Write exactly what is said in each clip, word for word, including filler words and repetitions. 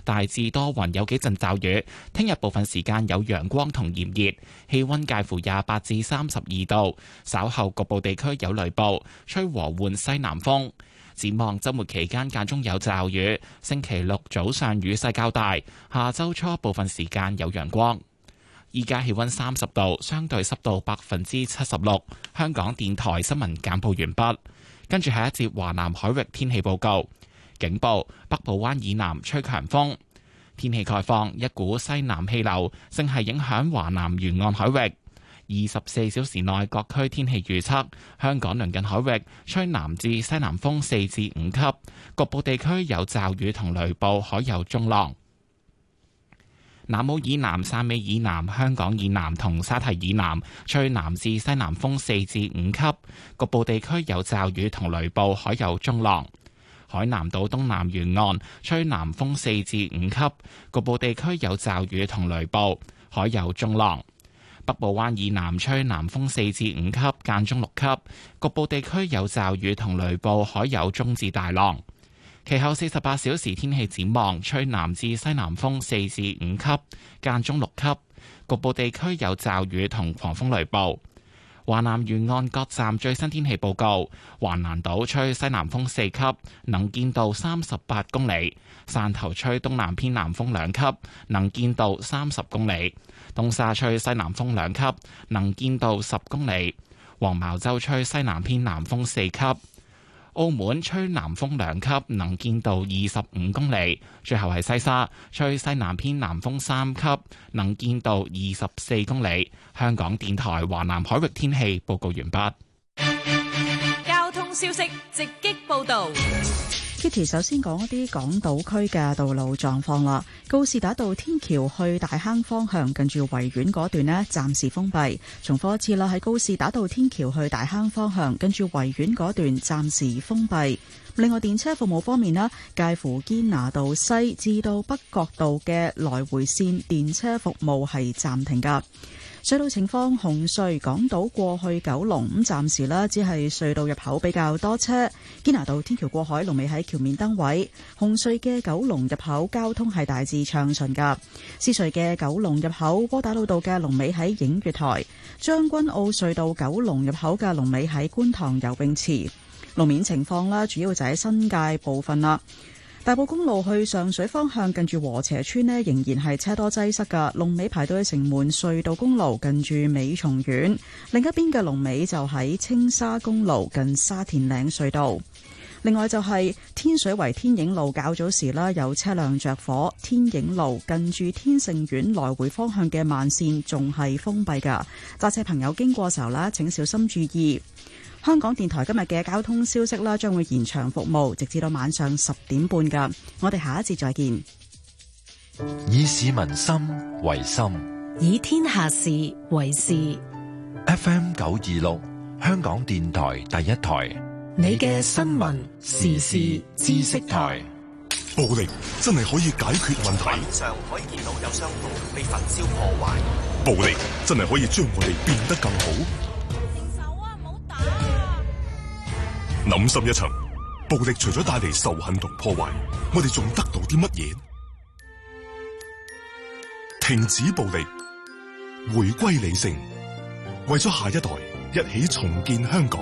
大致多雲，有幾陣驟雨。聽日部分時間有陽光同炎熱，氣溫介乎廿八至三十二度。稍後局部地區有雷暴，吹和緩西南風。展望週末期間間中有驟雨，星期六早上雨勢較大，下週初部分時間有陽光。依家氣溫三十度，相對濕度百分之七十六。香港電台新聞簡報完畢，跟住係一節華南海域天氣報告。警報：北部灣以南吹強風。天氣概況：一股西南氣流正係影響華南沿岸海域。二十四小時內各區天氣預測：香港鄰近海域吹南至西南風四至五級，局部地區有驟雨同雷暴，海有中浪。南澳以南、汕尾以南、香港以南同沙堤以南吹南至西南風四至五級，局部地區有驟雨同雷暴，海有中浪。海南島東南沿岸吹南風四至五級，局部地區有驟雨同雷暴，海有中浪。北部灣以南吹南風四至五級，間中六級，局部地區有驟雨同雷暴，海有中至大浪。其後四十八小時天氣展望，吹南至西南風四至五級，間中六級，局部地區有驟雨同狂風雷暴。華南沿岸各站最新天氣報告：橫瀾島吹西南風四級，能見度三十八公里；汕頭吹東南偏南風兩級，能見度三十公里；東沙吹西南風兩級，能見度十公里；黃茅洲吹西南偏南風四級。澳門吹南風兩級，能見度二十五公里。最後係西沙吹西南偏南風三級，能見度二十四公里。香港電台華南海域天氣報告完畢。 交通消息直擊報道。 Kitty 首先講一啲港島區嘅道路狀況啦。告士打道天橋去大坑方向，近住維園嗰段呢，暫時封閉。重複一次啦，喺告士打道天橋去大坑方向，近住維園嗰段暫時封閉。另外，電車服務方面呢，介乎堅拿道西至到北角道嘅來回線電車服務係暫停㗎。隧道情況：紅隧港島過去九龍咁，暫時呢只係隧道入口比較多車。堅拿道天橋過海龍尾喺橋面燈位。紅隧嘅九龍入口交通係大致暢順噶。獅隧嘅九龍入口窩打老道嘅龍尾喺映月台。將軍澳隧道九龍入口嘅龍尾喺觀塘游泳池。路面情況啦，主要就喺新界部分啦。大埔公路去上水方向，近住禾輋村呢，仍然係車多擠塞噶，龍尾排到去城門隧道公路近住美松苑。另一邊嘅龍尾就喺青沙公路近沙田嶺隧道。另外就係天水圍天影路較早時啦，有車輛着火，天影路近住天盛苑來回方向嘅慢線仲係封閉噶，揸車朋友經過時候啦，請小心注意。香港電台今日嘅交通消息啦，將會延長服務，直至到晚上十點半㗎。我哋下一節再見。 以市民心為心， 以天下事為事。 F M 九二六，香港電台第一台， 你嘅新聞時事知識台。 暴力真係可以解決問題。 上可以見到有商鋪被焚燒破壞。 暴力真係可以將我哋變得更好。諗深一層，暴力除咗帶嚟仇恨同破壞，我哋仲得到啲乜嘢？停止暴力，回歸理性，為咗下一代，一起重建香港。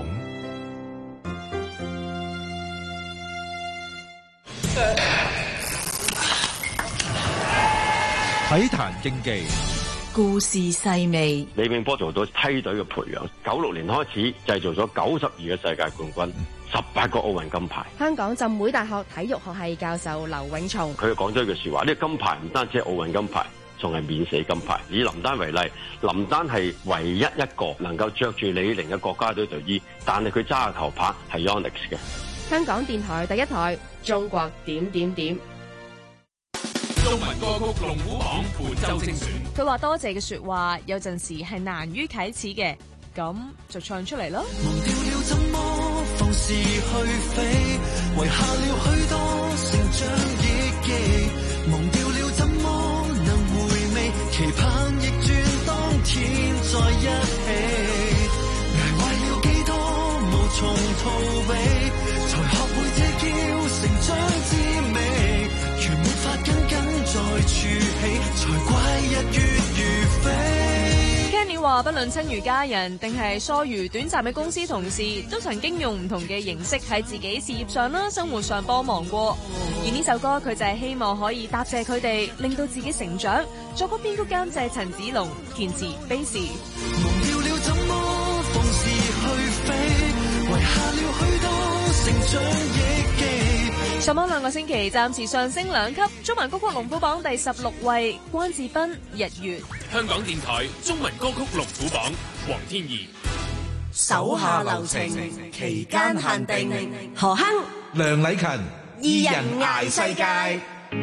體壇競技， 故事細味。 李永波做到梯隊嘅培養，九六年開始製造咗九十二個世界冠軍，十八個奧運金牌。 香港浸會大學體育學系教授劉永松， 佢講咗一句說話：呢個金牌唔單止係奧運金牌，仲係免死金牌。以林丹為例，林丹係唯一一個能夠着住李寧嘅國家隊隊衣，但係佢揸嘅球拍係 Yonex 嘅。 香港電台第一台，中國點點點。 中文歌曲龍虎榜本周精選。 佢話多謝嘅說話，有陣時係難於啟齒嘅，咁就唱出嚟咯。 忘掉了怎麼放肆去飛，遺下了許多成長憶記，忘掉了怎麼能回味，期盼逆轉當天在一起，捱壞了幾多無從逃避，才學會這叫成長滋味，全沒法緊緊處起，才怪日月如飛。 Kenny 話，不論親如家人定係疏如短暫嘅公司同事，都曾經用唔同嘅形式喺自己事業上啦、生活上幫忙過。而呢首歌佢就係希望可以答謝佢哋，令到自己成長。作曲編曲監製陳子龍，填詞 Bass。 忘掉了怎麼放肆去飛，遺下了許多成長憶記。 上網兩個星期，暫時上升兩級，中文歌曲龍虎榜第十六位，關智斌《日月》。 香港電台中文歌曲龍虎榜，黃天怡。 手下留情，期間限定。何鏗、 梁禮勤， 二人捱世界。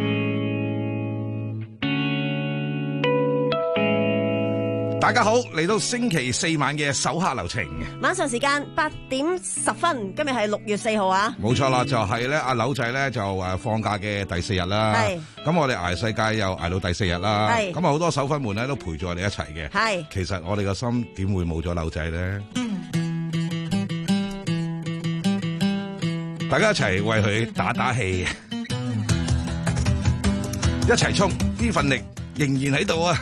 大家好，嚟到星期四晚嘅手下留情。 晚上時間八點十分，今日係六月四號啊！ 冇錯啦，就係咧阿柳仔咧就誒放假嘅第四日啦。係咁，我哋捱世界又捱到第四日啦。係咁啊，好多手粉們咧都陪住我哋一齊嘅。係其實我哋個心點會冇咗柳仔咧？大家一齊為佢打打氣，一齊衝！呢份力仍然喺度啊！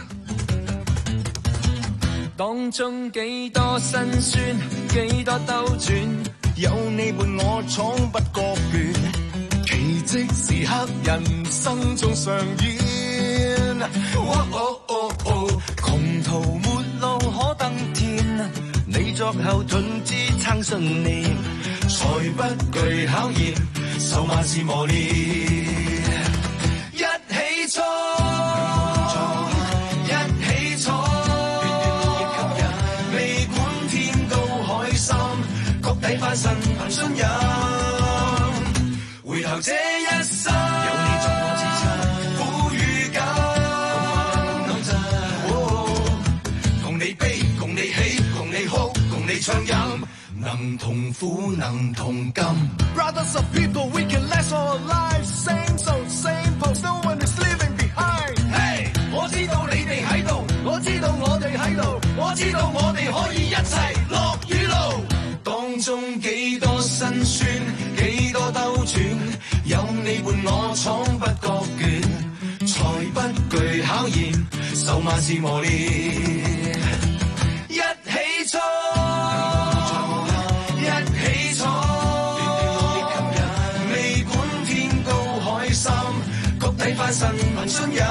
當中幾多辛酸，幾多兜轉，有你伴我闖不覺倦，奇蹟時刻人生中上演。哦哦哦哦，窮途末路可登天，你作後盾支撐信念，才不懼考驗，受萬事磨練，一起衝。翻身憑信任，回頭這一生有你作我支撐，苦與甘，共你悲，共你喜，共你哭，共你暢飲，能同苦，能同甘。Brothers of people, we can last all our lives. Same soul, same pose, no one is leaving behind. Hey， 我知道你哋喺度，我知道我哋喺度，我知道我哋可以一齊樂與怒。當中幾多辛酸，幾多兜轉，有你伴我闖不覺倦，才不懼考驗，受萬事磨練，一起衝，一起闖，未管天高海深，谷底翻身憑信任，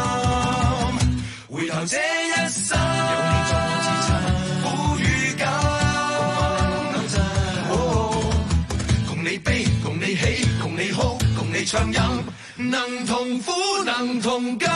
回頭這一生有你作我支撐。暢飲，能同苦，能同甘。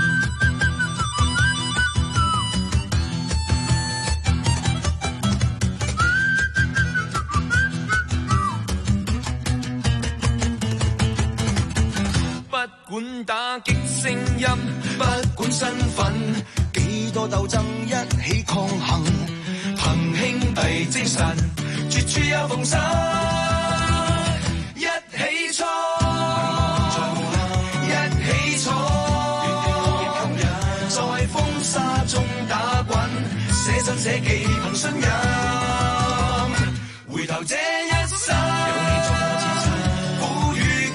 不管打擊聲音，不管身份，幾多鬥爭一起抗衡，憑兄弟精神，絕處有逢生，一起衝。捨身捨己憑信任，回頭這一生有你作我支撐，苦與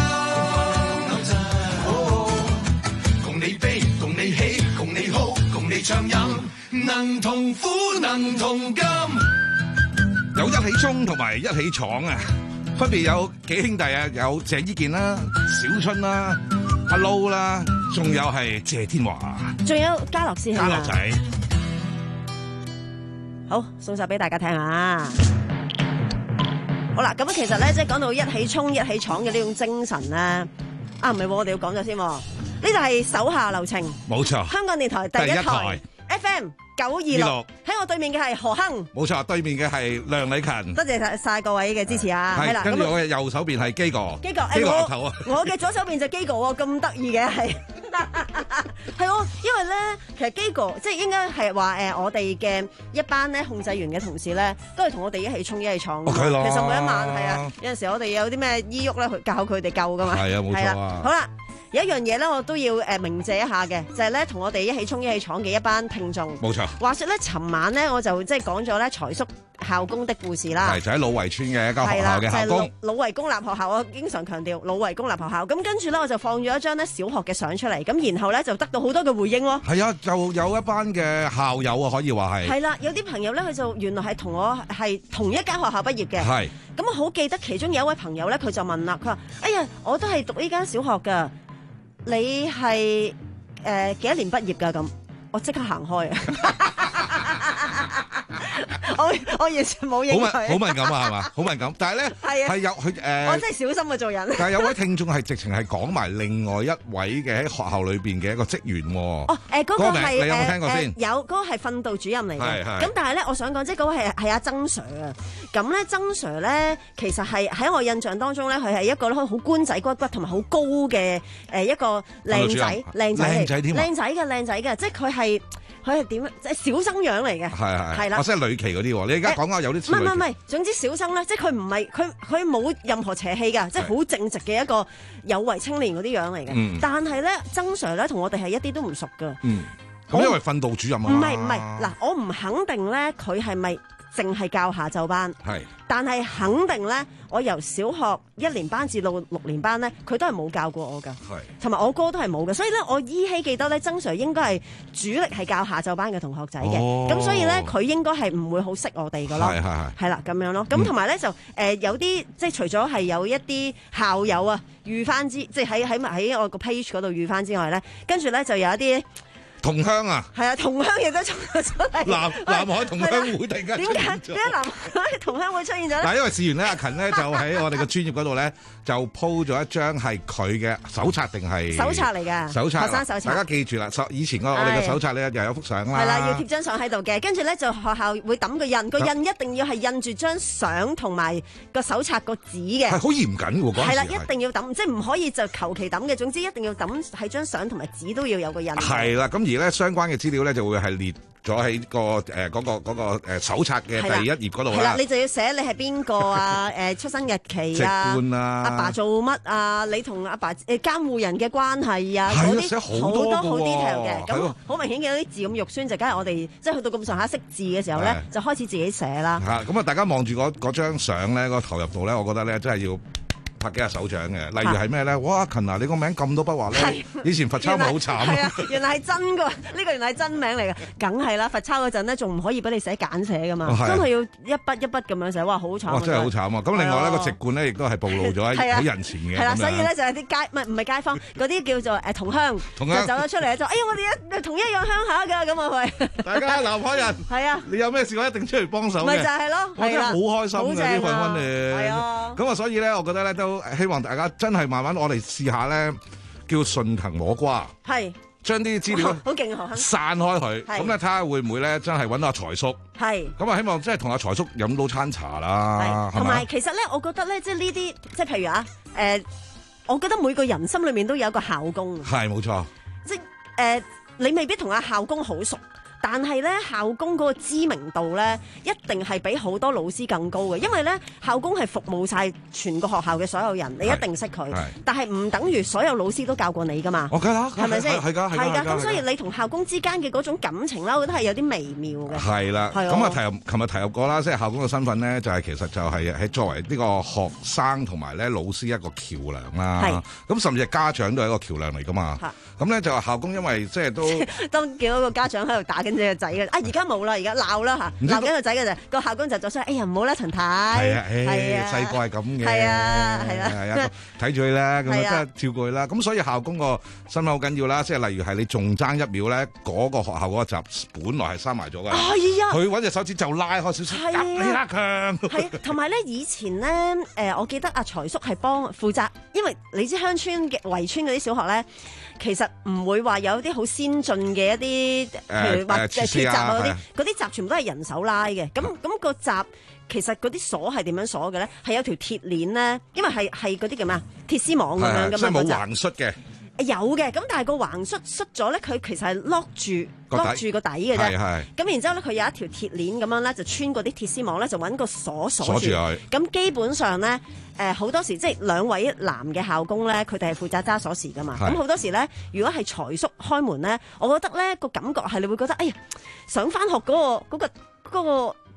甘，共你悲，共你喜，共你哭，共你暢飲，能同苦，能同甘。 有一起衝同埋一起闖啊！分別有幾兄弟啊？有鄭伊健啦、小春啦、阿 Low 啦，仲有係謝天華， 仲有嘉樂師兄啊！ 嘉樂仔。 好，送晒俾大家聽下。好啦，咁其實咧，即係講到一起衝、一起闖嘅呢種精神咧，啊，唔係，我哋要講咗先。呢度係手下留情， 冇錯。 香港電台第一台，第一台 F M 九二六，喺我對面嘅係何鏗， 冇錯，對面嘅係梁禮勤。 多謝晒各位嘅支持啊！係啦， 跟住我嘅右手邊係基哥， 基哥， 基哥額頭啊！ 我嘅左手邊就基哥喎，咁得意嘅係。係喎，因為咧，其實基哥即係應該係話誒，我哋嘅一班咧控制員嘅同事咧，都係同我哋一起衝一起闖。 Okay 啦， 其實每一晚係啊，有陣時我哋有啲咩醫郁咧，去教佢哋救噶嘛。 係啊，冇錯啊。 好啦，有一樣嘢咧，我都要誒鳴謝一下嘅，就係咧同我哋一起衝一起闖嘅一班聽眾。 冇錯。 話說咧，尋晚咧我就即係講咗咧財叔校工的故事啦。 係就喺老圍村嘅一間學校嘅校工。 就係、老圍公立學校，我經常強調老圍公立學校。咁跟住咧，我就放咗一張咧小學嘅相出嚟，咁然後咧就得到好多嘅回應喎。 係啊，就有一班嘅校友啊，可以話係。 係啦，有啲朋友咧，佢就原來係同我係同一間學校畢業嘅。 係。 咁我好記得其中有一位朋友咧，佢就問啦，佢話：哎呀，我都係讀呢間小學㗎，你係誒幾多年畢業㗎？咁我即刻行開啊！我我完全冇應佢， 好敏感啊，係嘛？好敏感。但係咧，係有佢誒， 我真係小心啊做人。 但係有位聽眾係直情係講埋另外一位嘅喺學校裏邊嘅一個職員喎。 哦，誒嗰個係你有冇聽過先？ 有嗰個係訓導主任嚟嘅。 係係。 咁但係咧，我想講即係嗰個係係阿曾 Sir 啊。咁咧，曾 Sir 咧其實係喺我印象當中咧，佢係一個好官仔骨骨同埋好高嘅誒一個靚仔，靚仔靚仔添， 靚仔嘅靚仔嘅，即係佢係。佢係點？即係小生樣嚟嘅， 係係係啦。 我即係呂奇嗰啲喎，你而家講下有啲似。 唔係唔係，總之小生咧，即係佢唔係佢佢冇任何邪氣㗎，即係好正直嘅一個有為青年嗰啲樣嚟嘅。嗯、但係咧，曾 Sir 咧同我哋係一啲都唔熟㗎。 嗯，咁因為訓導主任啊。 唔係唔係，嗱，我唔肯定咧，佢係咪淨係教下晝班？係。但係肯定咧，我由小學一年班至到六年班咧，佢都係冇教過我㗎。係，同埋我哥都係冇嘅，所以咧，我依稀記得咧，曾 Sir 應該係主力係教下晝班嘅同學仔嘅。咁、哦、所以咧，佢應該係唔會好識我哋㗎咯。係係係。係啦，咁樣咯。咁同埋咧就誒、呃、有啲即係除咗係有一啲校友啊遇翻之，即係喺喺喺我個 page 嗰度遇翻之外咧，跟住咧就有一啲。 同鄉啊， 係啊，同鄉亦都出咗出嚟。 南南海同鄉會突然間點解點解南海同鄉會出現咗咧？ 嗱，因為事緣咧，阿勤咧就喺我哋嘅專頁嗰度咧，就 po 咗一張係佢嘅手冊定係手冊嚟㗎， 手冊， 學生手冊。 大家記住啦，以前我我哋嘅手冊咧又有幅相啦。 係啦，要貼張相喺度嘅，跟住咧就學校會抌個印，個印一定要係印住張相同埋個手冊個紙嘅。係好嚴謹喎，嗰陣時。 係啦，一定要抌，即係唔可以就求其抌嘅。總之一定要抌係張相同埋紙都要有個印。 係啦，咁而咧相關嘅資料咧就會係列咗喺個誒嗰個嗰個誒手冊嘅第一頁嗰度啦。係啦， 你就要寫你係邊個啊？誒出生日期啊？ 籍貫啊？ 阿爸做乜啊？你同阿爸誒監護人嘅關係啊？嗰啲好多好 detail 嘅。咁好明顯見到啲字咁肉酸，就梗係我哋即係去到咁上下識字嘅時候咧，就開始自己寫啦。 嚇！咁啊，大家望住嗰嗰張相咧，個投入度咧，我覺得咧真係要拍幾下手掌嘅，例如係咩咧？哇，勤啊！你個名咁多筆畫咧，以前罰抄咪好慘啊！ 係啊，原來係真㗎，呢個原來係真名嚟嘅，梗係啦！罰抄嗰陣咧，仲唔可以俾你寫簡寫㗎嘛？真係要一筆一筆咁樣寫，哇，好慘！ 哇，真係好慘啊！咁另外咧，個籍貫咧亦都係暴露咗喺人前嘅。 係啦，所以咧就係啲街唔係唔係街坊嗰啲叫做誒同鄉，就走咗出嚟就哎呀，我哋一同一樣鄉下㗎，咁啊喂！ 大家南海人係啊，你有咩事我一定出嚟幫手嘅。 咪就係咯， 我真係好開心嘅呢份溫暖。 係啊， 咁啊，所以咧，我覺得咧都希望大家。真係慢慢我哋試下咧，叫順藤摸瓜，係將啲資料好勁好散開佢，咁咧睇下會唔會咧真係揾到阿財叔，係咁啊！希望即係同阿財叔飲到餐茶啦， 同埋其實咧，我覺得咧，即係呢啲即係譬如啊，誒、呃，我覺得每個人心裏面都有一個校工， 係冇錯， 即係誒、呃，你未必同阿校工好熟。但係咧，校工嗰個知名度咧，一定係比好多老師更高嘅，因為咧校工係服務晒全個學校嘅所有人，你一定識佢。但係唔等於所有老師都教過你噶嘛？ 我梗啦， 係咪先？ 係㗎， 係㗎。咁所以你同校工之間嘅嗰種感情啦，我覺得係有啲微妙嘅。 係啦，咁啊提及，琴日提及過啦，即係校工嘅身份咧，就係其實就係喺作為呢個學生同埋咧老師一個橋梁啦。係。咁甚至係家長都係一個橋梁嚟㗎嘛。咁咧就話校工因為即係都當見到個家長喺度打緊隻仔嘅，啊而家冇啦，而家鬧啦嚇，鬧緊個仔嘅就個校工就走出嚟，哎呀唔好啦，陳太，係啊，係啊， 細個係咁嘅， 係啊，係啦， 係啊，睇住佢啦，咁啊真係照顧佢啦，咁所以校工個身份好緊要啦，即係例如係你仲爭一秒咧，嗰個學校嗰個閘本來係閂埋咗㗎， 係啊， 佢揾隻手指就拉開少少，夾你啦強， 係，同埋咧以前咧誒，我記得阿財叔係幫負責，因為你知鄉村嘅圍村嗰啲小學咧。其實唔會話有啲好先進嘅一啲，譬如話鐵閘啊嗰啲，嗰啲閘全部都係人手拉嘅。咁咁個閘其實嗰啲鎖係點樣鎖嘅咧？係有條鐵鏈咧，因為係係嗰啲叫咩啊？鐵絲網咁樣噶嘛， 即係冇橫恤嘅。 有嘅，咁但係個橫恤恤咗咧，佢其實係 lock 住 lock 住個底嘅啫。咁然之後咧，佢有一條鐵鏈咁樣咧，就穿過啲鐵絲網咧，就揾個鎖鎖住。咁基本上咧，誒好多時即係兩位男嘅校工咧，佢哋係負責揸鎖匙噶嘛。咁好多時咧，如果係財叔開門咧，我覺得咧個感覺係你會覺得，哎呀，想翻學嗰個嗰個嗰個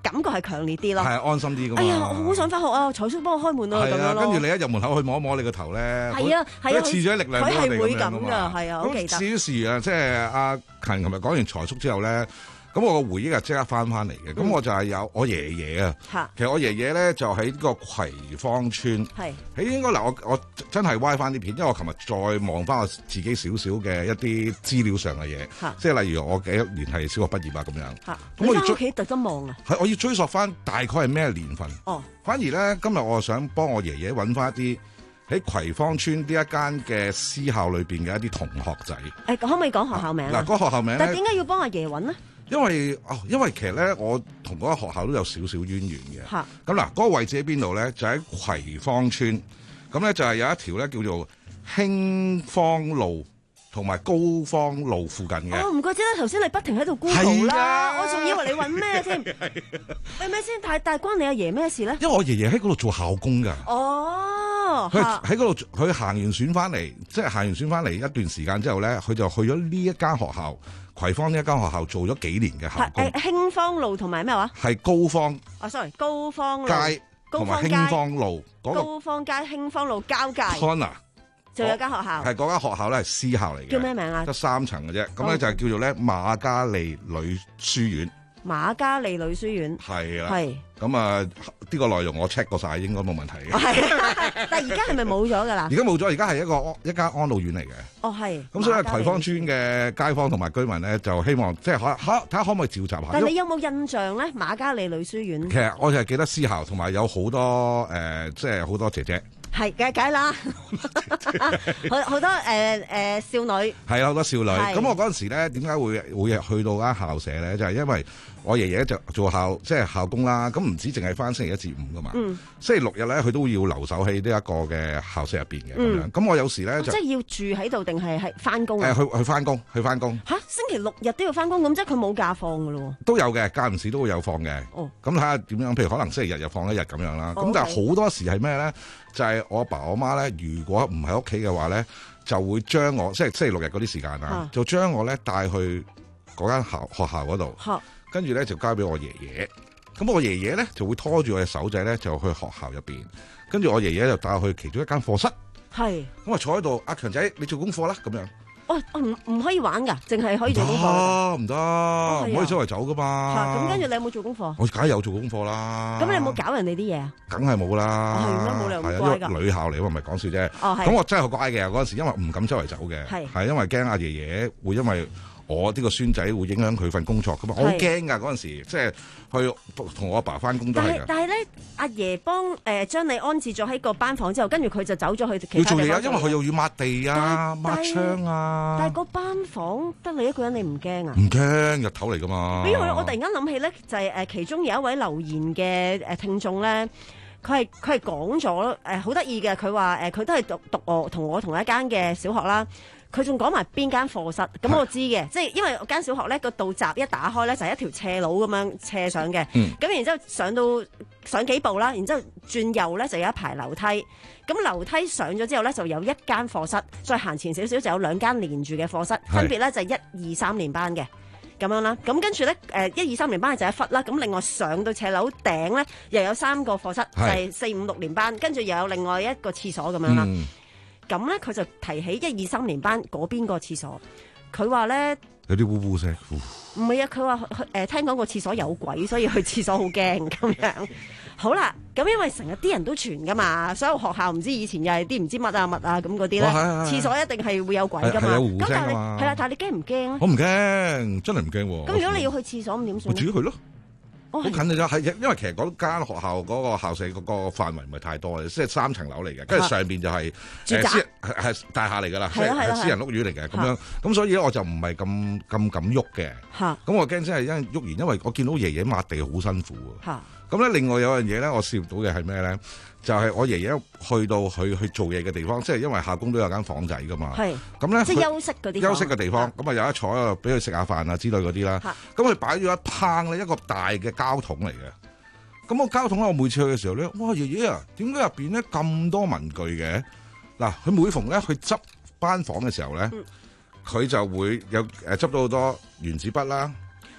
感覺係強烈啲咯。 係安心啲㗎嘛。 哎呀，我好想翻學啊！財叔幫我開門啊，咁樣咯。 跟住你一入門口去摸一摸你個頭咧， 係啊係啊， 佢賜咗力量俾我哋咁樣㗎嘛。 佢係會咁㗎，係啊，我記得。 咁至於時啊，即係阿勤琴日講完財叔之後咧。咁我個回憶啊，即刻翻翻嚟嘅。咁、嗯、我就係有我爺爺啊。其實我爺爺咧就喺個葵芳村。係。喺應該嗱，我我真係歪翻啲片，因為我琴日再望翻我自己少少嘅一啲資料上嘅嘢。即係例如我幾多年係小學畢業啊咁樣。嚇。咁我要追屋企特登望啊。係，我要追溯翻大概係咩年份。哦。反而咧，今日我想幫我爺爺揾翻一啲喺葵芳村呢一間嘅私校裏邊嘅一啲同學仔。誒，可唔可以講學校名啊？嗱，嗰個學校名咧。但係點解要幫阿爺揾呢？因為哦，因為其實咧，我同嗰間學校都有少少淵源嘅。嚇咁嗱，嗰個位置喺邊度咧？就喺葵芳村。咁咧就係有一條咧叫做興芳路同埋高芳路附近嘅。哦，唔怪之得頭先你不停喺度 Google 啦，我仲以為你揾咩添？喂咩先？但係但係關你阿爺咩事咧？因為我爺爺喺嗰度做校工㗎。哦，佢喺嗰度，佢行完選翻嚟，即係行完選翻嚟一段時間之後咧，佢就去咗呢一間學校。葵芳呢一間學校做咗幾年嘅校工。誒，興芳路同埋咩話？係高芳。哦 ，sorry，高芳街同埋興芳路。高芳街、興芳路交界。Corner。仲有間學校。係嗰間學校咧係私校嚟嘅。叫咩名啊？得三層嘅啫，咁咧就係叫做咧瑪嘉利女書院。瑪嘉利女書院。係啦。係。咁啊，呢個內容我 check 過晒，應該冇問題嘅。係，但係而家係咪冇咗㗎啦？而家冇咗，而家係一個一間安老院嚟嘅。哦，係。咁所以葵芳村嘅街坊同埋居民咧，就希望即係可可睇下可唔可以召集下。但係你有冇印象咧？瑪嘉利女書院。其實我就係記得私校，同埋有好多誒，即係好多姐姐。係，梗梗啦，好好多誒誒、呃呃、少女。係啊，好多少女。咁我嗰陣時咧，點解會會去到間校舍咧？就係、是、因為我爺爺就做校即係校工啦。咁唔止淨係翻星期一至五噶嘛。嗯。星期六日咧，佢都要留守喺呢一個嘅校舍入邊嘅咁樣。咁我有時咧就即係要住喺度定係係翻工啊？誒，去去翻工，去翻工。嚇！星期六日都要翻工，咁即係佢冇假放噶咯？都有嘅，間唔時都會有放嘅。哦。咁睇下點樣？譬如可能星期日又放一日咁樣啦。咁、哦、但係好多時係咩咧？就係、是、我阿爸我媽咧，如果唔喺屋企嘅話咧，就會將我即係星期六日嗰啲時間啊，就將我咧帶去嗰間校學校嗰度，跟住咧就交俾我爺爺。咁我爺爺咧就會拖住我隻手仔咧，就去學校入邊。跟住我爺爺就帶我去其中一間課室，係咁啊坐喺度。阿強仔，你做功課啦，咁樣。哦，唔唔可以玩噶，淨係可以做功課。唔得，唔可以周圍走噶嘛。咁跟住你有冇做功課？我梗係有做功課啦。咁你有冇搞人哋啲嘢啊？梗係冇啦。係咩？冇理由咁乖噶。女校嚟，我唔係講笑啫。哦，係。咁我真係好乖嘅嗰陣時，因為唔敢周圍走嘅。係。係因為驚阿爺爺會因為我呢個孫仔會影響佢份工作噶嘛。我好驚噶嗰陣時，即係去同我阿爸翻工都係。但係咧，阿爺幫誒將你安置咗喺個班房之後，跟住佢就走咗去其他地方。要做嘢啊，因為佢又要抹地啊、抹窗啊。但係個班房得你一個人，你唔驚啊？唔驚，日頭嚟噶嘛。因為我突然間諗起咧，就係誒其中有一位留言嘅誒聽眾咧，佢係佢係講咗誒好得意嘅，佢話誒佢都係讀讀我同我同一間嘅小學啦。佢仲講埋邊間課室，咁我知嘅，即係因為間小學咧個道閘一打開咧就係一條斜路咁樣斜上嘅，咁、嗯、然之後上到上幾步啦，然之後轉右咧就有一排樓梯，咁樓梯上咗之後咧就有一間課室，再行前少少就有兩間連住嘅課室，分別咧就係一二三年班嘅咁樣啦，咁跟住咧誒一二三年班就一忽啦，咁另外上到斜樓頂咧又有三個課室，就係四五六年班，跟住又有另外一個廁所咁樣啦。嗯咁咧，佢就提起一二三年班嗰邊個廁所，佢話咧有啲嗚嗚聲。唔係啊，佢話誒聽講個廁所有鬼，所以去廁所好驚咁樣。好啦，咁因為成日啲人都傳噶嘛，所有學校唔知以前又係啲唔知乜啊乜啊咁嗰啲咧，廁所一定係會有鬼噶嘛。咁但係係啦，但係你驚唔驚咧？我唔驚，真係唔驚。咁如果你要去廁所咁點算？我自己去咯。好、哦、近嘅啫，係因為其實嗰間學校嗰個校舍嗰個範圍唔係太多嘅，即係三層樓嚟嘅，跟住上邊就係、是、誒私係大廈嚟㗎啦，係係私人屋苑嚟嘅咁樣，咁所以咧我就唔係咁咁敢喐嘅。嚇！咁我驚真係因為喐完，因為我見到爺爺抹地好辛苦喎。嚇！咁咧另外有樣嘢咧，我涉獵到嘅係咩咧？就係、是、我爺爺去到去去做嘢嘅地方，即係因為校工都有間房仔㗎嘛。係。咁咧，即係休息嗰啲。休息嘅地方，咁啊有一坐喺度俾佢食下飯啊之類嗰啲啦。咁佢擺咗一烹咧，一個大嘅膠桶嚟嘅。咁個膠桶咧，我每次去嘅時候咧，哇爺爺啊，點解入邊咧咁多文具嘅？嗱，佢每逢咧去執班房嘅時候咧，佢、嗯、就會有誒執到好多原子筆啦。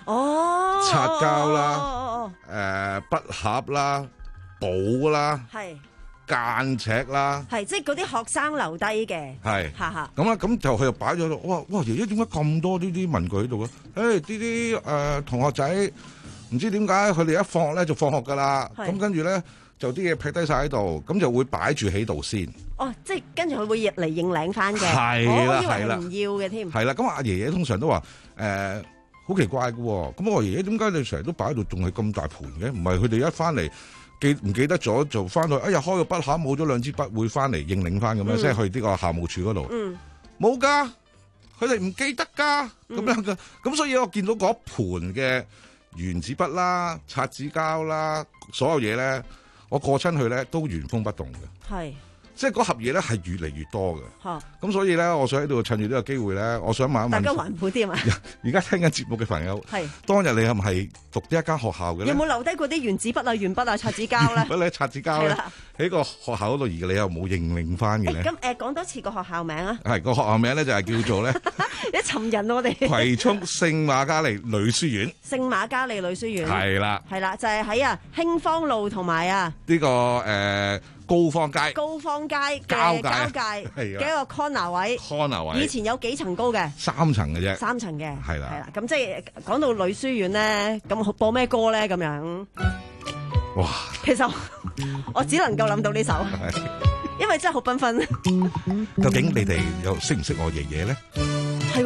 哦， 擦膠啦，誒筆盒啦，簿啦， 係間尺啦， 係即係嗰啲學生留低嘅， 係哈哈。 咁啦，咁就佢就擺咗度。哇哇，爺爺點解咁多呢啲文具喺度嘅？誒呢啲誒同學仔唔知點解佢哋一放學咧就放學㗎啦。咁跟住咧就啲嘢劈低晒喺度，咁就會擺住喺度先。 哦，即係跟住佢會入嚟認領翻嘅。 係啦，係啦， 唔要嘅添。 係啦，咁阿爺爺通常都話誒好奇怪嘅喎。咁我爺爺點解你成日都擺喺度，仲係咁大盤嘅？唔係佢哋一翻嚟。記唔記得咗就翻去？哎呀，開個筆盒冇咗兩支筆，會翻嚟認領翻咁樣，即係、嗯、去呢個校務處嗰度。冇噶、嗯，佢哋唔記得噶，咁、嗯、樣噶。咁所以我見到嗰盤嘅原子筆啦、擦紙膠啦，所有嘢咧，我過親去咧都原封不動嘅。係。即係嗰盒嘢咧係越嚟越多嘅，咁、哦、所以咧，我想喺度趁住呢個機會咧，我想問一問大家環保啲啊嘛！而家聽緊節目嘅朋友，係當日你係唔係讀呢一間學校嘅咧？有冇留低嗰啲原子筆啊、鉛筆啊、擦紙膠咧？筆咧、擦紙膠咧，喺個學校嗰度，而你又冇認領翻嘅咧？咁誒，講多次個學校名啊！係、個學校名咧就係叫做咧一尋人我哋葵涌聖瑪加利女書院。聖瑪加利女書院係啦，係啦，就係喺啊興芳路同埋啊呢個誒。呃高坊街，高坊街嘅交界嘅一個 corner 位 ，corner 位，以前有幾層高嘅，三層嘅啫，三層嘅，係啦，係啦，咁即係講到女書院咧，咁播咩歌咧？咁樣，哇！其實我只能夠諗到呢首，因為真係好繽紛。究竟你哋又識唔識我爺爺咧？係，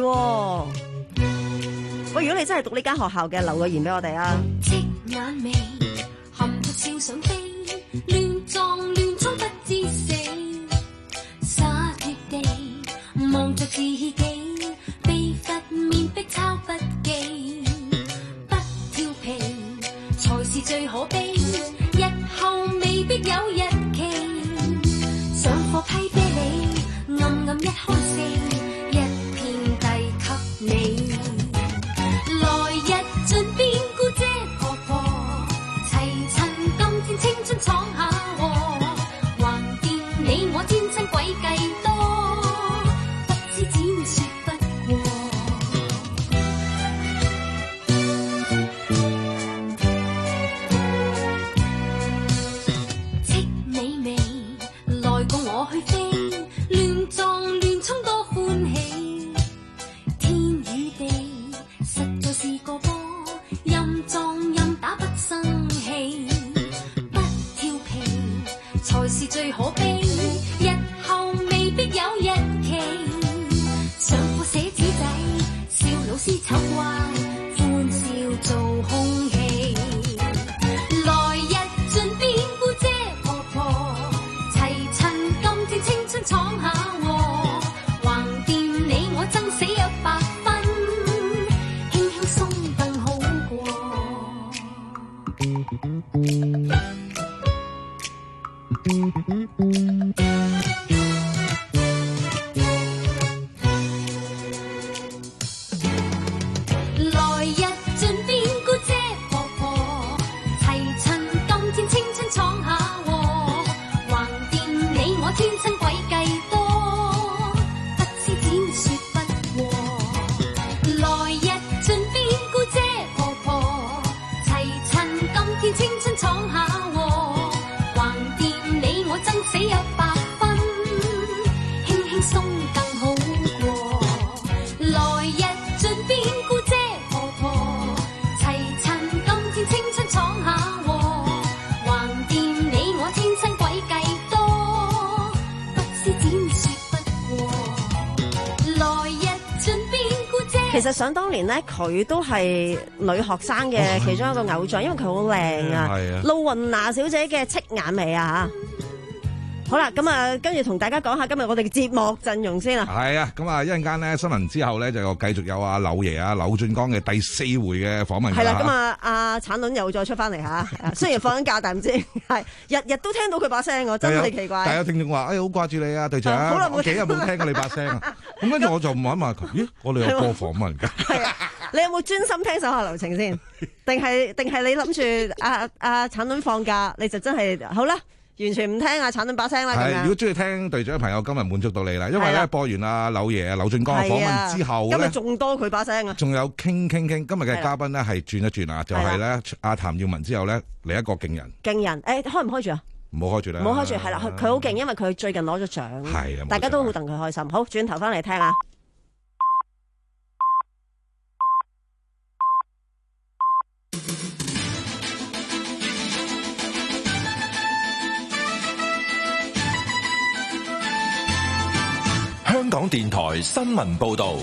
喂，如果你真係讀呢間學校嘅，留個言俾我哋啊！眼眉含着笑想飛，亂撞亂衝不知死，灑脱地望着自己，被罰面壁抄筆記，不調皮才是最可悲，日後未必有日期，上課批啤你，暗暗一開四，一片遞給你，來日盡變姑姐婆婆，齊趁今天青春闖下禍，橫掂你我天生詭計多，不知展說不過。戚你未來共我去飛，亂撞亂衝多歡喜，天與地實在是個波，任撞任打不生氣，不調皮才是最可悲，日後未必有日期，上課寫紙仔笑老師醜怪，歡笑做空氣，來日盡變姑姐婆婆，齊趁今天青春闖下禍，橫掂你我爭死一百分，輕輕鬆更好來日盡變姑姐婆婆，齊趁今天青春闖下禍，橫掂你我天生詭計多，不知展說不過，來日盡變姑姐婆婆，齊趁今天青春闖下禍，橫掂你我爭死一百分，輕輕鬆更好過，來日盡變姑姐婆婆，齊趁今天青春闖下禍，橫掂你我天生詭計多，不知展說不過，來日盡變姑姐。其實想當年咧，佢都係女學生嘅其中一個偶像，因為佢好靚啊。露雲娜小姐嘅戚眼眉啊嚇。好啦，咁啊，跟住同大家講下今日我哋嘅節目陣容先啦。係啊，咁啊，一陣間咧新聞之後咧就繼續有阿柳爺啊柳俊江嘅第四回嘅訪問。係啦，咁啊，阿產卵又再出翻嚟嚇，雖然放緊假，但唔知係日日都聽到佢把聲，我真係奇怪。大家聽眾話：哎，好掛住你啊，隊長！好耐冇幾日冇聽過你把聲啊！咁跟住我就問一問佢：咦，我哋有播訪問㗎？係啊，你有冇專心聽手下留情先？定係定係你諗住阿阿產卵放假，你就真係好啦？ 完全唔聽啊橙頓把聲啦。 係，如果中意聽隊長嘅朋友，今日滿足到你啦，因為咧播完阿柳爺、劉俊江嘅訪問之後咧， 今日仲多佢把聲啊， 仲有傾傾傾。今日嘅嘉賓咧係轉一轉啊，就係咧阿譚耀文之後咧嚟一個勁人。 勁人，誒開唔開住啊？ 唔好開住啦， 唔好開住，係啦，佢好勁，因為佢最近攞咗獎， 係啊， 大家都好戥佢開心。好，轉頭翻嚟聽啊。 香港電台新聞報道，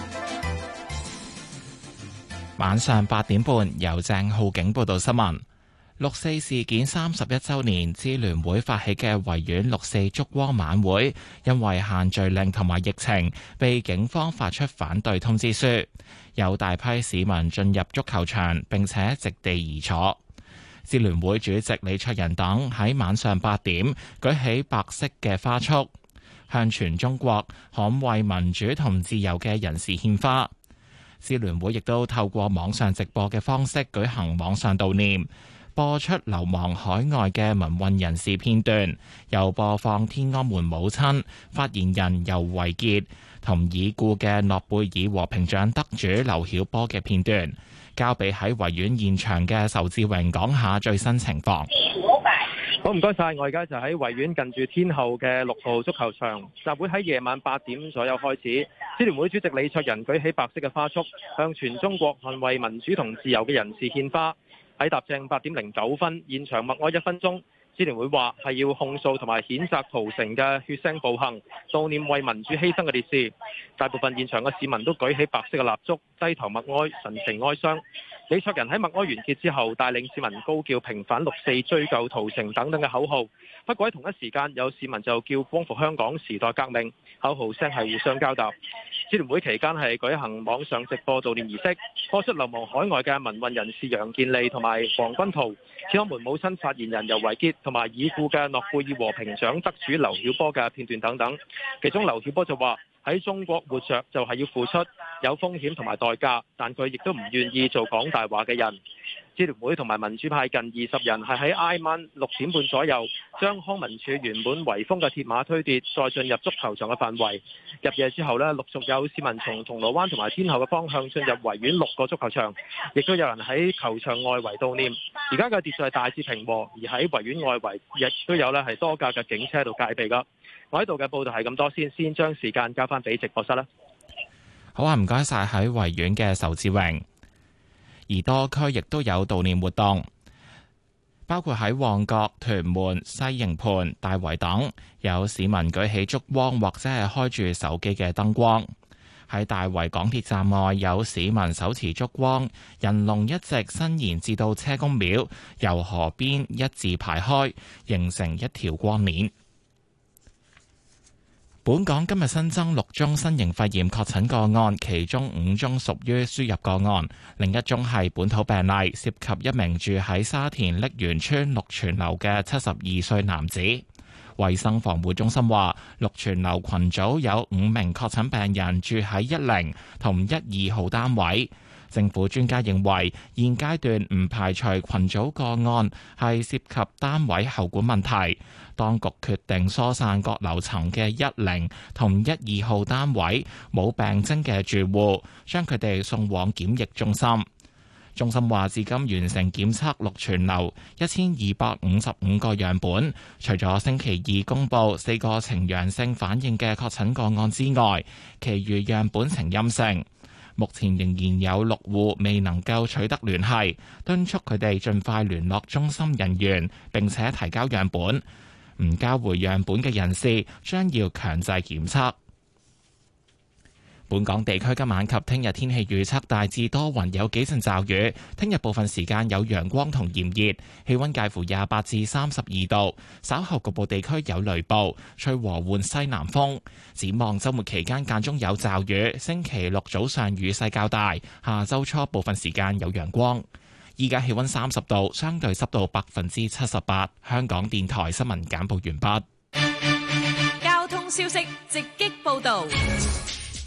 晚上八點半由鄭浩景報道新聞。六四事件三十一周年，支聯會發起嘅維園六四燭光晚會，因為限聚令同埋疫情，被警方發出反對通知書，有大批市民進入足球場，並且席地而坐。支聯會主席李卓人等喺晚上八點舉起白色嘅花束，向全中國捍衛民主同自由嘅人士獻花。支聯會亦都透過網上直播嘅方式舉行網上悼念，播出流亡海外嘅民運人士片段，又播放天安門母親發言人尤維潔同已故嘅諾貝爾和平獎得主劉曉波嘅片段，交俾喺維園現場嘅仇志榮講下最新情況。 好，唔該晒，我而家就喺維園近住天后嘅六號足球場，集會喺夜晚八點左右開始。支聯會主席李卓人舉起白色嘅花束，向全中國捍衛民主同自由嘅人士獻花。喺踏正八點零九分，現場默哀一分鐘。支聯會話係要控訴同埋譴責屠城嘅血腥暴行，悼念為民主犧牲嘅烈士。大部分現場嘅市民都舉起白色嘅蠟燭，低頭默哀，神情哀傷。李卓人喺默哀完結之後，帶領市民高叫平反六四、追究屠城等等嘅口號。不過喺同一時間，有市民就叫光復香港、時代革命，口號聲係互相交答。支聯會期間係舉行網上直播悼念儀式，播出流亡海外嘅民運人士楊健利同埋黃君濤、天安門母親發言人尤維潔同埋已故嘅諾貝爾和平獎得主劉曉波嘅片段等等。其中劉曉波就話：喺中國活着就係要付出，有風險同埋代價，但佢亦都唔願意做講大話嘅人。支聯會同埋民主派近二十人係喺挨晚六點半左右，將康文署原本圍封嘅鐵馬推跌，再進入足球場嘅範圍。入夜之後呢，陸續有市民從銅鑼灣同埋天后嘅方向進入維園六個足球場，亦都有人喺球場外圍悼念。而家嘅秩序係大致平和，而喺維園外圍亦都有呢係多架嘅警車喺度戒備噶。我喺度嘅報道係咁多先，先將時間交翻俾直播室啦。 好啊，唔該晒喺維園嘅仇志榮。而多區亦都有悼念活動，包括喺旺角、屯門、西營盤、大圍等，有市民舉起燭光或者係開住手機嘅燈光。喺大圍港鐵站外，有市民手持燭光，人龍一直伸延至到車公廟，由河邊一字排開，形成一條光鏈。本港今日新增六宗新型肺炎確診個案，其中五宗屬於輸入個案，另一宗係本土病例，涉及一名住喺沙田瀝源邨綠泉樓嘅七十二歲男子。衛生防護中心話，綠泉樓群組有五名確診病人住喺一零同一二號單位。政府專家認為，現階段唔排除群組個案係涉及單位喉管問題。當局決定疏散各樓層嘅一零同一二號單位冇病徵嘅住戶，將佢哋送往檢疫中心。中心話，至今完成檢測綠泉樓一千二百五十五個樣本，除咗星期二公佈四個呈陽性反應嘅確診個案之外，其餘樣本呈陰性。目前仍然有六戶未能夠取得聯繫，敦促佢哋盡快聯絡中心人員，並且提交樣本。唔交回樣本嘅人士將要強制檢測。本港地區今晚及聽日天氣預測大致多雲，有幾陣驟雨。聽日部分時間有陽光同炎熱，氣溫介乎廿八至三十二度。稍後局部地區有雷暴，吹和緩西南風。展望週末期間間中有驟雨，星期六早上雨勢較大，下週初部分時間有陽光。依家氣溫三十度，相對濕度百分之七十八。香港電台新聞簡報完畢。 交通消息直擊報道。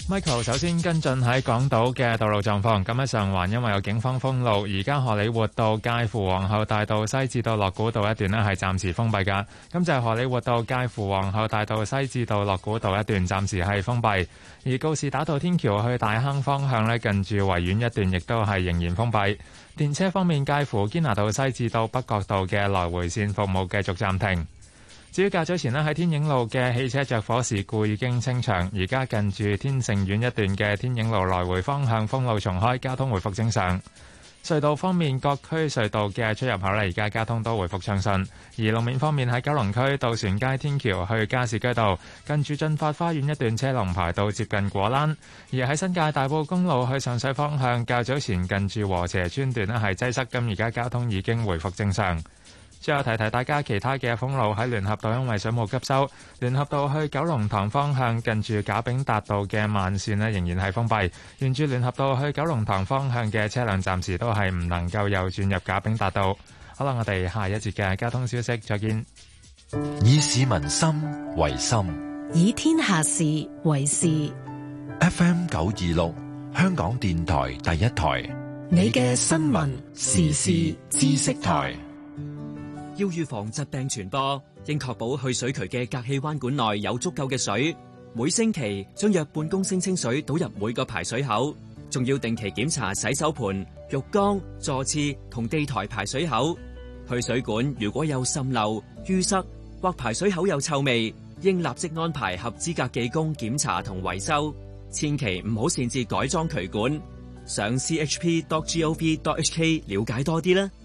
Michael 首先跟進喺港島嘅道路狀況。咁喺上環因為有警方封路，而家荷里活道介乎皇后大道西至到樂古道一段呢係暫時封閉㗎。咁就係荷里活道介乎皇后大道西至到樂古道一段暫時係封閉，而告士打道天橋去大坑方向呢，近住維園一段亦都係仍然封閉。電車方面，介乎堅拿道西至到北角道嘅來回線服務繼續暫停。至於較早前呢喺天影路嘅汽車着火事故已經清場，而家近住天盛苑一段嘅天影路來回方向封路重開，交通回復正常。隧道方面，各區隧道嘅出入口呢，而家交通都回復暢順。而路面方面，喺九龍區渡船街天橋去加士居道近住進發花園一段車龍排到接近果欄，而喺新界大埔公路去上水方向較早前近住禾輋村段呢係擠塞，咁而家交通已經回復正常。最後提提大家，其他嘅封路喺聯合道因為水務急修，聯合道去九龍塘方向近住賈炳達道嘅慢線呢仍然係封閉，沿住聯合道去九龍塘方向嘅車輛暫時都係唔能夠右轉入賈炳達道。好啦，我哋下一節嘅交通消息再見。 以市民心為心， 以天下事為事。 F M 九二六，香港電台第一台， 你嘅新聞時事知識台。 要預防疾病傳播，應確保去水渠嘅隔氣彎管內有足夠嘅水。每星期將約半公升清水倒入每個排水口，仲要定期檢查洗手盆、浴缸、坐廁同地台排水口。去水管如果有滲漏、淤塞或排水口有臭味，應立即安排合資格技工檢查同維修。千祈唔好擅自改裝渠管。上 c h p dot gov dot h k 了解多啲啦。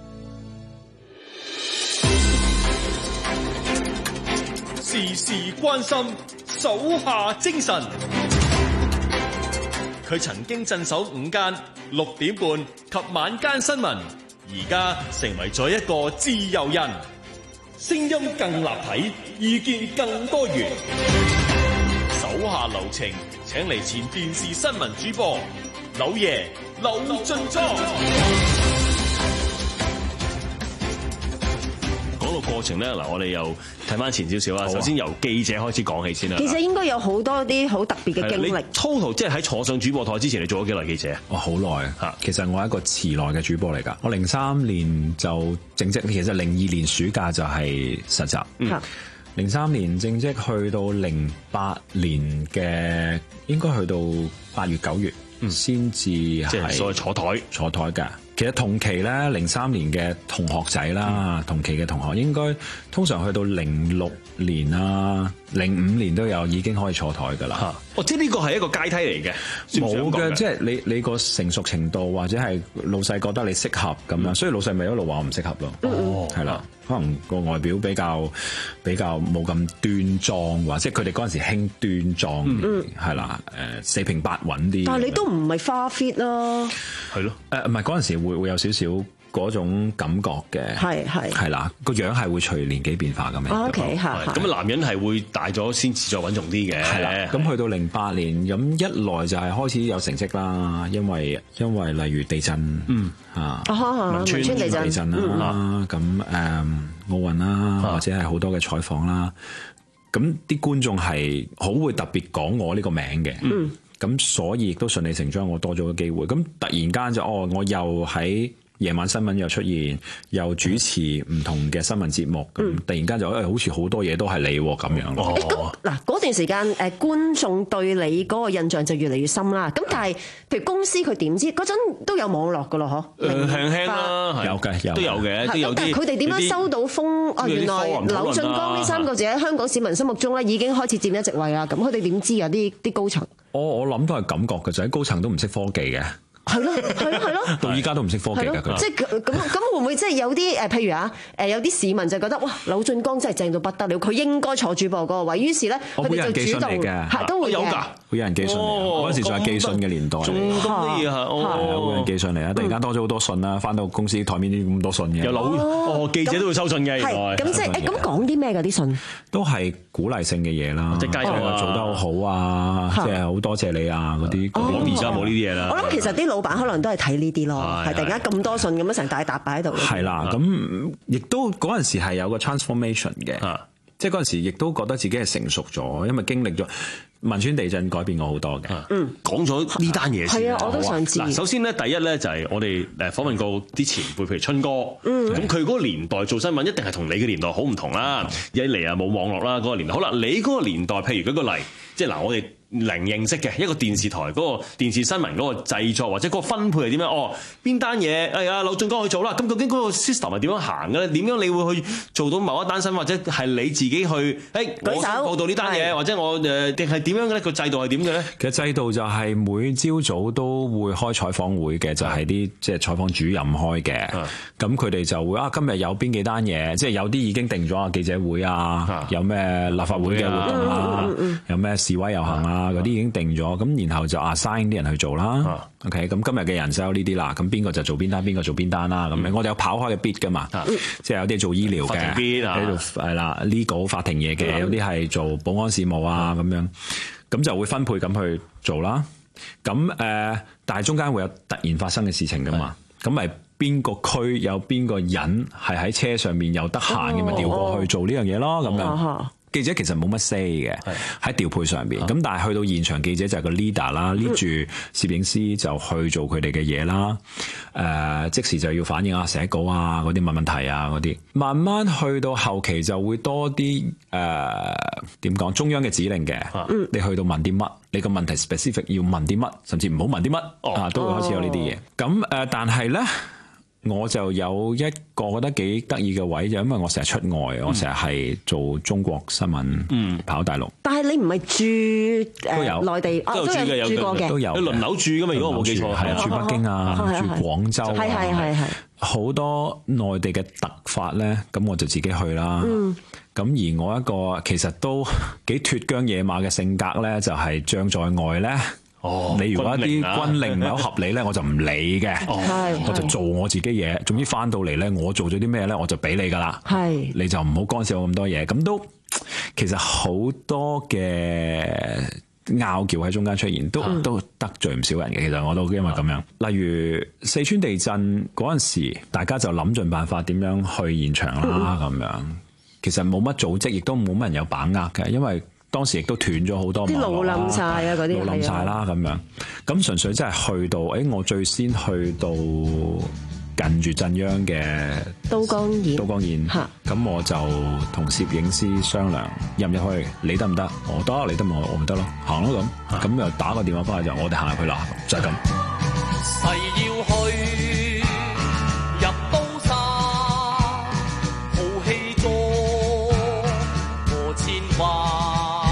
時時關心，手下精神。佢曾經鎮守午間、六點半及晚間新聞，而家成為咗一個自由人，聲音更立體，意見更多元。手下留情，請嚟前電視新聞主播柳爺柳進莊。 個過程咧，嗱，我哋又睇翻前少少啦。首先由記者開始講起先啦。 其實應該有好多啲好特別嘅經歷。 total 即係喺坐上主播台之前，你做咗幾耐記者啊？ 哦，好耐嚇。其實我係一個遲來嘅主播嚟㗎。我零三年就正職，其實零二年暑假就係實習。嗯。零三年正職去到零八年嘅，應該去到八月九月先至係。即係所謂坐台坐台㗎。其實同期咧，零三年嘅同學仔啦，嗯、同期嘅同學應該通常去到零六年啊、零五年都有已經可以坐台噶啦。 嚇、啊！哦，即係呢個係一個階梯嚟嘅， 冇嘅，即係你你個成熟程度或者係老細覺得你適合咁樣，嗯、所以老細咪一路話我唔適合咯。哦，係啦，可能個外表比較比較冇咁端莊，或者佢哋嗰陣時興端莊，係啦、嗯，誒四平八穩啲。 但係你都唔係花 fit 咯， 係咯，誒唔係嗰陣時會會有少少嗰種感覺嘅，係係係啦，個樣係會隨年紀變化咁樣。 OK 嚇， 咁啊男人係會大咗先至再穩重啲嘅。係啦， 咁去到零八年，咁一來就係開始有成績啦，因為因為例如地震，嗯啊，汶川地震地震啦，咁誒奧運啦，或者係好多嘅採訪啦，咁啲觀眾係好會特別講我呢個名嘅。嗯。咁所以亦都順理成章，我多咗個機會。咁突然間就哦，我又喺夜晚新聞又出現，又主持唔同嘅新聞節目。咁、嗯、突然間就誒、哎，好似好多嘢都係你咁樣咯。 嗱、哦，嗰段時間誒，觀眾對你嗰個印象就越嚟越深啦。咁但係，譬如公司佢點知嗰陣都有網絡噶咯？嗬、呃， 輕輕啦，有嘅，有都有嘅，都有啲。但係佢哋點樣收到風？哦，原來柳進江呢三個字喺香港市民心目中咧已經開始佔一席位啦。咁佢哋點知啊？啲啲高層？ 我我諗都係感覺嘅，就喺高層都唔識科技嘅。 係咯，係咯，係咯， 到依家都唔識科技㗎。 即係咁咁會唔會即係有啲誒？譬如啊，誒有啲市民就覺得哇，柳進江真係正到不得了，佢應該坐主播嗰個位。於是咧，佢哋就主動嚇都會有㗎，會有人寄信嚟。嗰陣時仲係寄信嘅年代，仲咁得意啊！ 係啊，會有人寄信嚟啊！突然間多咗好多信啦，翻到公司台面啲咁多信嘅。 有老哦，記者都會收信嘅。原來咁即係誒咁講啲咩㗎？啲信都係鼓勵性嘅嘢啦，即係做得好好啊，即係好多謝你啊嗰啲。 而家冇呢啲嘢啦。 我諗其實啲老闆可能都係睇呢啲咯，係突然間咁多信咁樣成大沓擺喺度。 係啦，咁亦都嗰陣時係有個 transformation 嘅，即係嗰陣時亦都覺得自己係成熟咗，因為經歷咗汶川地震改變我好多嘅。 嗯，講咗呢單嘢先。 係啊，我都想知。 嗱，首先咧，第一咧就係我哋誒訪問過啲前輩，譬如春哥，咁佢嗰個年代做新聞一定係同你嘅年代好唔同啦。一嚟啊冇網絡啦嗰個年代。好啦，你嗰個年代，譬如舉個例，即係嗱，我哋零認識嘅一個電視台嗰個電視新聞嗰個製作或者嗰個分配係點樣？哦，邊單嘢？哎呀，柳俊江去做啦。咁究竟嗰個 system 係點樣行嘅咧？點樣你會去做到某一單新聞，或者係你自己去？誒、哎，我想報道呢單嘢，或者我誒定係點樣嘅咧？個制度係點嘅咧？ 其實制度就係每朝早都會開採訪會嘅，就係啲即係採訪主任開嘅。咁佢哋就會啊，今日有邊幾單嘢？即係有啲已經定咗啊，記者會啊，有咩立法會嘅活動啊，有咩示威遊行啊。嗰啲已經定咗，咁然後就 assign 啲人去做啦。啊、OK，咁今日嘅人手有呢啲啦，咁邊個就做邊單，邊個做邊單啦。咁、嗯、我哋有跑開嘅 bit 噶嘛，嗯、即係有啲做醫療嘅，喺度係啦 legal 法庭嘢嘅，有啲係做保安事務啊咁、嗯、樣，咁就會分配咁去做啦。咁誒、呃，但係中間會有突然發生嘅事情噶嘛，咁咪邊個區有邊個人係喺車上面又得閒嘅，咪調過去做呢樣嘢咯，咁、哦、樣。哦記者其實冇乜 say 嘅喺調配上邊，咁、啊、但係去到現場記者就係個 leader 啦、嗯、，lead 住攝影師就去做佢哋嘅嘢啦。誒、呃，即時就要反映啊、寫稿啊、嗰啲問問題啊嗰啲。慢慢去到後期就會多啲誒點講中央嘅指令嘅、啊。你去到問啲乜，你個問題 specific 要問啲乜，甚至唔好問啲乜、哦、啊，都會開始有呢啲嘢。咁、哦、誒，但係咧。我就有一個覺得幾得意嘅位，就因為我成日出外，嗯、我成日係做中國新聞，嗯、跑大陸。但係你唔係住誒內地，都有住嘅，住過嘅，都有輪流住噶嘛。如果我冇記錯，係啊，住北京啊，住廣州啊，係係係係好多內地嘅突發咧，咁我就自己去啦。嗯咁而我一個其實都幾脫韁野馬嘅性格咧，就係將在外咧。哦，你如果一啲軍令唔係好合理咧，我就唔理嘅，我就做我自己嘢。總之翻到嚟咧，我做咗啲咩咧，我就俾你噶啦。係，你就唔好干涉我咁多嘢。咁都其實好多嘅拗撬喺中間出現，都、嗯、都得罪唔少人嘅。其實我都因為咁樣，例如四川地震嗰陣時，大家就諗盡辦法點樣去現場啦。咁、嗯、樣其實冇乜組織，亦都冇乜人有把握嘅，因為。當時亦都斷咗好多啲路冧晒啊！嗰啲路冧晒啦咁樣，咁純粹真係去到，誒、欸、我最先去到近住震央嘅都江堰，都江堰，咁我就同攝影師商量入唔入去，你得唔得？我得，你得我我咪得咯，行咯咁，咁又打個電話翻嚟就我哋行入去啦，就係、是、咁。誓要去入刀山，豪氣壯過千萬。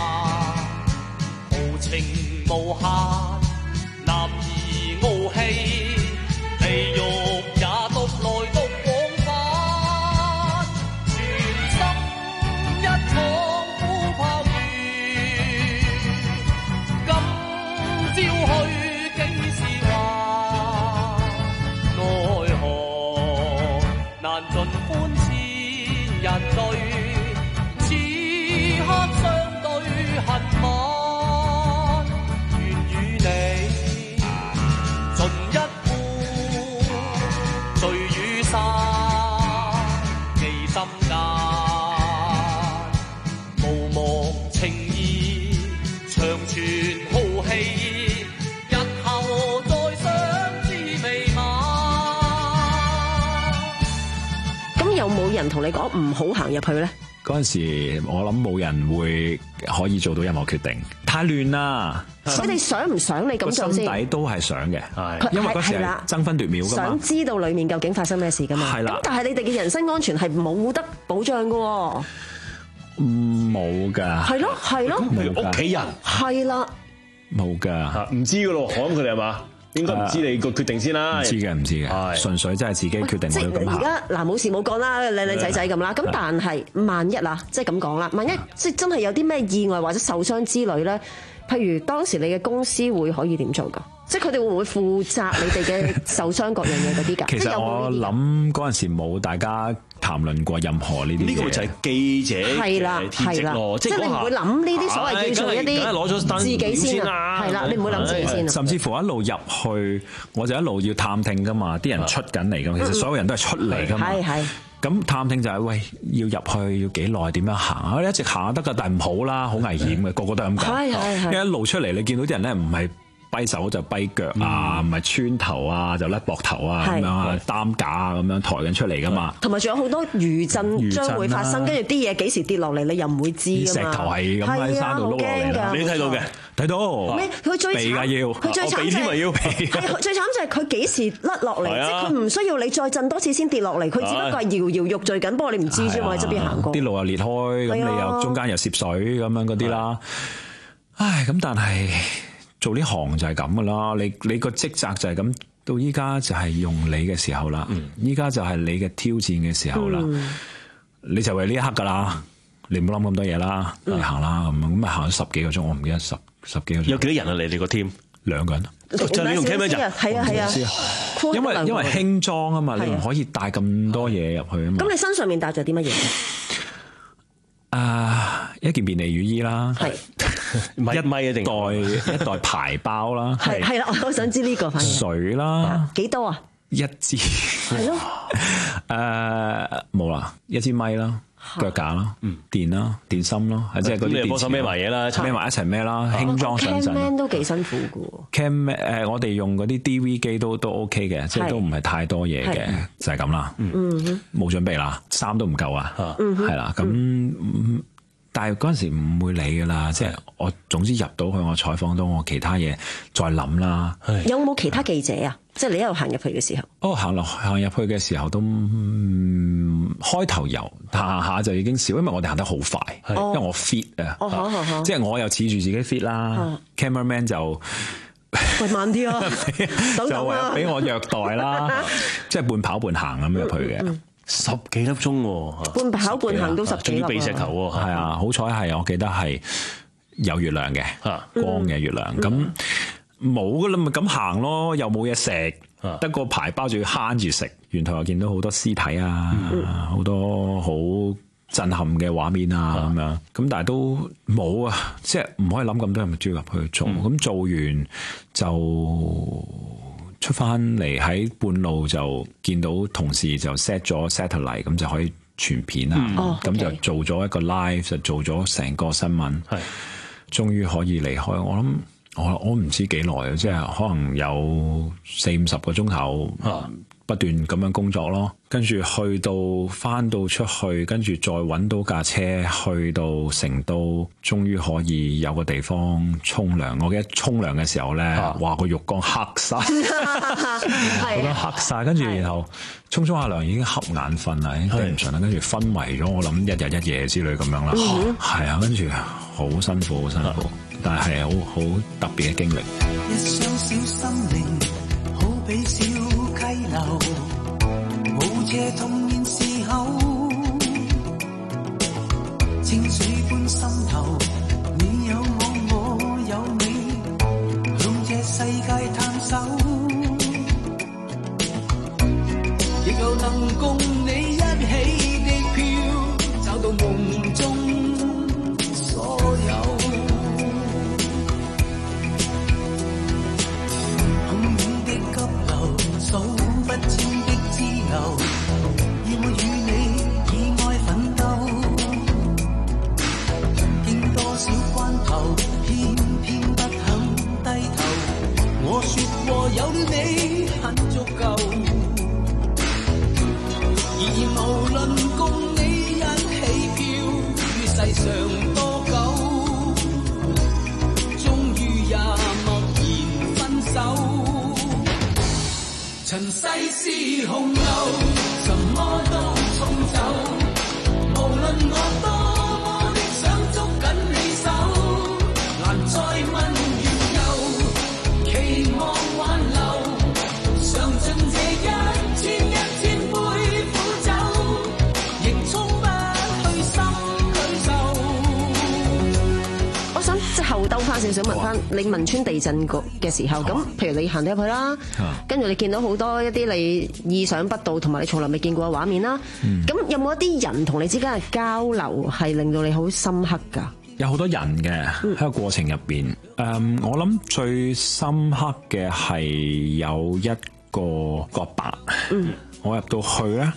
無限男兒傲氣，地獄也獨來獨往返，全心一闖虎豹穴。今朝去幾時還？奈何難盡歡千人淚，此刻相對恨晚。有冇人同你講唔好行入去咧？嗰陣時我諗冇人會可以做到任何決定，太亂啦。佢哋想唔想你咁做先？心底都係想嘅，係因為嗰時係爭分奪秒噶嘛，想知道裏面究竟發生咩事噶嘛。係啦，咁但係你哋嘅人身安全係冇得保障噶。冇噶。係咯係咯，屋企人係啦，冇噶，唔知噶咯，我諗佢哋係嘛？應該唔知你個決定先啦，唔知嘅唔知嘅，純粹真係自己決定。即係而家嗱，冇事冇講啦，靚靚仔仔咁啦。咁但係萬一啊，即係咁講啦，萬一即係真係有啲咩意外或者受傷之類咧，譬如當時你嘅公司會可以點做噶？即係佢哋會唔會負責你哋嘅受傷各樣嘢嗰啲㗎？其實我諗嗰陣時冇大家談論過任何呢啲嘢。呢個就係記者嘅天職咯，即係你唔會諗呢啲所謂叫做一啲自己先啊，係啦，你唔會諗自己先啊。甚至乎一路入去，我就一路要探聽㗎嘛，啲人出緊嚟㗎嘛，其實所有人都係出嚟㗎嘛。係係。 咁探聽就係、是、喂，要入去要幾耐？點樣行啊？你一直行得㗎，但係唔好啦，好危險嘅，個個都係咁講。 係係係。 因為一路出嚟，你見到啲人咧唔係跛手就跛腳啊，唔係穿頭啊就甩膊頭啊咁樣啊，擔架啊咁樣抬緊出嚟㗎嘛。同埋仲有好多餘震將會發生，跟住啲嘢幾時跌落嚟，你又唔會知㗎嘛。石頭係咁喺山度碌落嚟，你睇到嘅。睇到，咩？佢最慘，佢最慘就係，係最慘就係佢幾時甩落嚟，即係佢唔需要你再震多次先跌落嚟，佢只不過係搖搖欲墜緊，不過你唔知啫嘛，喺側邊行過，啲路又裂開，咁你又中間又涉水咁樣嗰啲啦。唉，咁但係做呢行就係咁噶啦，你你個職責就係咁，到依家就係用你嘅時候啦，依家就係你嘅挑戰嘅時候啦，你就為呢一刻噶啦，你唔好諗咁多嘢啦，你行啦咁，咁啊行咗十幾個鐘，我唔記得十。十幾個有幾多人啊？你哋個 team 兩個人，就你用 camera 係啊係啊，因為因為輕裝啊嘛，你唔可以帶咁多嘢入去啊嘛。咁你身上面帶咗啲乜嘢？啊，一件便利雨衣啦，係一米一定袋一袋排包啦，係係啦，我都想知呢個。水啦，幾多啊？一支係咯，誒冇啦，一支咪啦。腳架啦，電啦，電芯啦，即係嗰啲電池孭埋嘢啦，孭埋一齊孭啦，輕裝上陣。Camman 都幾辛苦嘅。Camman 誒，我哋用嗰啲 D V 機都都 OK 嘅，即係都唔係太多嘢嘅，就係咁啦。冇準備啦，衫都唔夠啊，係啦。咁但係嗰陣時唔會理噶啦，即係我總之入到去我採訪到我其他嘢再諗啦。有冇其他記者啊？即係你一路行入去嘅時候，哦，行落行入去嘅時候都、嗯、開頭有，下下就已經少，因為我哋行得好快，因為我 fit 啊，哦好好好，即係我又恃住自己 fit 啦、哦、，cameraman 就喂慢啲啊，就為俾我虐待啦，即係半跑半行咁入去嘅、嗯嗯，十幾粒鐘喎，半跑半行都十幾粒，仲要避石頭喎，係啊，好彩係我記得係有月亮嘅，光嘅月亮咁。嗯冇噶啦，咪咁行咯，又冇嘢食，得個排包仲要慳住食。沿途又見到好多屍體啊，好、嗯、多好震撼嘅畫面啊，咁、嗯、樣咁，但係都冇啊，即係唔可以諗咁多，咪追入去做。咁、嗯、做完就出翻嚟喺半路就見到同事就 set 咗 satellite， 咁就可以傳片啊。咁、嗯、就做咗一個 live， 就做咗成個新聞，係終於可以離開。我諗。我我唔知幾耐啊，即係可能有四五十個鐘頭不斷咁樣工作咯，跟住去到翻到出去，跟住再揾到架車去到成都，終於可以有個地方沖涼。我記得沖涼嘅時候咧，哇個浴缸黑晒，覺得黑晒，跟住然後沖沖下涼已經瞌眼瞓啦，已經頂唔順啦，跟住昏迷咗，我諗一日一夜之類咁樣啦，係啊，跟住好辛苦，好辛苦。但係好好特別嘅經歷。一雙小心靈，好比小溪流，無邪童年時候，清水般心頭，你有我，我有你，向這世界探索，亦有能共你一起的飄，找到夢中所有。數不清的支流，要我與你以愛奮鬥，經多少關頭，偏偏不肯低頭。我說過有了你很足夠，然而無論共你一起飄於世上多久，終於也默然分手。塵世是洪流，什麼都沖走。無論我多麼的想捉緊你手，難再問緣由，期望挽留。嘗盡這一千一千杯苦酒，仍沖不去心裏愁。我想即係後兜翻少少問翻你汶川地震嘅時候，咁譬如你行入去啦。跟住你見到好多一啲你意想不到同埋你從來未見過嘅畫面啦，咁、嗯、有冇一啲人同你之間嘅交流係令到你好深刻㗎？有好多人嘅喺個過程入邊，誒，我諗最深刻嘅係有一個個伯，嗯、我入到去咧，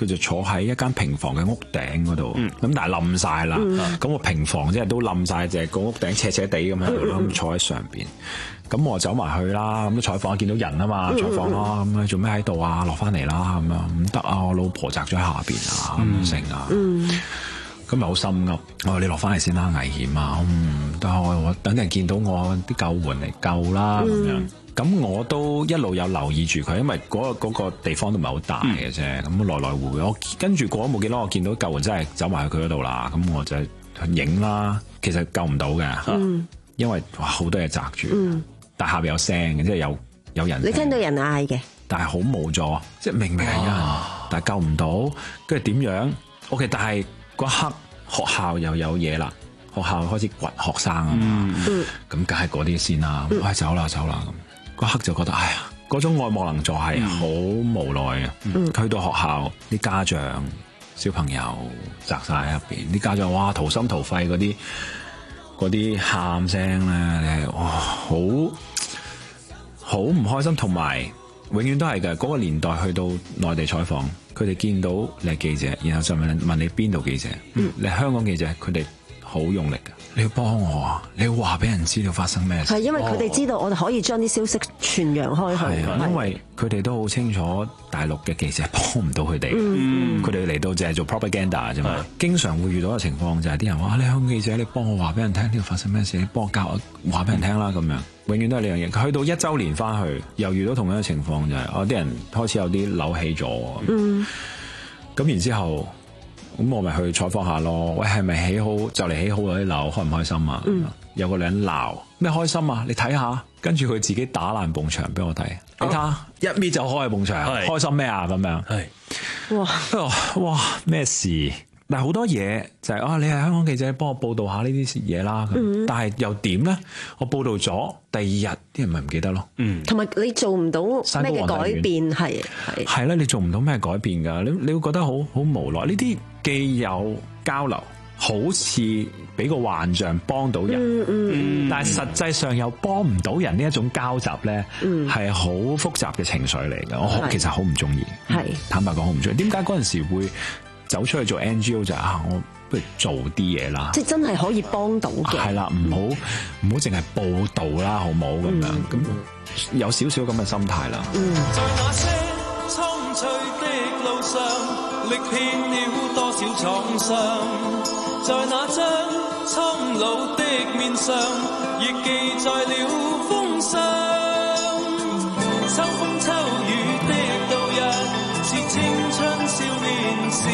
佢就坐喺一間平房嘅屋頂嗰度，咁、嗯、但係冧晒啦，咁個、嗯、平房即係都冧晒，就係個屋頂斜斜地咁樣，咁、嗯、坐喺上邊。咁我走埋去啦，咁都採訪見到人啊嘛，採訪啦，咁啊做咩喺度啊？落翻嚟啦，咁樣唔得啊！我老婆宅咗喺下邊啊，咁成啊，咁咪好心噏。我話你落翻嚟先啦，危險啊！嗯，但係我我等人見到我啲救援嚟救啦，咁、嗯、樣。咁我都一路有留意住佢，因為嗰、嗰個嗰個地方都唔係好大嘅啫。咁、嗯、來來回回，我跟住過咗冇幾耐，我見到救援真係走埋去佢嗰度啦。咁我就去影啦。其實救唔到嘅、嗯，因為哇好多嘢擲住。嗯但下邊有聲嘅，即係有有人。你聽到人嗌嘅， 但係好無助，即係明明係有人，但係救唔到，跟住點樣 ？OK， 但係嗰刻學校又有嘢啦，學校開始掘學生啊嘛，咁梗係嗰啲先啦。喂、嗯，走啦走啦咁，嗰刻就覺得，哎呀，嗰種愛莫能助係好無奈嘅。嗯、去到學校，啲家長、小朋友宅晒喺入邊，啲家長哇掏心掏肺嗰啲。嗰啲喊聲咧，你係哇，好好唔開心，同埋永遠都係嘅。嗰、那個年代去到內地採訪，佢哋見到你係記者，然後就問問你邊度記者，嗯、你係香港記者，佢哋好用力嘅。你要幫我啊！你要話俾人知道發生咩事。 係因為佢哋知道我哋可以將啲消息傳揚開去。 係啊，因為佢哋都好清楚大陸嘅記者幫唔到佢哋。佢哋嚟到就係做 propaganda 啫嘛。經常會遇到嘅情況就係啲人話：你香港記者，你幫我話俾人聽呢度發生咩事，你幫我教我話俾人聽啦咁樣。永遠都係呢樣嘢。去到一週年翻去，又遇到同樣嘅情況，就係哦啲人開始有啲扭起咗。嗯。咁然之後。咁我咪去採訪下咯。喂，係咪起好就嚟起好嗰啲樓，開唔開心啊？嗯、有個女人鬧咩開心啊？你睇下，跟住佢自己打爛埲牆俾我睇。你睇下，一搣就開埲牆，開心咩啊？咁樣係哇哇咩事？但係好多嘢就係、是、啊，你係香港記者，幫我報道下呢啲嘢啦。嗯、但係又點咧？我報道咗，第二日啲人咪唔記得咯。嗯， 同埋你做唔到咩嘅改變，係係係啦，你做唔到咩改變㗎？你你會覺得好好無奈。呢啲既有交流，好似俾個幻象幫到人，嗯嗯、但係實際上又幫唔到人呢一種交集咧，係好、嗯、複雜嘅情緒嚟㗎。我其實好唔中意，坦白講好唔中意。點解嗰陣時會走出去做 N G O 就係、啊，我不如做啲嘢啦， 即係真係可以幫到嘅。 係啦，唔好唔好淨係報導啦，好唔好咁樣？咁、嗯、有少少咁嘅心態啦。嗯、在那些蒼翠的路上，歷遍了多少創傷，在那張蒼老的面上，亦記載了風霜。秋風秋雨的度日，是青春少年時，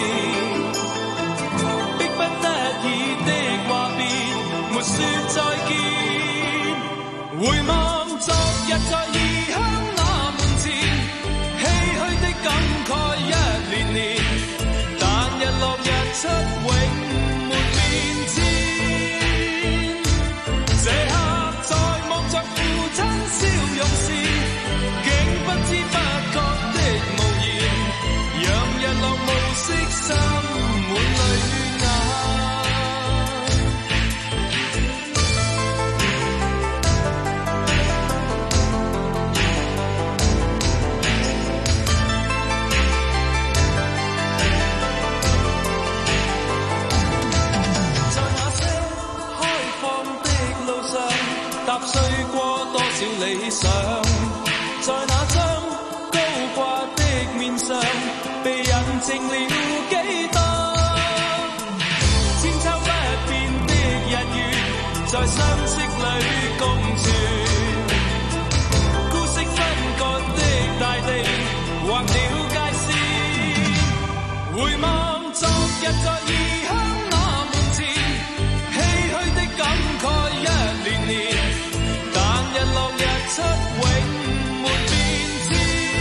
迫不得已的話別，沒說再見。回望昨日在異鄉那門前，唏噓的感慨一年年，但日落日出永沒變遷。這刻在望着父親笑容時，竟不知不覺的無言，讓日落暮色心滿淚眼。在那些開放的路上，踏碎過多少理想，在那張高掛的面上，被印證了幾多千秋不變的日月，在相識裏共存，孤息分割的大地劃了界線。回望昨日在異鄉那門前，唏噓的感慨一年年，但日落日出永沒變遷。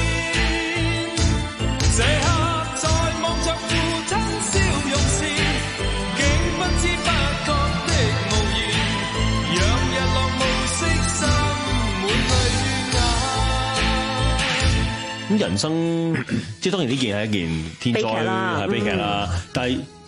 這刻在望着父親笑容時，竟不知不覺的無言，讓日落暮色心滿淚眼。 咁人生即係當然呢件係一件天災係悲劇啦，嗯、但係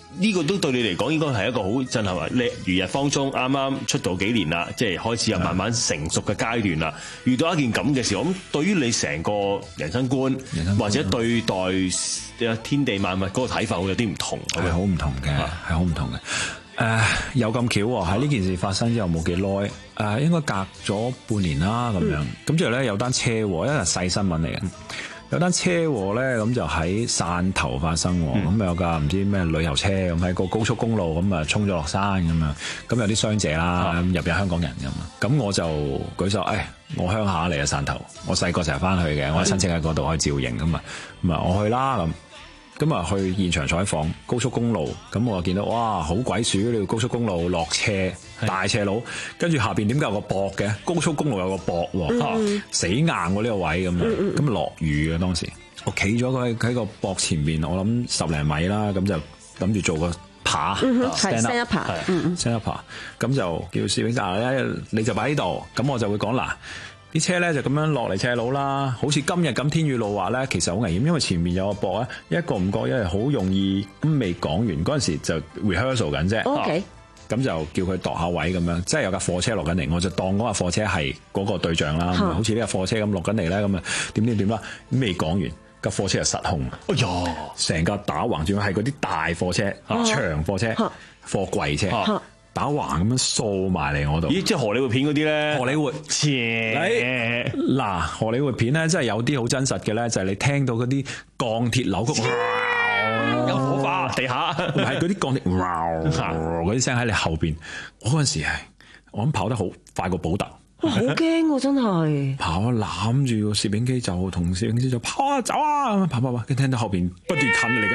呢個都對你嚟講應該係一個好震撼啊！你如日方中，啱啱出道幾年啦，即係開始又慢慢成熟嘅階段啦。遇到一件咁嘅事，咁對於你成個人生觀，人生觀或者對待天地萬物嗰個睇法，會有啲唔同， 係好唔同嘅，係好唔同嘅。誒、呃，有咁巧喎！喺呢件事發生之後冇幾耐，誒、呃，應該隔咗半年啦咁樣。咁之後咧有單車禍，一個細新聞嚟嘅。有單車禍咧，咁就喺汕頭發生，咁、嗯、有架唔知咩旅遊車咁喺個高速公路咁啊衝咗落山咁樣，咁有啲傷者啦，嗯、入邊香港人咁啊，咁我就舉手，誒，我鄉下嚟啊汕頭，我細個成日翻去嘅，我親戚喺嗰度去照應咁啊，咁啊我去啦咁。咁啊，去現場採訪高速公路，咁我見到哇，好鬼鼠呢條高速公路落斜大斜路，跟住下邊點解有個駁嘅？高速公路有個駁喎、嗯，死硬喎呢個位咁樣，咁落雨嘅當時，我企咗佢喺個駁前面，我諗十零米啦，咁就諗住做個爬 stand up 爬 stand up 爬，咁就叫攝影師咧，你就擺喺度，咁我就會講嗱。啲車咧就咁樣落嚟斜路啦，好似今日咁天雨路滑咧，其實好危險，因為前面有個駁咧，一個唔覺，因為好容易咁未講完嗰陣時就 rehearsal 緊啫。OK，咁就叫佢度下位咁樣，即係有架貨車落緊嚟，我就當嗰架貨車係嗰個對象啦，好似呢架貨車咁落緊嚟咧，咁啊點點點啦，未講完架貨車就失控，哎呀，成架打橫轉，係嗰啲大貨車、啊、長貨車、啊、貨櫃車。啊打橫咁樣掃埋嚟我度，咦！即係荷里活片嗰啲咧，荷里活切嗱，荷里活片咧，真係有啲好真實嘅咧，就係、是、你聽到嗰啲鋼鐵扭曲，有火花地下，唔係嗰啲鋼鐵嗰啲聲喺你後邊。我嗰陣時係我諗跑得好快過寶特，好驚喎！真係跑攬住個攝影機就同攝影師就跑啊走啊，跑跑跑，跟住聽到後邊不斷近嚟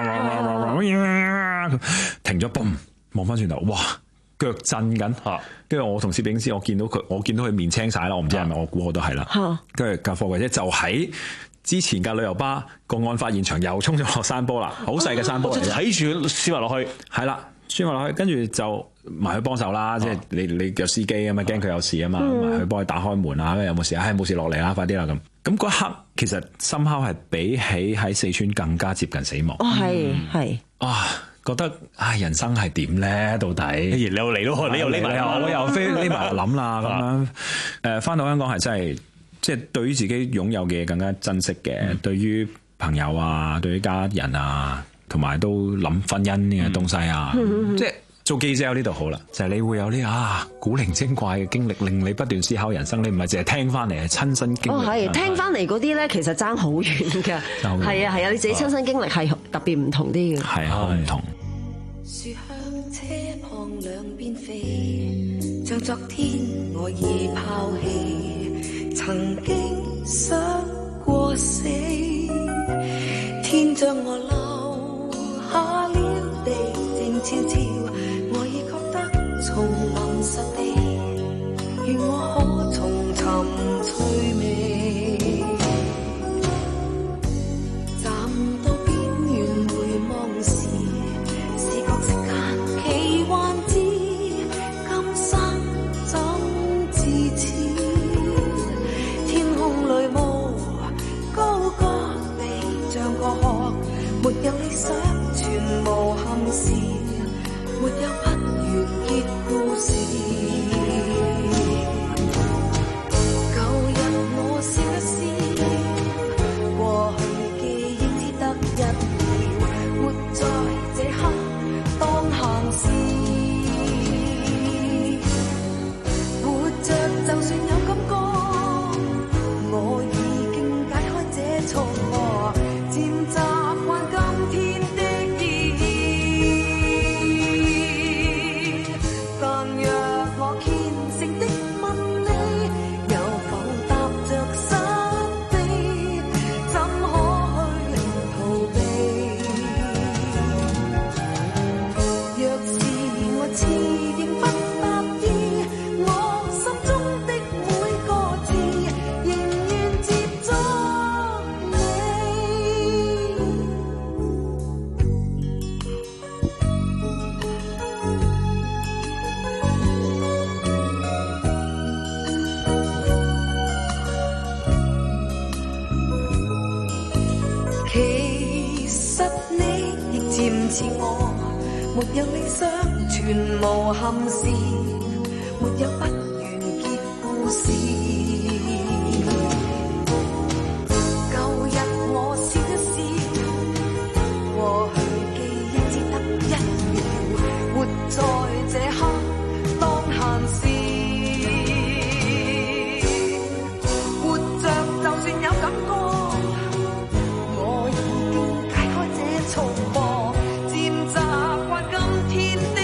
嘅，停咗，嘣，望翻轉頭，哇！腳震緊，跟住我同攝影師，我見到佢，我見到佢面青晒啦，我唔知係咪，我估我都係啦。跟住架貨櫃車就喺之前架旅遊巴個案發現場又衝咗落山坡啦，好細嘅山坡，睇住輸埋落去，係啦，輸埋落去，跟住就埋去幫手啦，即係你你有司機啊嘛，驚佢有事啊嘛，埋去幫佢打開門啊，有冇事啊？唉，冇事落嚟啦，快啲啦咁。咁嗰一刻其實深刻係比起喺四川更加接近死亡。哦，係係啊。覺得唉，人生係點咧？到底你又嚟咯，你又匿埋，我又飛匿埋諗啦咁樣。誒，翻到香港係真係，即係對於自己擁有嘅嘢更加珍惜嘅、嗯。對於朋友啊，對於家人啊，同埋都諗婚姻呢個東西啊，嗯、即係做記者呢度好啦，就係、是、你會有呢啊古靈精怪嘅經歷，令你不斷思考人生。你唔係淨係聽翻嚟，係親身經歷。哦，係聽翻嚟嗰啲咧，其實爭好遠噶。係啊係啊，你自己親身經歷係特別唔同啲嘅。係啊，好唔同。樹向車旁兩邊飛，像昨天我已拋棄，曾經想過死，天將我留下了地靜悄悄，我已覺得叢林實地，願我可重尋趣味，站到邊緣回望時，是覺世間奇幻之，今生怎至此？天空裏霧高高地像個殼，沒有理想，全無憾事，沒有不完結故事。舊日我笑一笑，過去記憶只得一秒，活在這刻當閒事，活着就算有感覺，我已經解開這錯愕，漸習慣今天的意義。但若我虔誠的問你，有否踏着實地，怎可去逃避？若是我自認不答意，我心中的每個字仍願接觸你。其實你亦漸似我， 沒有理想，全無憾事，沒有不完結故事。舊日我試一試，過去記憶只得一秒，活在這刻當閒事。活着就算有感覺，我已經解開這束縛，漸習慣今天的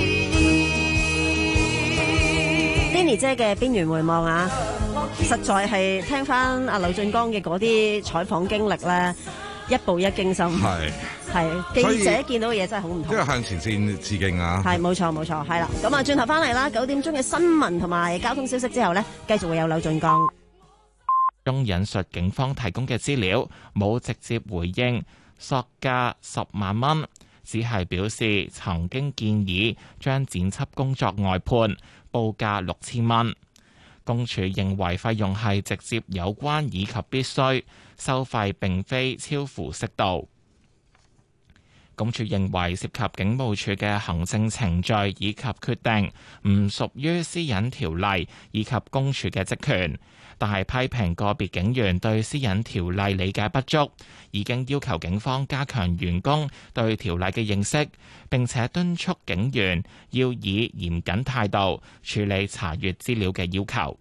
意義。 Denny 姐嘅邊緣回望啊，實在係聽翻阿柳俊江嘅嗰啲採訪經歷咧，一步一驚心。 係係記者見到嘅嘢真係好唔同。 即係向前線致敬啊！ 係冇錯冇錯，係啦。咁啊，轉頭翻嚟啦，九點鐘嘅新聞同埋交通消息之後呢，繼續會有柳俊江。 中引述警方提供嘅資料，冇直接回應索價十萬蚊，只係表示曾經建議將剪輯工作外判，報價六千蚊。公署認為費用係直接有關以及必須，收費並非超乎適度。公署認為涉及警務處嘅行政程序以及決定，唔屬於私隱條例以及公署嘅職權，但係批評個別警員對私隱條例理解不足，已經要求警方加強員工對條例嘅認識，並且敦促警員要以嚴謹態度處理查閱資料嘅要求。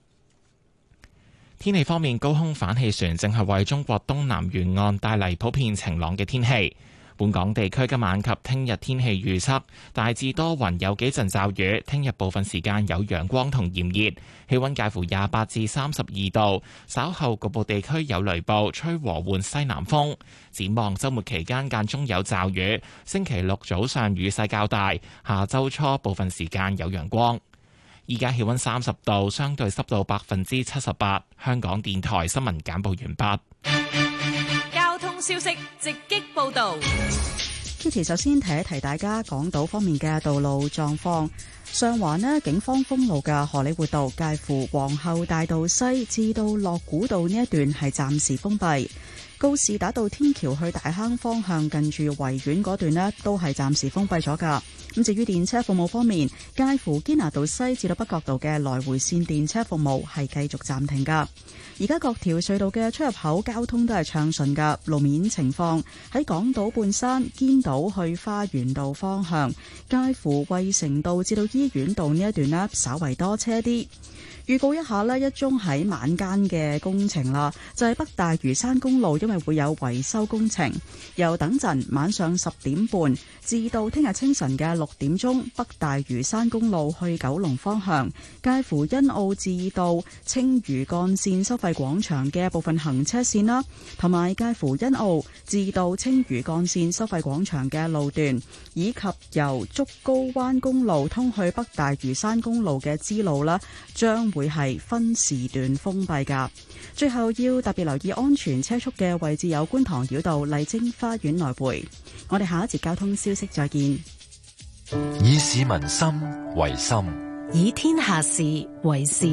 天氣方面，高空反氣旋正係為中國東南沿岸帶嚟普遍晴朗嘅天氣。本港地區今晚及聽日天氣預測大致多雲，有幾陣驟雨。聽日部分時間有陽光同炎熱，氣溫介乎廿八至三十二度。稍後局部地區有雷暴，吹和緩西南風。展望週末期間間中有驟雨，星期六早上雨勢較大，下週初部分時間有陽光。依家氣溫三十度，相對濕度百分之七十八。香港電台新聞簡報完畢。 消息直擊報道。 Kitty 首先提一提大家港島方面嘅道路狀況。上環呢，警方封路嘅荷里活道介乎皇后大道西至到樂古道呢一段係暫時封閉。告士打道天橋去大坑方向近住維園嗰段呢都係暫時封閉咗噶。咁至於電車服務方面，介乎堅拿道西至到北角道嘅來回線電車服務係繼續暫停噶。而家各條隧道嘅出入口交通都係暢順噶。路面情況喺港島半山堅道去花園道方向，介乎衛城道至到醫院道呢一段呢稍為多車啲。預告一下呢一宗喺晚間嘅工程啦，就係北大嶼山公路，因為會有維修工程，由等陣晚上十點半至到聽日清晨嘅六點鐘，北大嶼山公路去九龍方向，介乎欣澳至到青嶼幹線收費廣場嘅部分行車線啦，同埋介乎欣澳至到青嶼幹線收費廣場嘅路段，以及由竹篙灣公路通去北大嶼山公路嘅支路啦，將會係分時段封閉噶。最後要特別留意安全車速嘅位置有觀塘繞道麗晶花園來回。我哋下一節交通消息再見。 以市民心為心， 以天下事為事。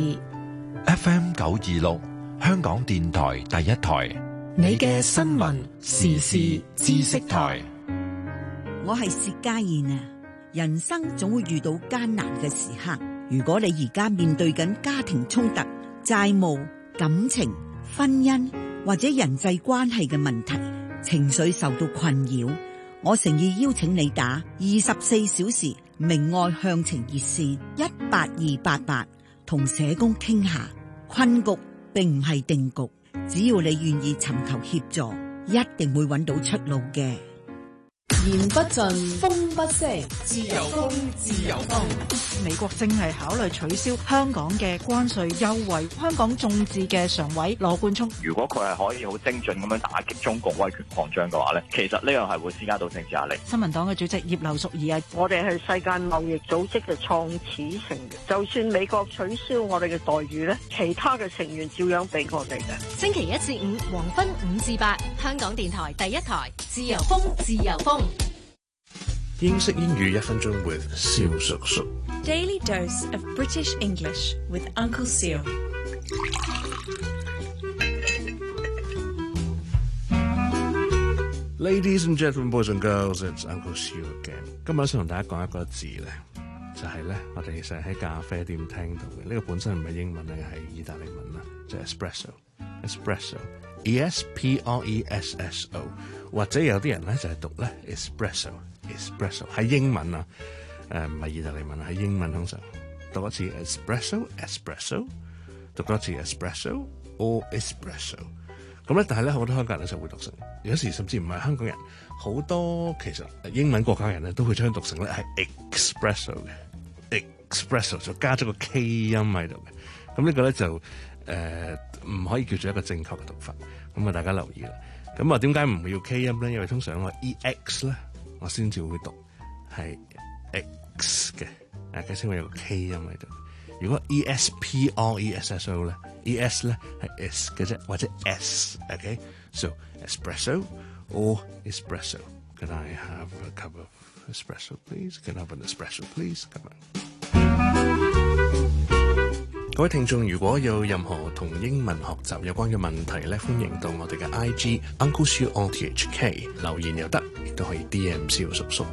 F M 九二六香港電台第一台， 你嘅新聞時事知識台。 我係薛家燕啊！人生總會遇到艱難嘅時刻。如果你而家面對緊家庭衝突、債務、感情、婚姻或者人際關係嘅問題，情緒受到困擾，我誠意邀請你打二十四小時明愛向晴熱線一八二八八，同社工傾下。困局並唔係定局，只要你願意尋求協助，一定會揾到出路嘅。 言不盡，風不息，自由風，自由風。 美國正係考慮取消香港嘅關稅優惠。香港眾志嘅常委羅冠聰， 如果佢係可以好精準咁樣打擊中共威權擴張嘅話咧，其實呢樣係會施加到政治壓力。 新民黨嘅主席葉劉淑儀啊， 我哋係世界貿易組織嘅創始成員，就算美國取消我哋嘅待遇咧，其他嘅成員照樣俾我哋嘅。 星期一至五黃昏五至八，香港電台第一台，自由風，自由風。 英式英語一分鐘 with 蕭叔叔。 Daily dose of British English with Uncle Seal。 Ladies and gentlemen, boys and girls, it's Uncle Siu again。今日想同大家講一個字咧，就係、是、咧，我哋成日喺咖啡店聽到嘅。呢、這個本身唔係英文嚟嘅，係意大利文啦，就係、是、espresso，espresso，e s p r e s s o， 或者有啲人咧就係讀咧 espresso，espresso 係英文啊，誒唔係意大利文，係英文通常讀一次 espresso，espresso， 讀多次 espresso or espresso。咁咧，但係咧好多香港人咧就會讀成，有時甚至唔係香港人，好多其實英文國家人咧都會將讀成咧係 espresso 嘅 espresso 就加咗個 K 音喺度嘅。咁呢個咧就誒唔、呃、可以叫做一個正確嘅讀法。咁啊，大家留意啦。咁啊，點解唔會要 K 音咧？因為通常我 ex 咧，我先至會讀係 x 嘅，誒，解釋我有個 K 音喺度。如果 E S P R E S S O 咧 ，E S 咧係 S 嘅啫，或者 S，OK，so espresso or espresso。Can I have a cup of espresso, please? Can I have an espresso, please? Come on。各位聽眾，如果有任何同英文學習有關嘅問題咧，歡迎到我哋嘅 I G Uncle Siu on T H K 留言又得，亦都可以 D M 蕭叔叔。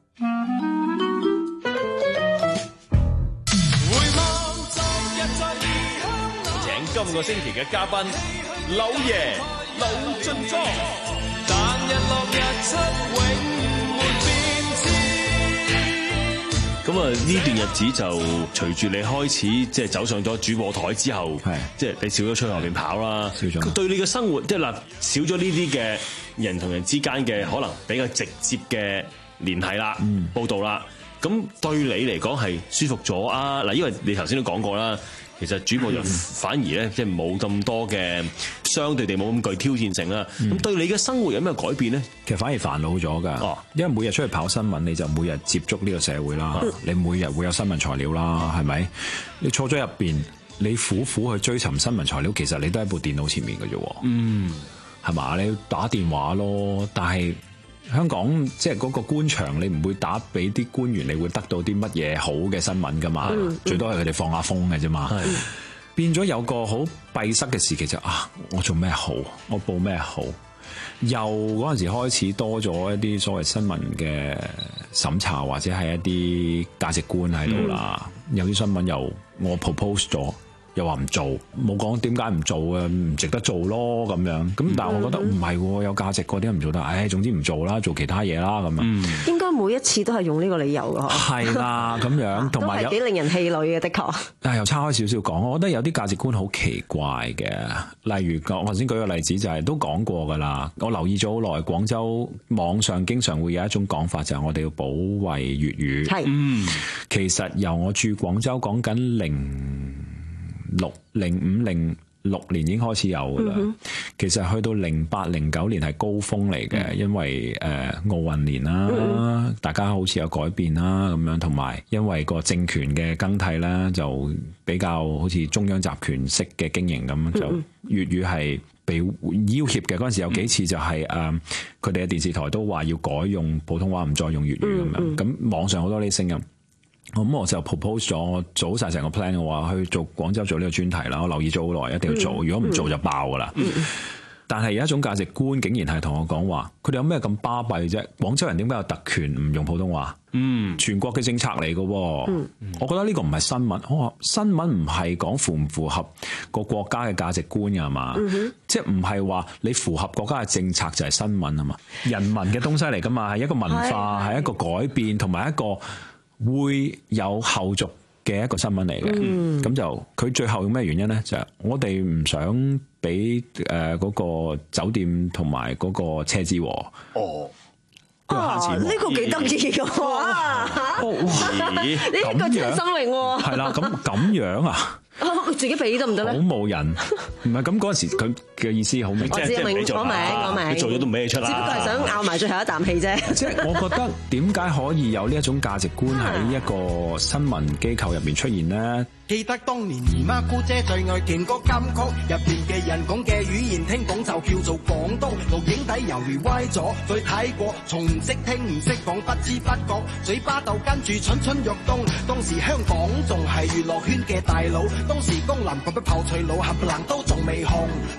今個星期嘅嘉賓柳爺柳俊莊，但日落日出永沒變遷。咁啊呢段日子就隨住你開始即係走上咗主播台之後，係即係你少咗出去外面跑啦，少咗。對你嘅生活即係嗱少咗呢啲嘅人同人之間嘅可能比較直接嘅聯繫啦、嗯、報道啦，咁對你嚟講係舒服咗啊嗱，因為你頭先都講過啦。其實主播就反而咧，即係冇咁多嘅，相對地冇咁具挑戰性啦。咁、嗯、對你嘅生活有咩改變咧？ 其實反而煩惱咗㗎。哦，因為每日出去跑新聞，你就每日接觸呢個社會啦。嗯、你每日會有新聞材料啦，係咪？你坐咗入邊，你苦苦去追尋新聞材料，其實你都喺部電腦前面嘅啫。嗯，係嘛？你打電話咯，但係香港即係嗰個官場，你唔會打俾啲官員，你會得到啲乜嘢好嘅新聞噶嘛？嗯、最多係佢哋放下風嘅啫嘛。嗯、變咗有個好閉塞嘅時期就啊，我做咩好？我報咩好？又嗰陣時開始多咗一啲所謂新聞嘅審查，或者係一啲價值觀喺度啦。嗯、有啲新聞又我 propose 咗。又話唔做，冇講點解唔做啊？唔值得做咯咁樣。咁但係我覺得唔係，有價值嗰啲唔做得。唉，總之唔做啦，做其他嘢啦咁樣。嗯、應該每一次都係用呢個理由㗎。係啦，咁樣同埋有幾令人氣餒嘅，的確。但係又差開少少講，我覺得有啲價值觀好奇怪嘅。例如我頭先舉個例子就係、是、都講過㗎啦。我留意咗好耐，廣州網上經常會有一種講法，就係、是、我哋要保衛粵語。係，嗯，其實由我駐廣州講緊零。六零五零六年已經開始有㗎啦，嗯、其實去到零八零九年係高峰嚟嘅，嗯、因為誒、呃、奧運年啦，嗯、大家好似有改變啦咁樣，同埋因為個政權嘅更替啦，就比較好似中央集權式嘅經營咁，嗯、就粵語係被要挾嘅。嗰陣時有幾次就係誒佢哋嘅電視台都話要改用普通話，唔再用粵語咁樣，咁、嗯嗯、網上好多呢啲聲音。咁我就 propose 咗，我做晒成個 plan 嘅話，去做廣州做呢個專題啦。我留意咗好耐，一定要做。如果唔做就爆噶啦。嗯嗯、但係有一種價值觀，竟然係同我講話，佢哋有咩咁巴閉啫？廣州人點解有特權唔用普通話？嗯，全國嘅政策嚟嘅。嗯，我覺得呢個唔係新聞。我話新聞唔係講符唔符合個國家嘅價值觀㗎嘛？嗯、哼即係唔係話你符合國家嘅政策就係新聞啊嘛？人民嘅東西嚟㗎嘛，係一個文化，係一個改變，同埋一個。會有後續嘅一個新聞嚟嘅，咁、嗯、就佢最後有咩原因咧？就係、我哋唔想俾誒嗰個酒店同埋嗰個車資喎。哦，啊，呢、呢個幾得意嘅哇！呢個真係心榮喎。係啦，咁咁樣啊？自己俾得唔得咧？好冇人，唔係咁嗰陣時佢嘅意思好明，即係即係你做啦，你做咗都唔俾你出啦。只不過係想拗埋最後一啖氣啫。即係我覺得點解可以有呢一種價值觀喺一個新聞機構入邊出現咧？記得當年姨媽姑姐最愛勁歌金曲入邊嘅人講嘅語言聽講就叫做廣東，錄影底猶如歪咗，再睇過從唔識聽唔識講，不知不覺嘴巴就跟住蠢蠢欲動。當時香港仲係娛樂圈嘅大佬，當時江南嗰啲炮脆佬冚唪唥都仲未紅，郭富城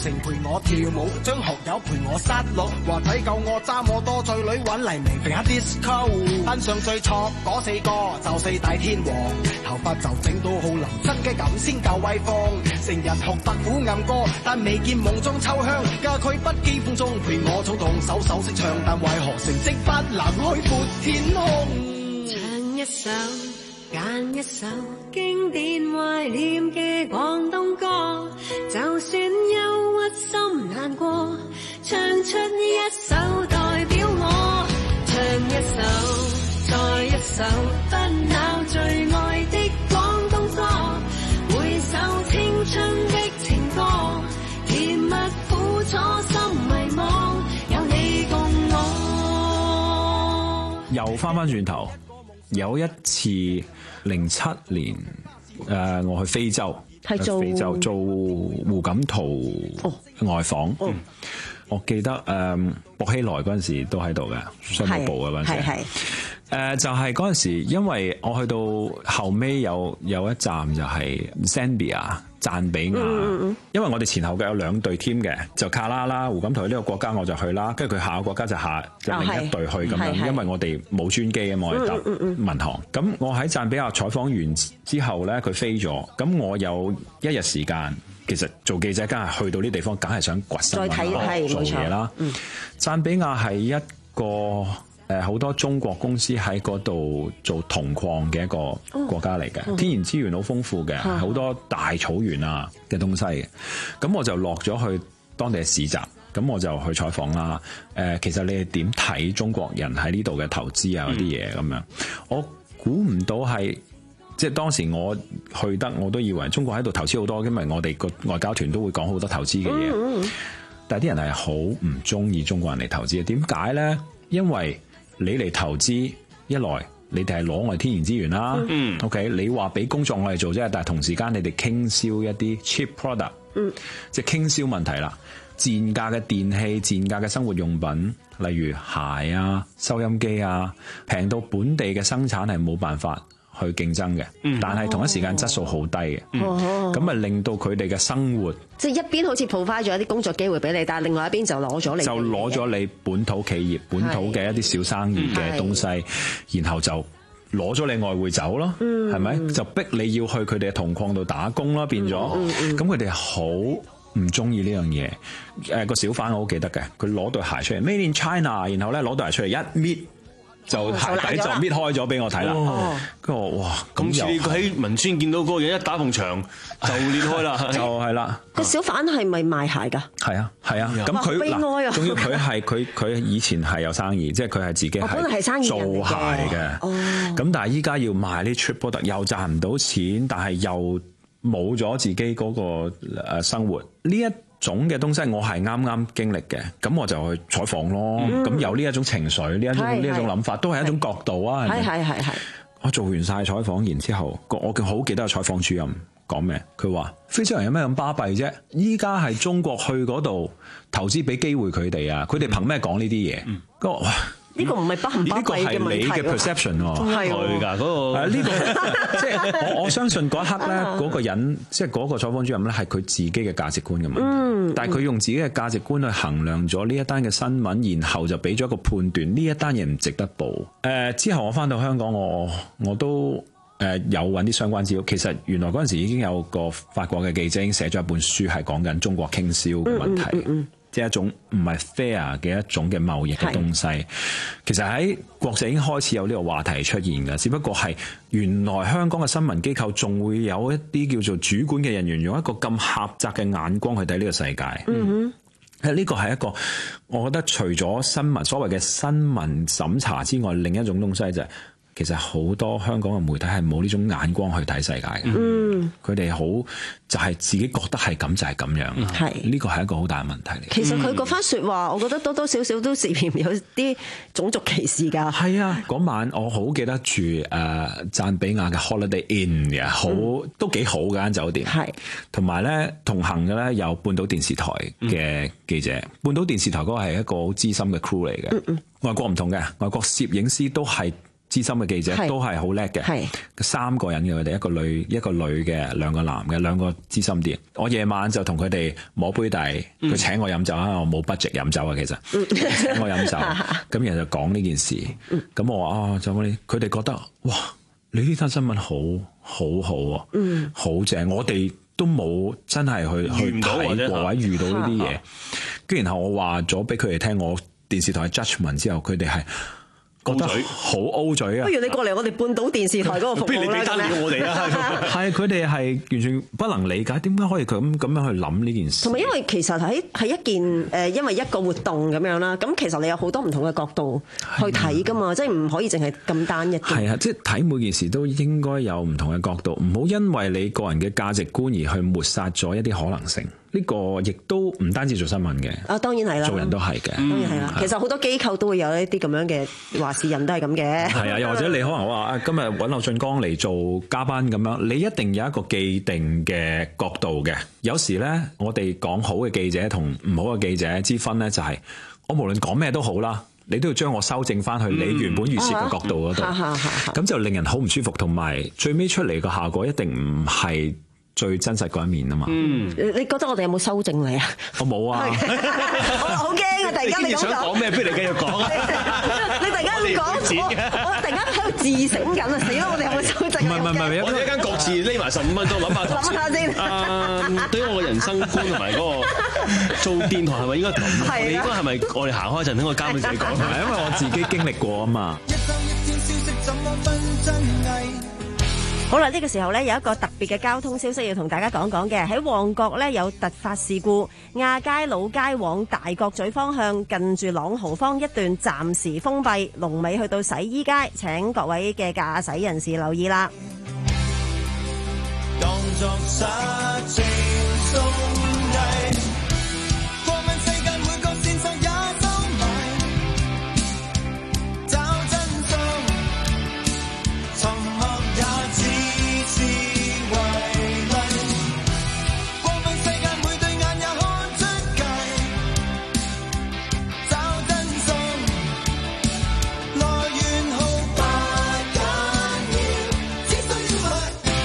情陪我跳舞，張學友陪我失落，華仔救我揸我多醉女揾黎明定下 disco， 班上最錯嗰四個就四大天王，頭髮就整到好林真嘅咁先夠威風，成日學白虎暗歌，但未見夢中秋香，家駒不羈風中陪我草動手手識唱，但為何成績不能開闊天空？ 唱一首揀一首經典懷念嘅廣東歌，就算憂鬱心難過，唱出一首代表我，唱一首再一首不朽最愛的廣東歌，回首青春的情歌，甜蜜苦楚心迷惘，有你共我。 又翻翻轉頭，有一次零七年，誒、呃，我去非洲， 係做非洲做胡錦濤外訪。哦、我記得誒、呃，薄熙來嗰陣時都喺度嘅，商務部嘅嗰陣時。係係。誒、呃，就係嗰陣時，因為我去到後尾有有一站就係 Zambia 贊比亞，嗯、因為我哋前後嘅有兩隊 team 嘅，就卡拉啦，胡錦濤呢個國家我就去啦，跟住佢下個國家就下就另一隊去咁樣，因為我哋冇專機啊嘛，我哋搭民航。咁、嗯嗯、我喺贊比亞採訪完之後咧，佢飛咗，咁我有一日時間，其實做記者梗係去到呢地方，梗係想掘新聞做嘢啦。贊、嗯、比亞係一個。誒好多中國公司喺嗰度做銅礦嘅一個國家嚟嘅，哦、天然資源好豐富嘅，好、哦、多大草原啊嘅東西嘅。咁我就落咗去當地嘅市集，咁我就去採訪啦。誒，其實你係點睇中國人喺呢度嘅投資啊嗰啲嘢咁樣？我估唔到係，即係當時我去得，我都以為中國喺度投資好多，因為我哋個外交團都會講好多投資嘅嘢。嗯嗯、但係啲人係好唔中意中國人嚟投資嘅，點解咧？因為你嚟投資，一來你哋係攞我哋天然資源啦，嗯，OK，你話俾工作我哋做啫，但係同時間你哋傾銷一啲 cheap product，嗯，即係傾銷問題啦，賤價嘅電器、賤價嘅生活用品，例如鞋啊、收音機啊，平到本地嘅生產係冇辦法去競爭嘅，嗯、但係同一時間質素好低嘅，咁咪、嗯、令到佢哋嘅生活， 即係一邊好似 provide 咗一啲工作機會俾你，但係另外一邊就攞咗你， 就攞咗你本土企業、本土嘅一啲小生意嘅東西，是然後就攞咗你外匯走咯，係咪、嗯？就逼你要去佢哋嘅銅礦度打工咯，變咗，咁佢哋好唔中意呢樣嘢。誒、呃、個小販我好記得嘅，佢攞對鞋出嚟 ，Made in China， 然後咧攞對鞋出嚟一搣。就鞋底就搣開咗俾我睇啦，跟住我哇， 咁似佢喺文村見到嗰個人一打埲牆就裂開啦， 就係啦。 個小販係咪賣鞋㗎？ 係啊係啊，咁佢嗱，仲要佢係佢佢以前係有生意，即係佢係自己係做鞋嘅。咁但係依家要賣呢 cheap product，又賺唔到錢，但係又冇咗自己嗰個誒生活呢一種嘅東西我係啱啱經歷嘅，咁我就去採訪咯。咁、嗯、有呢一種情緒，呢一種呢一種諗法，都係一種角度啊。係係係係。我做完晒採訪，然之後我好記得個採訪主任講咩？佢話非洲人有咩咁巴閉啫？依家係中國去嗰度投資，俾機會佢哋啊！佢哋憑咩講呢啲嘢？個哇！ 呢個唔係巴唔巴閉嘅問題， 呢個係你嘅 perception 喎， 係㗎嗰個。 呢個即係我我相信嗰一刻咧，嗰個人即係嗰個採訪主任咧，係佢自己嘅價值觀嘅問題。嗯，但係佢用自己嘅價值觀去衡量咗呢一單嘅新聞，然後就俾咗一個判斷，呢一單嘢唔值得報。誒、呃，之後我翻到香港，我我都誒有揾啲相關資料。其實原來嗰陣時已經有個法國嘅記者已經寫咗一本書，係講緊中國傾銷嘅問題。嗯嗯嗯嗯，即係一種唔係 fair 嘅一種嘅貿易嘅東西，是其實喺國際已經開始有呢個話題出現嘅，只不過係原來香港嘅新聞機構仲會有一啲叫做主管嘅人員用一個咁狹窄嘅眼光去睇呢個世界。嗯哼，呢個係一個我覺得除咗新聞所謂嘅新聞審查之外，另一種東西就係、是。其實好多香港嘅媒體係冇呢種眼光去睇世界嘅，嗯，佢哋好就係自己覺得係咁就係咁樣，係呢個係一個好大嘅問題嚟。 其實佢嗰番説話，我覺得多多少少都涉嫌有啲種族歧視㗎。係啊，嗰晚我好記得住誒贊比亞嘅 Holiday Inn 嘅，好、嗯、都幾好嘅間酒店，係同埋咧同行嘅咧有半島電視台嘅記者，嗯、半島電視台嗰個係一個好資深嘅 crew 嚟嘅，嗯嗯，外國唔同嘅，外國攝影師都係。 資深嘅記者都係好叻嘅，三個人嘅佢哋，一個女一個女嘅，兩個男嘅，兩個資深啲。我夜晚就同佢哋摸杯底，佢、嗯、請我飲酒啊，我冇 budget 飲酒啊，其實、嗯、請我飲酒，咁然後就講呢件事。咁、嗯、我話啊，就你佢哋覺得哇，你呢單新聞好好好啊，嗯，好正，我哋都冇真係去去睇過或者遇到呢啲嘢。跟然後我話咗俾佢哋聽，我電視台 judgment 之後，佢哋係。覺得好 O 嘴啊！ 不如你過嚟我哋半島電視台嗰個服務啦。不如你俾單料我哋啊！ 係佢哋係完全不能理解點解可以咁咁樣去諗呢件事。 同埋因為其實喺係一件誒，因為一個活動咁樣啦。咁其實你有好多唔同嘅角度去睇噶嘛，即係唔可以淨係咁單一。 係啊，即係睇每件事都應該有唔同嘅角度，唔好因為你個人嘅價值觀而去抹殺咗一啲可能性。呢個亦都唔單止做新聞嘅， 啊當然係啦， 做人都係嘅， 當然係啦。其實好多機構都會有一啲咁樣嘅話事人都係咁嘅。 係啊，又或者你可能話啊，今日揾劉俊江嚟做嘉賓咁樣，你一定有一個既定嘅角度嘅。有時咧，我哋講好嘅記者同唔好嘅記者之分咧，就係我無論講咩都好啦，你都要將我修正翻去你原本預設嘅角度嗰度，咁、嗯、就令人好唔舒服，同埋最尾出嚟個效果一定唔係最真實嗰一面啊嘛。嗯， 你覺得我哋有冇修正你啊？ 我冇啊。 我好驚啊！突然間你咁講， 想講咩？不如你繼續講啊！ 你突然間咁講，我我突然間喺度自省緊啊！死啦！我哋有冇修正？ 唔係唔係唔係， 我哋一間各自匿埋十五分鐘諗下。 諗下先。 啊，對於我嘅人生觀同埋嗰個做電台係咪應該咁？你應該係咪我哋行開一陣，等我交俾自己講？ 係因為我自己經歷過啊嘛。 好啦，呢個時候呢，有一個特別嘅交通消息要同大家講講嘅。喺旺角呢，有突發事故，亞皆老街往大角咀方向近住朗豪坊一段暫時封閉，龍尾去到洗衣街，請各位嘅駕駛人士留意啦。當作實情送遞，過問世界每個線索也收埋，找真相，沉默也似是為例，過問世界每對眼也看出界，找真相，來源毫不緊要，只需要去。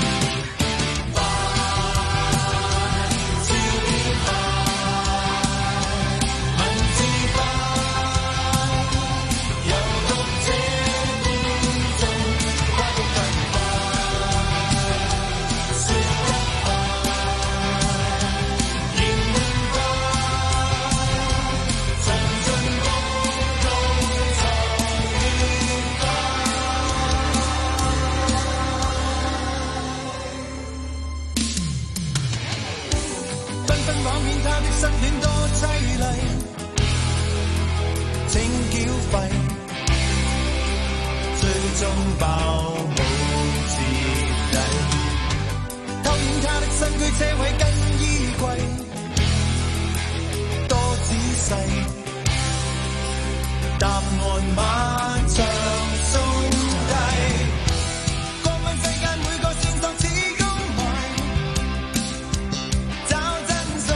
中爆冇徹底，偷影他的身軀車位跟衣櫃，多仔細，答案漫長送遞，過問世間每個線索似公賣，找真相，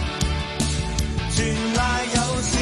全賴有時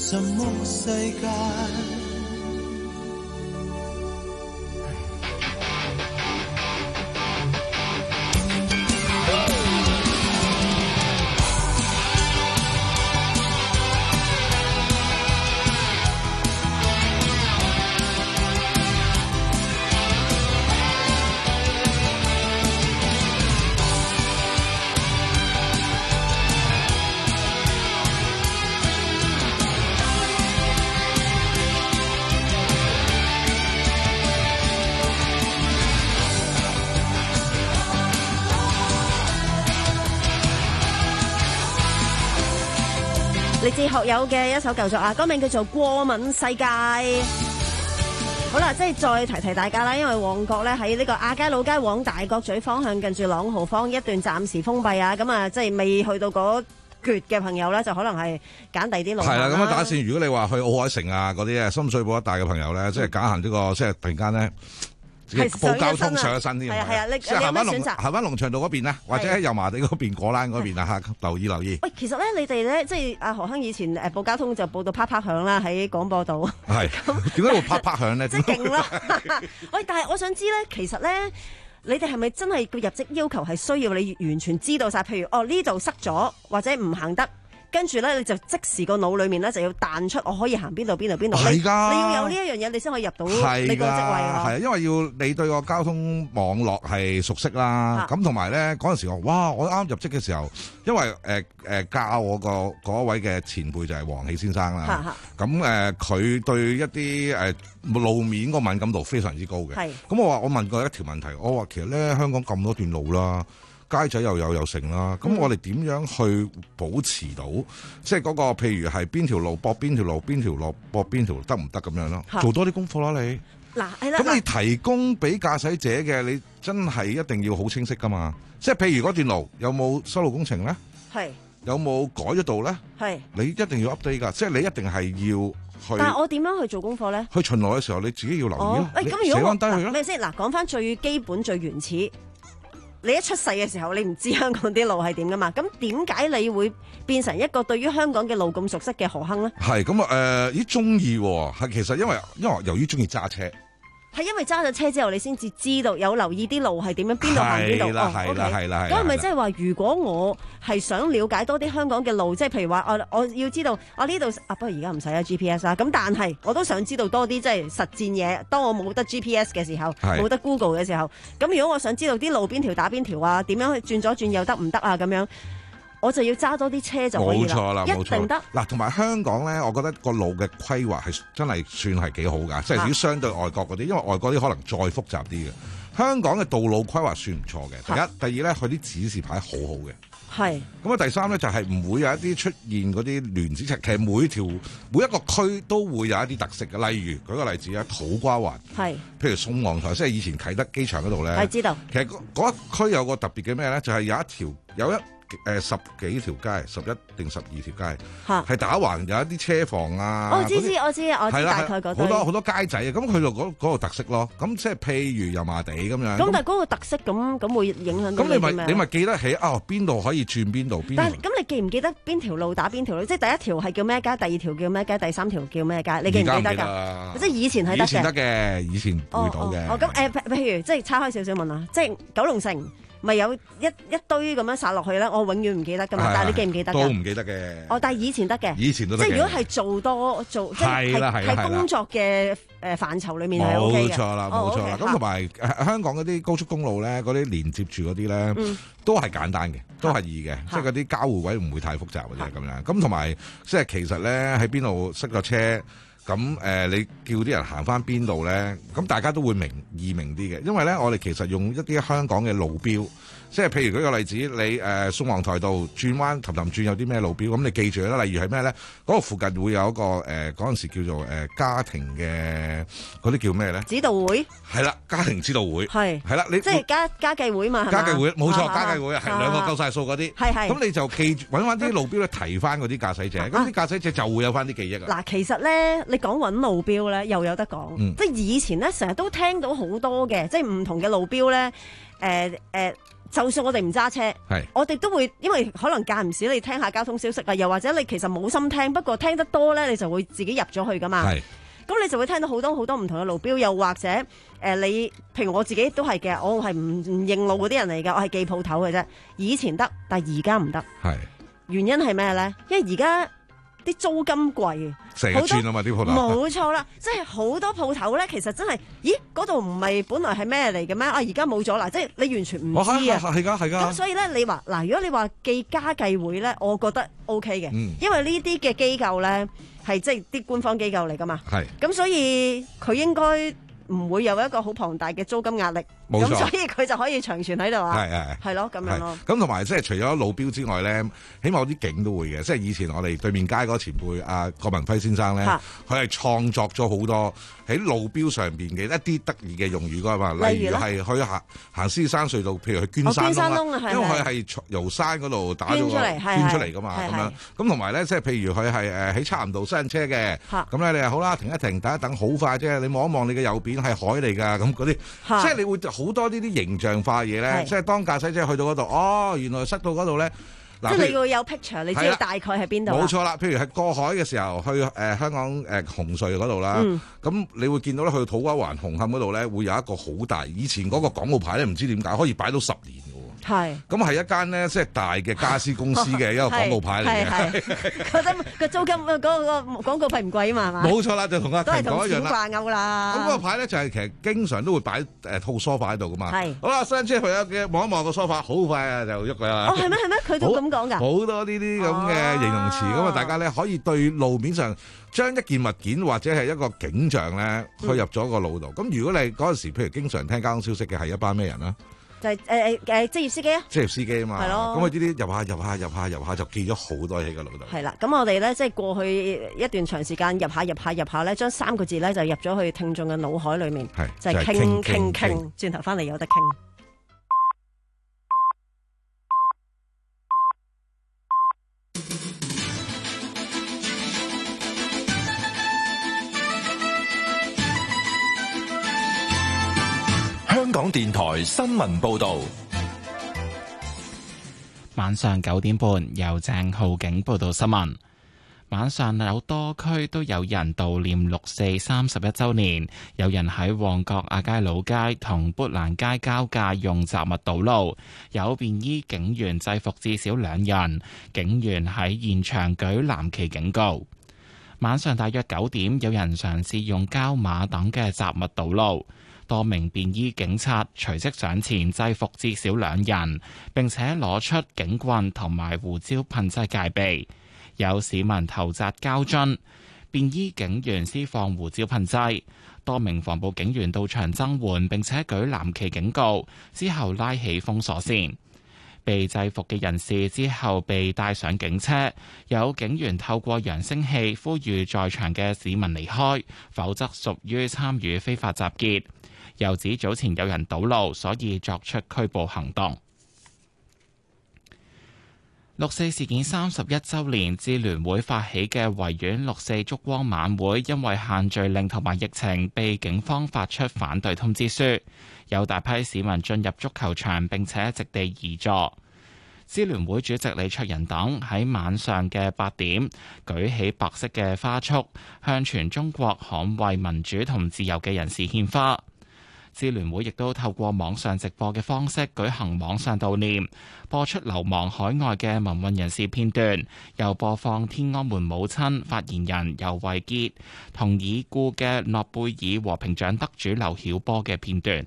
什麼世界？ 嚟自學友嘅一首舊作啊，歌名叫做《過敏世界》。好啦，即係再提提大家啦，因為旺角咧喺呢個亞皆老街往大角咀方向，近住朗豪坊一段暫時封閉啊，咁啊，即係未去到嗰橛嘅朋友咧，就可能係揀第啲路。係啦， 咁啊打線，如果你話去奧海城啊嗰啲啊，深水埗一帶嘅朋友咧，即係揀行呢個，即係突然間咧。報交通上咗身添， 係啊係啊，你即係行翻龍選擇行翻龍翔道嗰邊啦，或者喺油麻地嗰邊果欄嗰邊啊嚇，留意留意。 喂，其實咧，你哋咧，即係阿何亨以前誒報交通就報到啪啪響啦，喺廣播度。 係點解會啪啪響咧？ 即係勁啦！喂，但係我想知咧，其實咧，你哋係咪真係個入職要求係需要你完全知道晒？譬如哦呢度塞咗，或者唔行得。跟住咧，你就即時個腦裏面咧就要彈出，我可以行邊度邊度邊度。係㗎，你要有呢一樣嘢，你先可以入到你個職位啊。 係啊，因為要你對個交通網絡係熟悉啦。咁同埋咧嗰陣時我，哇！我啱入職嘅時候，因為誒誒、呃呃、教我個嗰位嘅前輩就係黃喜先生啦。咁誒佢對一啲誒、呃、路面個敏感度非常之高嘅。咁我話我問過一條問題，我話其實咧香港咁多段路啦。街仔又有又成啦，咁我哋點樣去保持到，嗯、即係嗰、嗰個譬如係邊條路駁邊條路，邊條路駁邊條得唔得咁樣咯？做多啲功課啦，你嗱係啦。 咁你提供俾駕駛者嘅，你真係一定要好清晰噶嘛。即係譬如嗰段路有冇修路工程咧？係有冇改咗道咧？係你一定要 update 㗎，即係你一定係要去。 但係我點樣去做功課咧？ 去巡邏嘅時候，你自己要留意咯。 誒咁如果低去咩先嗱？講翻最基本最原始。你一出世嘅時候，你唔知香港啲路係點噶嘛？咁點解你會變成一個對於香港嘅路咁熟悉嘅何亨咧？ 係咁啊！誒，咦中意喎？係其實因為因為由於中意揸車， 係因為揸咗車之後，你先至知道有留意啲路係點樣，邊度行邊度。 係啦，係啦，係啦。 咁係咪即係話，如果我係想了解多啲香港嘅路，即係譬如話，我我要知道我呢度啊，不過而家唔使啊 G P S 啦。咁但係我都想知道多啲即係實戰嘢。當我冇得 G P S 嘅時候，冇得 Google 嘅時候，咁如果我想知道啲路邊條打邊條啊，點樣去轉左轉右得唔得啊？咁樣。我就要揸多啲車就可以啦，冇錯啦，一定得。 嗱，同埋香港咧，我覺得個路嘅規劃係真係算係幾好㗎，即係如果相對外國嗰啲，因為外國啲可能再複雜啲嘅。香港嘅道路規劃算唔錯嘅。第一，第二咧，佢啲指示牌好好嘅。係。咁啊，第三咧就係唔會有一啲出現嗰啲亂指，其實每條每一個區都會有一啲特色嘅。例如舉個例子啊，土瓜灣。係。譬如宋皇台，即係以前啟德機場嗰度咧。係知道。其實嗰一區有個特別嘅咩咧，就係有一條有一。誒十幾條街，十一定十二條街，係打橫有一啲車房啊！ 我知知我知，我知大概嗰度好多好多街仔啊！咁佢就嗰嗰個特色咯。咁即係譬如油麻地咁樣。 咁但係嗰個特色咁咁會影響到你咩？ 咁你咪你咪記得起啊？邊度可以轉邊度？邊？ 但係咁你記唔記得邊條路打邊條路？即係第一條係叫咩街？第二條叫咩街？第三條叫咩街？你記唔記得㗎？即係以前係得嘅。以前得嘅，以前背到嘅。 哦咁誒，譬如即係岔開少少問啊，即係九龍城。咪有一一堆咁樣殺落去咧，我永遠唔記得噶嘛。但係你記唔記得？ 都唔記得嘅。 哦，但係以前得嘅。 以前都得嘅。 即係如果係做多做，即係喺工作嘅誒範疇裡面係 O K 嘅。 冇錯啦，冇錯啦。咁同埋香港嗰啲高速公路咧，嗰啲連接住嗰啲咧，都係簡單嘅，都係易嘅，即係嗰啲交匯位唔會太複雜嘅啫咁樣。咁同埋即係其實咧喺邊度塞個車。咁誒、呃，你叫啲人行翻邊度咧？咁大家都會明易明啲嘅，因為咧，我哋其實用一啲香港嘅路標，即係譬如舉個例子，你誒、呃、宋皇台道轉彎氹氹轉有啲咩路標？咁你記住啦，例如係咩咧？嗰、那個附近會有一個誒嗰陣時叫做誒、呃、家庭嘅嗰啲叫咩咧？ 指導會係啦，家庭指導會係係啦，你即係家家計會嘛？ 家計會冇錯，家計會係兩個夠晒數嗰啲，係係。咁你就記住揾翻啲路標咧，提翻嗰啲駕駛者，咁啲駕駛者就會有翻啲記憶啊。嗱， 其實咧，你講揾路標咧，又有得講，嗯、即係以前咧成日都聽到好多嘅，即係唔同嘅路標咧。 誒誒。就算我哋唔揸車，我哋都會，因為可能間唔時你聽下交通消息啊，又或者你其實冇心聽，不過聽得多咧，你就會自己入咗去噶嘛。咁你就會聽到好多好多唔同嘅路標，又或者誒、呃、你，譬如我自己都係嘅，我係唔唔認路嗰啲人嚟㗎，我係記鋪頭嘅啫。以前得，但係而家唔得。原因係咩咧？因為而家啲租金貴， 成日轉啊嘛啲鋪頭。 冇錯啦，即係好多鋪頭咧，其實真係，咦嗰度唔係本來係咩嚟嘅咩？啊而家冇咗啦，即係你完全唔知啊。 係㗎係㗎。 咁所以咧，你話嗱，如果你話記家計會咧，我覺得 O K 嘅，嗯、因為呢啲嘅機構咧係即係啲官方機構嚟㗎嘛。係。咁所以佢應該唔會有一個好龐大嘅租金壓力。咁所以佢就可以長存喺度啊，係係係咯咁樣咯。 咁同埋即係除咗路標之外咧，起碼啲景都會嘅。即係以前我哋對面街嗰個前輩阿郭文輝先生咧，佢係創作咗好多喺路標上邊嘅一啲得意嘅用語㗎嘛。例如係去行行獅山隧道，譬如去捐山窿啦，因為佢係由山嗰度打咗個捐出嚟㗎嘛。咁樣咁同埋咧，即係譬如佢係誒喺漆咸道塞車嘅，咁咧你係好啦，停一停，等一等，好快啫。你望一望你嘅右邊係海嚟㗎，咁嗰啲即係你會。好多呢啲形象化嘢咧，即係當駕駛者去到嗰度，哦，原來塞到嗰度咧， 即係你要有 picture，你知道大概喺邊度。 冇錯啦，譬如係過海嘅時候去誒、呃、香港誒、呃、紅隧嗰度啦，咁、嗯、你會見到咧去土瓜灣紅磡嗰度咧，會有一個好大，以前嗰個廣告牌咧，唔知點解可以擺到十年。係，咁係一間咧，即係大嘅家私公司嘅一個廣告牌嚟嘅。 覺得個租金嗰個廣告費唔貴啊嘛，係嘛？ 冇錯啦，就同阿都係同錢掛鈎啦。 咁嗰個牌咧就係其實經常都會擺誒套梳化喺度噶嘛。係。好啦，上車去嘅望一望個梳化，好快啊就喐㗎啦。 哦，係咩係咩？佢都咁講㗎。 好多呢啲咁嘅形容詞，咁啊大家咧可以對路面上將一件物件或者係一個景象咧，去入咗個腦度。咁如果你嗰陣時譬如經常聽交通消息嘅係一班咩人啊？ 就係誒誒誒職業司機啊！ 職業司機啊嘛，係咯。咁佢呢啲入下入下入下入下就記咗好多喺個腦度。 係啦，咁我哋咧即係過去一段長時間入下入下入下咧，將三個字咧就入咗去聽眾嘅腦海裡面，就係傾傾傾。轉頭翻嚟有得傾。 香港電台新聞報道， 晚上九點半由鄭浩景報道新聞。晚上有多區都有人悼念六四三十一周年，有人喺旺角亞皆老街同砵蘭街交界用雜物堵路，有便衣警員制服至少兩人，警員喺現場舉藍旗警告。晚上大約九點，有人嘗試用膠馬等嘅雜物堵路。多名便衣警察隨即上前制服至少兩人，並且攞出警棍同埋胡椒噴劑戒備。有市民投擲膠樽，便衣警員施放胡椒噴劑。多名防暴警員到場增援，並且舉藍旗警告，之後拉起封鎖線。被制服嘅人士之後被帶上警車，有警員透過揚聲器呼籲在場嘅市民離開，否則屬於參與非法集結。又指早前有人堵路，所以作出拘捕行動。六四事件三十一週年，支聯會發起嘅維園六四燭光晚會，因為限聚令同埋疫情，被警方發出反對通知書。有大批市民進入足球場並且席地而坐。支聯會主席李卓人等喺晚上嘅八點舉起白色嘅花束，向全中國捍衛民主同自由嘅人士獻花。支聯會亦都透過網上直播嘅方式舉行網上悼念，播出流亡海外嘅民運人士片段，又播放天安門母親發言人尤惠潔同已故嘅諾貝爾和平獎得主劉曉波嘅片段。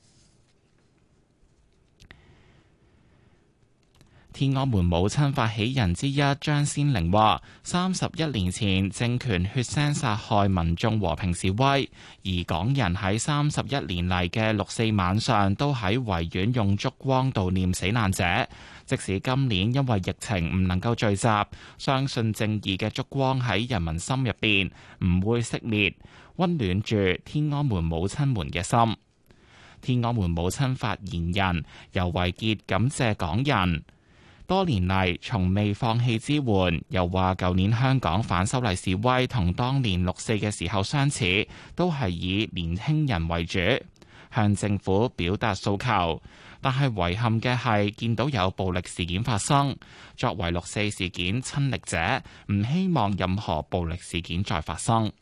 天安門母親發起人之一張先玲話：三十一年前政權血腥殺害民眾和平示威，而港人喺三十一年嚟嘅六四晚上都喺維園用燭光悼念死難者。即使今年因為疫情唔能夠聚集，相信正義嘅燭光喺人民心入邊唔會熄滅，溫暖住天安門母親們嘅心。天安門母親發言人尤惠潔感謝港人多年嚟從未放棄支援，又話舊年香港反修例示威同當年六四嘅時候相似，都係以年輕人為主，向政府表達訴求， 但係遺憾嘅係見到有暴力事件發生。作為六四事件親歷者，唔希望任何暴力事件再發生。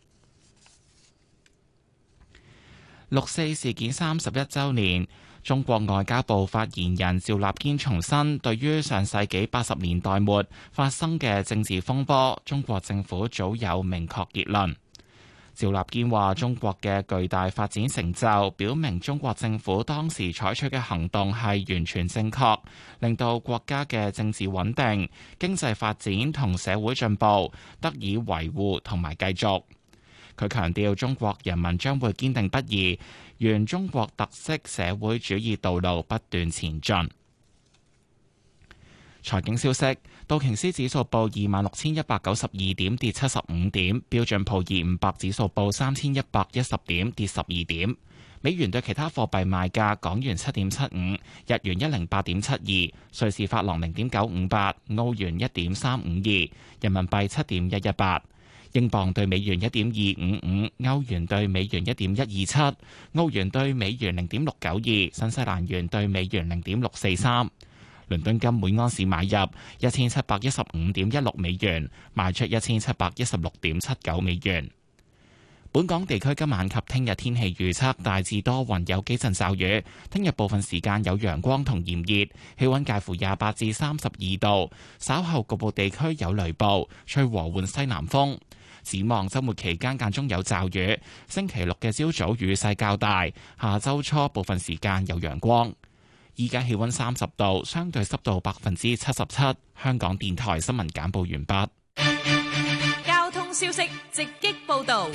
六四事件三十一週年，中國外交部發言人趙立堅重申，對於上世紀八十年代末發生嘅政治風波，中國政府早有明確結論。趙立堅話：中國嘅巨大發展成就，表明中國政府當時採取嘅行動係完全正確，令到國家嘅政治穩定、經濟發展同社會進步得以維護同埋繼續。佢強調，中國人民將會堅定不移，沿中國特色社會主義道路不斷前進。財經消息，道瓊斯指數報二萬六千一百九十二點，跌七十五點；標準普爾五百指數報三千一百一十點，跌十二點。美元對其他貨幣賣價：港元七點七五，日元一零八點七二，瑞士法郎零點九五八，澳元一點三五二，人民幣七點一一八。英鎊對美元一點二五五，歐元對美元一點一二七，澳元對美元零點六九二，新西蘭元對美元零點六四三。倫敦金每安士買入一千七百一十五點一六美元，賣出一千七百一十六點七九美元。本港地區今晚及聽日天氣預測大致多雲，有幾陣驟雨。聽日部分時間有陽光同炎熱，氣溫介乎廿八至三十二度。稍後局部地區有雷暴，吹和緩西南風。展望周末期間間中有驟雨，星期六嘅朝早雨勢較大，下周初部分時間有陽光。依家氣溫三十度，相對濕度百分之七十七。香港電台新聞簡報完畢。 交通消息直擊報道。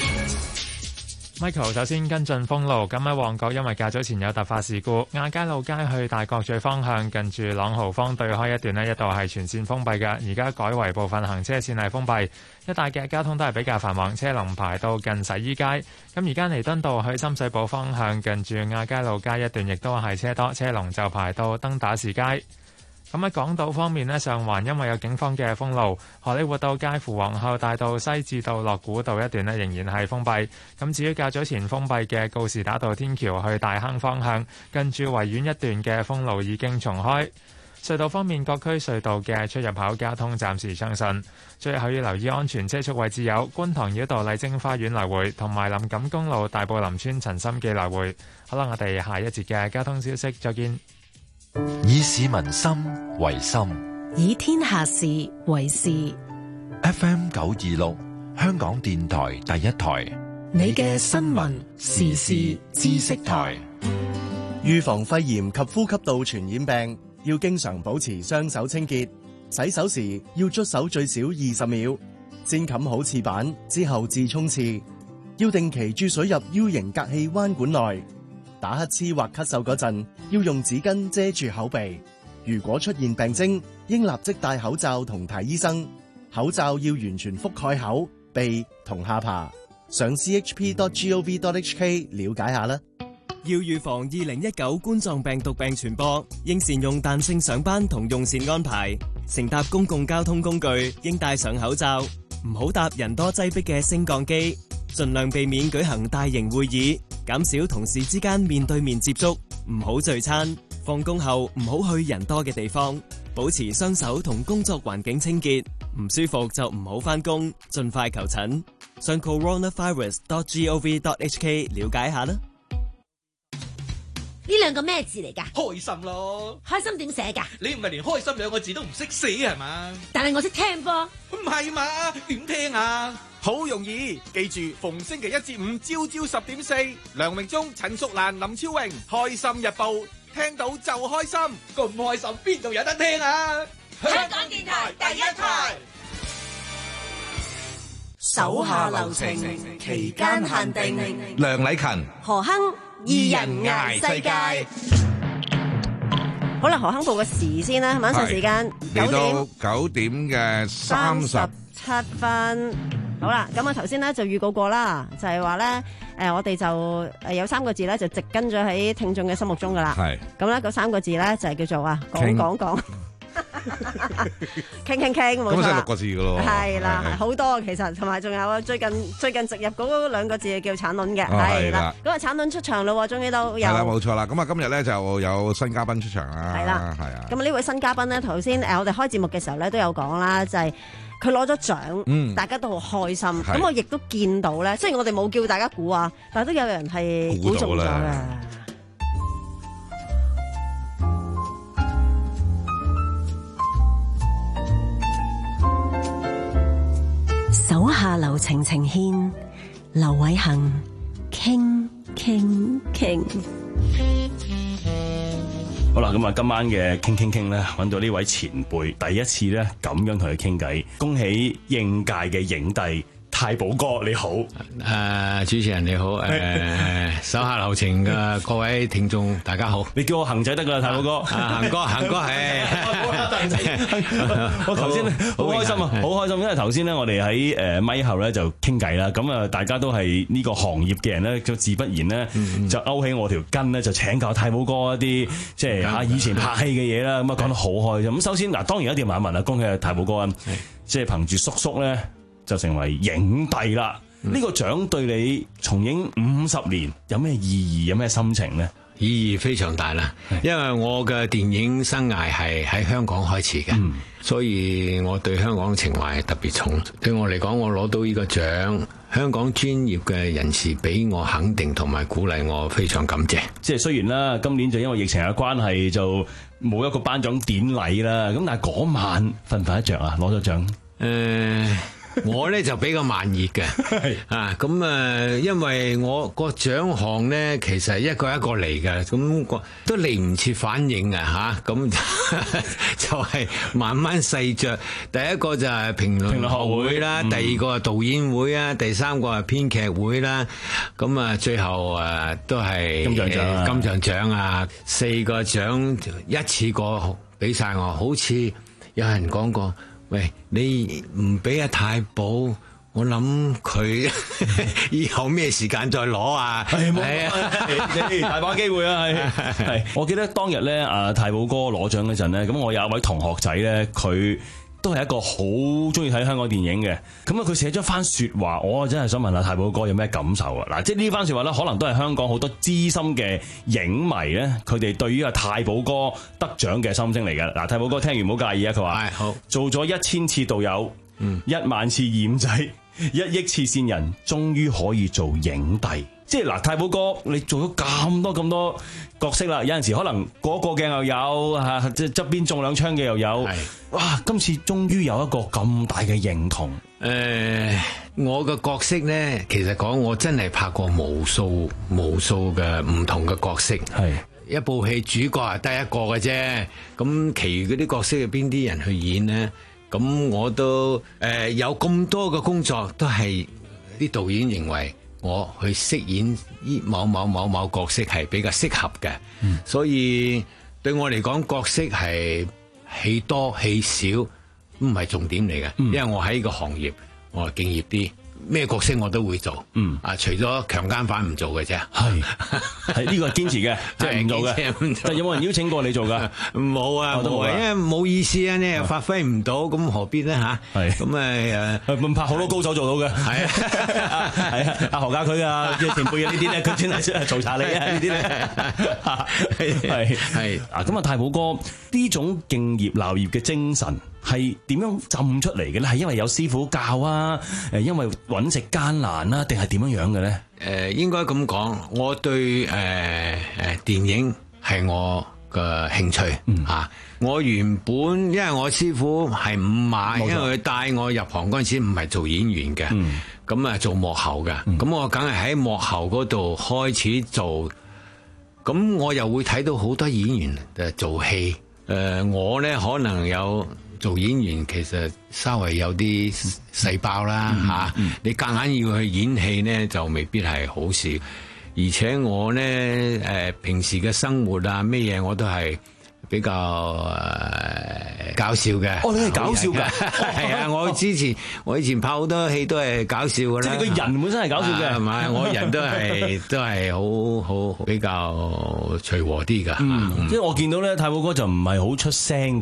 Michael 首先跟進封路，咁喺旺角因為較早前有突發事故，亞皆老街去大角咀方向近住朗豪坊對開一段呢，一度係全線封閉嘅，而家改為部分行車線係封閉，一帶嘅交通都係比較繁忙，車龍排到近洗衣街。咁而家彌敦道去深水埗方向近住亞皆老街一段亦都係車多，車龍就排到登打士街。咁喺港島方面呢，上環因為有警方嘅封路，荷里活道介乎皇后大道西至到樂古道一段呢，仍然係封閉。咁至於較早前封閉嘅告士打道天橋去大坑方向，近住維園一段嘅封路已經重開。隧道方面，各區隧道嘅出入口交通暫時暢順。最後要留意安全車速位置有觀塘繞道麗晶花園來回，同埋林錦公路大埔林村陳心記來回。好啦，我哋下一節嘅交通消息再見。 以市民心為心， 以天下事為事。 F M 九二六，香港電台第一台， 你嘅新聞時事知識台。 預防肺炎及呼吸道傳染病，要經常保持雙手清潔。洗手時要捽手最少二十秒，先冚好廁板之後至沖廁。要定期注水入 U 型隔氣彎管內。打乞嗤或咳嗽嗰陣，要用紙巾遮住口鼻。如果出現病徵，應立即戴口罩同睇醫生。口罩要完全覆蓋口、鼻同下巴。上 c h p dot gov dot h k 了解下啦。 要預防二零一九冠狀病毒病傳播，應善用彈性上班同用膳安排。乘搭公共交通工具應戴上口罩，唔好搭人多擠迫嘅升降機。盡量避免舉行大型會議，減少同事之間面對面接觸，唔好聚餐。放工後唔好去人多嘅地方，保持雙手同工作環境清潔。唔舒服就唔好返工，盡快求診。上 coronavirus dot gov dot h k 了解下啦。 呢兩個咩字嚟㗎？ 開心咯！ 開心點寫㗎？ 你唔係連開心兩個字都唔識寫係嘛？ 但係我識聽噃。 唔係嘛？點聽啊？好容易，記住逢星期一至五朝朝十點四，梁榮忠、陳淑蘭、林超榮，開心日報，聽到就開心，咁開心邊度有得聽啊？ 香港電台第一台， 手下留情，期間限定。 梁禮勤、 何亨二人捱世界。 好啦，何亨報個時先啦，晚上時間嚟到九點嘅三十七分。好啦，咁啊頭先咧就預告過啦，就係話咧，誒我哋就誒有三個字咧就植根咗喺聽眾嘅心目中噶啦。係。咁咧嗰三個字咧就係叫做啊講講講。 傾傾傾，冇錯。 咁即係六個字㗎咯。 係啦，好多其實，同埋仲有最近最近植入嗰兩個字叫產卵嘅，係啦。咁啊產卵出場咯，終於都有。係啦， 冇錯啦。咁啊今日咧就有新嘉賓出場啦。 係啦， 係啊。 咁呢位新嘉賓咧，頭先誒我哋開節目嘅時候咧都有講啦，就係佢攞咗獎，大家都好開心。咁我亦都見到咧，雖然我哋冇叫大家估啊，但係都有人係估中咗嘅。 手下留情情牽，劉偉恒傾傾傾。 好啦，咁啊，今晚嘅傾傾傾咧，揾到呢位前輩，第一次咧咁樣同佢傾偈，恭喜應屆嘅影帝太保哥，你好。 誒、呃，主持人你好，誒、呃，手下留情嘅各位聽眾大家好。 你叫我恒仔得噶啦，太保哥。 啊，恒哥，恒哥係。 我頭先好開心啊，好開心，因為頭先咧我哋喺誒咪後咧就傾偈啦，咁啊大家都係呢個行業嘅人咧，就自不然咧就勾起我條筋咧，就請教太保哥一啲即係嚇以前拍戲嘅嘢啦，咁啊講得好開心。咁首先嗱，當然一定要問一問啊，恭喜太保哥啊，即係憑住叔叔咧。就成為影帝啦！呢、嗯、個獎對你從影五十年有咩意義？有咩心情呢？ 意義非常大啦，因為我嘅電影生涯係喺香港開始嘅，嗯、所以我對香港情懷特別重。對我嚟講，我攞到呢個獎，香港專業嘅人士俾我肯定同埋鼓勵，我非常感謝。 即係雖然啦，今年就因為疫情嘅關係，就冇一個頒獎典禮啦。咁但係嗰晚瞓唔瞓得着啊？攞咗獎，誒、 呃。我咧就比較慢熱嘅，啊咁誒，因為我個獎項咧其實一個一個嚟嘅，咁個都嚟唔切反應啊吓，咁就係慢慢細着。第一個就係評論學會啦，第二個係導演會啊，第三個係編劇會啦，咁啊最後誒都係金像獎、金像獎啊，四個獎一次過俾晒我，好似有人講過。喂，你唔俾阿太保，我諗佢以後咩時間再攞啊？係啊，大把機會啊！係係，我記得當日咧，阿太保哥攞獎嗰陣咧，咁我有一位同學仔咧，佢都係一個好中意睇香港電影嘅，咁啊佢寫咗番說話，我真係想問下太保哥有咩感受啊？嗱，即係呢番說話咧，可能都係香港好多資深嘅影迷咧，佢哋對於阿太保哥得獎嘅心聲嚟嘅。嗱，太保哥聽完唔好介意啊，佢話好做咗一千次導遊，嗯，一萬次驗仔，一億次線人，終於可以做影帝。即係嗱，太保哥，你做咗咁多咁多角色啦，有陣時可能嗰個鏡又有嚇，即係側邊中兩槍嘅又有，哇！今次終於有一個咁大嘅認同。 誒、呃，我嘅角色咧，其實講我真係拍過無數無數嘅唔同嘅角色，係一部戲主角係得一個嘅啫，咁其餘嗰啲角色係邊啲人去演咧？咁我都誒、呃、有咁多嘅工作，都係啲導演認為我去飾演依某某某某角色係比較適合嘅，嗯、所以對我嚟講角色係戲多戲少唔係重點嚟嘅，嗯、因為我喺呢個行業我係敬業啲。咩角色我都會做，嗯啊，除咗強姦犯唔做嘅啫，係係呢個係堅持嘅，即係唔做嘅。但有冇人邀請過你做噶？ 冇啊，冇啊，因為冇意思啊，你又發揮唔到，咁何必咧吓？係咁啊誒， 唔拍好多高手做到嘅，係啊係啊，阿何家駒啊，即係前輩啊呢啲咧，佢專係做查你啊呢啲咧，係係啊咁啊，太保哥呢種敬業鬧業嘅精神。係點樣浸出嚟嘅咧？係因為有師傅教啊？誒，因為揾食艱難啊？定係點樣樣嘅咧？誒、 呃，應該咁講，我對誒誒、呃、電影係我嘅興趣嚇、嗯啊。我原本因為我師傅係五馬，因為佢帶我入行嗰陣時唔係做演員嘅，咁啊、嗯、做幕後嘅，咁、嗯、我梗係喺幕後嗰度開始做。咁我又會睇到好多演員誒做戲，誒、呃、我咧可能有。做演員其實稍微有啲細胞啦嚇，嗯嗯、你夾硬要去演戲呢，就未必係好事。而且我呢，誒、呃、平時嘅生活啊咩嘢我都係比較誒、呃、搞笑嘅。 哦，你係搞笑㗎？ 係啊，我之前我以前拍好多戲都係搞笑㗎啦。 即係個人本身係搞笑嘅，係咪？我人都係都係好好比較隨和啲㗎。 嗯，即係、嗯、我見到咧，太保哥就唔係好出聲嘅。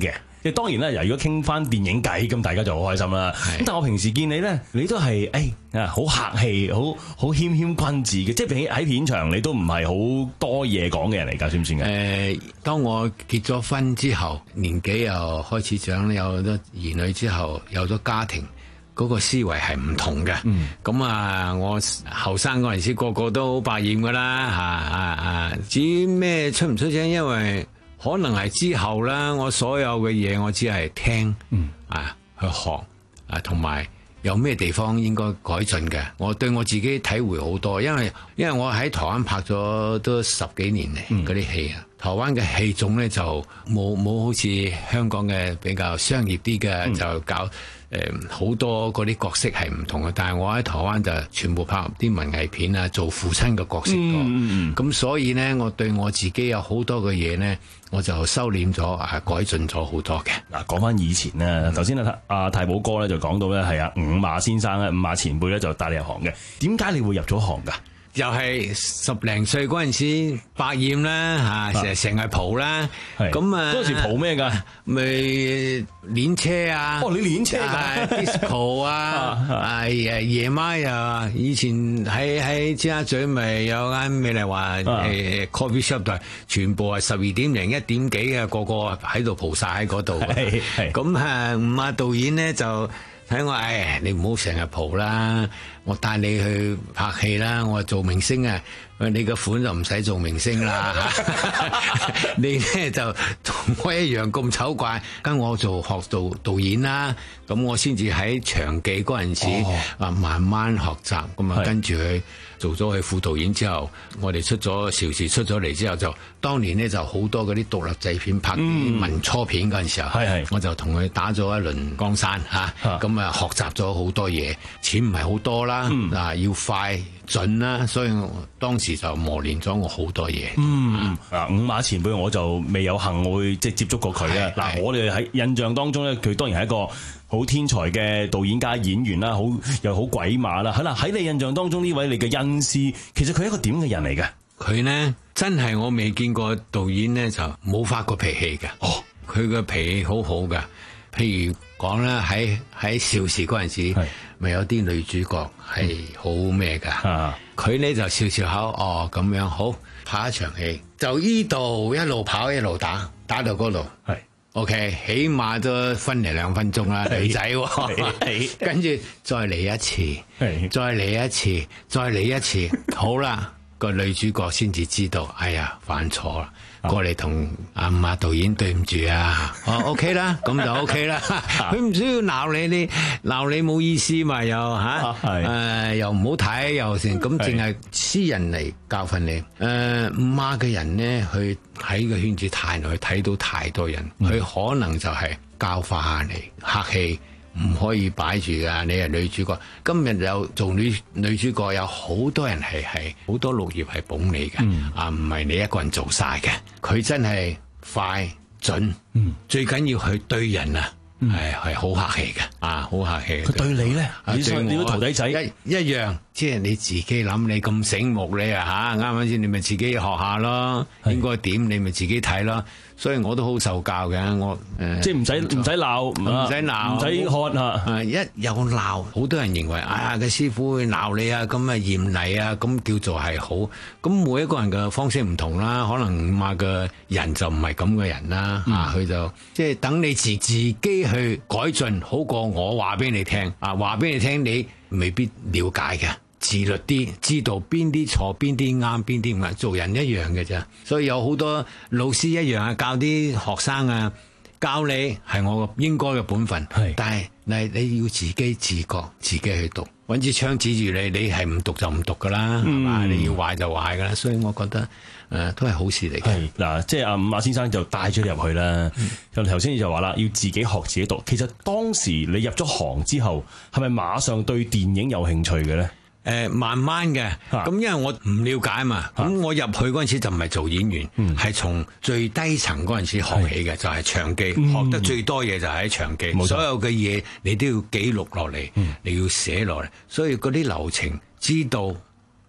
即係當然啦，如果傾翻電影偈，咁大家就好開心啦。咁但我平時見你咧，你都係誒啊好客氣，好好謙謙君子嘅，即係喺片場你都唔係好多嘢講嘅人嚟㗎，算唔算嘅？ 誒、呃，當我結咗婚之後，年紀又開始長，有咗兒女之後，有咗家庭。嗰個思維係唔同嘅，咁、嗯、啊，我後生嗰陣時個個都好百厭噶啦，嚇啊啊！至於咩出唔出聲，因為可能係之後啦，我所有嘅嘢我只係聽，嗯、啊去學啊，同埋有咩地方應該改進嘅，我對我自己體會好多，因為因為我喺台灣拍咗都十幾年嚟嗰啲戲啊。台灣嘅戲種咧就冇冇好似香港嘅比較商業啲嘅、嗯，就搞誒好、呃、多嗰啲角色係唔同嘅。但係我喺台灣就全部拍啲文藝片啊，做父親嘅角色多。咁、嗯嗯、所以咧，我對我自己有好多嘅嘢咧，我就收斂咗啊，改進咗好多嘅。嗱，講翻以前咧，頭先阿阿太保哥咧就講到咧係阿伍馬先生咧，伍馬前輩咧就帶你入行嘅。點解你會入咗行㗎？又係十零歲嗰陣時百厭啦嚇，成成日蒲啦，咁啊嗰陣時蒲咩㗎？咪練車啊！哦，你練車㗎 disco 啊！係啊，夜晚又以前喺喺尖沙咀咪有間美麗華誒 coffee shop 度，全部係十二點零一點幾嘅，個個喺度蒲晒喺嗰度。係係咁啊，伍馬導演咧就睇我，誒你唔好成日蒲啦。我帶你去拍戲啦！我話做明星啊，你個款就唔使做明星啦。你咧就同我一樣咁醜怪，跟我做學做導演啦。咁我先至喺長記嗰陣時啊，慢慢學習咁啊，跟住佢做咗佢副導演之後，我哋出咗邵氏出咗嚟之後，就當年咧就好多嗰啲獨立製片拍啲民初片嗰陣時候，嗯、我就同佢打咗一輪江山嚇，咁啊學習咗好多嘢，錢唔係好多啦。嗱、嗯，要快準啦，所以我當時就磨練咗我好多嘢。嗯，啊，伍馬前輩我就未有幸會即係接觸過佢啊。嗱，我哋喺印象當中咧，佢當然係一個好天才嘅導演加演員啦，好又好鬼馬啦。係啦，喺你印象當中呢位你嘅恩師，其實佢係一個點嘅人嚟嘅？佢呢，真係我未見過導演呢，就冇發過脾氣嘅。哦，佢嘅脾氣好好嘅。譬如講啦，喺喺邵氏嗰陣時，咪有啲女主角係好咩㗎？佢呢就笑笑口，哦咁樣好，拍一場戲就依度一路跑一路打，打到嗰度係 OK， 起碼都分嚟兩分鐘啦，女仔喎，跟住再嚟一次，再嚟一次，再嚟一次，好啦，個女主角先至知道，哎呀犯錯啦。過嚟同阿伍馬導演對唔住啊！哦 OK 啦，咁就 OK 啦。佢唔需要鬧你，你鬧你冇意思嘛？又吓，誒、呃、又唔好睇，又成咁，淨係私人嚟教訓你。誒、呃，伍馬嘅人呢，佢喺個圈子太耐，睇到太多人，佢、嗯、可能就係教化下你，客氣。唔可以擺住啊！你係女主角，今日有做女女主角，有好多人係係好多綠葉係捧你嘅、嗯，啊唔係你一個人做晒嘅。佢真係快準，嗯、最緊要佢對人啊，係係好客氣嘅，啊好客氣。佢對你咧，你對你個徒弟仔一一樣，即係你自己諗，你咁醒目你啊吓，啱啱先？你咪自己學下咯，應該點你咪自己睇咯。所以我都好受教嘅，我誒、呃、即係唔使唔使鬧，唔使鬧，唔使喝啊！誒一有鬧，好多人認為啊，個師傅會鬧你啊，咁啊嚴厲啊，咁叫做係好。咁每一個人嘅方式唔同啦，可能伍馬嘅人就唔係咁嘅人啦，嗯、啊佢就即係等你自自己去改進，好過我話俾你聽啊，話俾你聽你未必了解嘅。自律啲，知道邊啲錯，邊啲啱，邊啲唔啱，做人一樣嘅啫。所以有好多老師一樣啊，教啲學生啊，教你係我應該嘅本分。係，但係你你要自己自覺，自己去讀。揾支槍指住你，你係唔讀就唔讀噶啦，係、嗯、嘛？你要壞就壞噶啦。所以我覺得誒、呃、都係好事嚟嘅。係嗱，即係阿伍馬先生就帶咗你入去啦。就頭先就話啦，要自己學自己讀。其實當時你入咗行之後，係咪馬上對電影有興趣嘅咧？誒、呃，慢慢嘅，咁因為我唔了解嘛，咁我入去嗰陣時就唔係做演員，係、嗯、從最低層嗰陣時學起嘅，就係、是、場記、嗯，學得最多嘢就係喺場記，所有嘅嘢你都要記錄落嚟，你要寫落嚟，所以嗰啲流程知道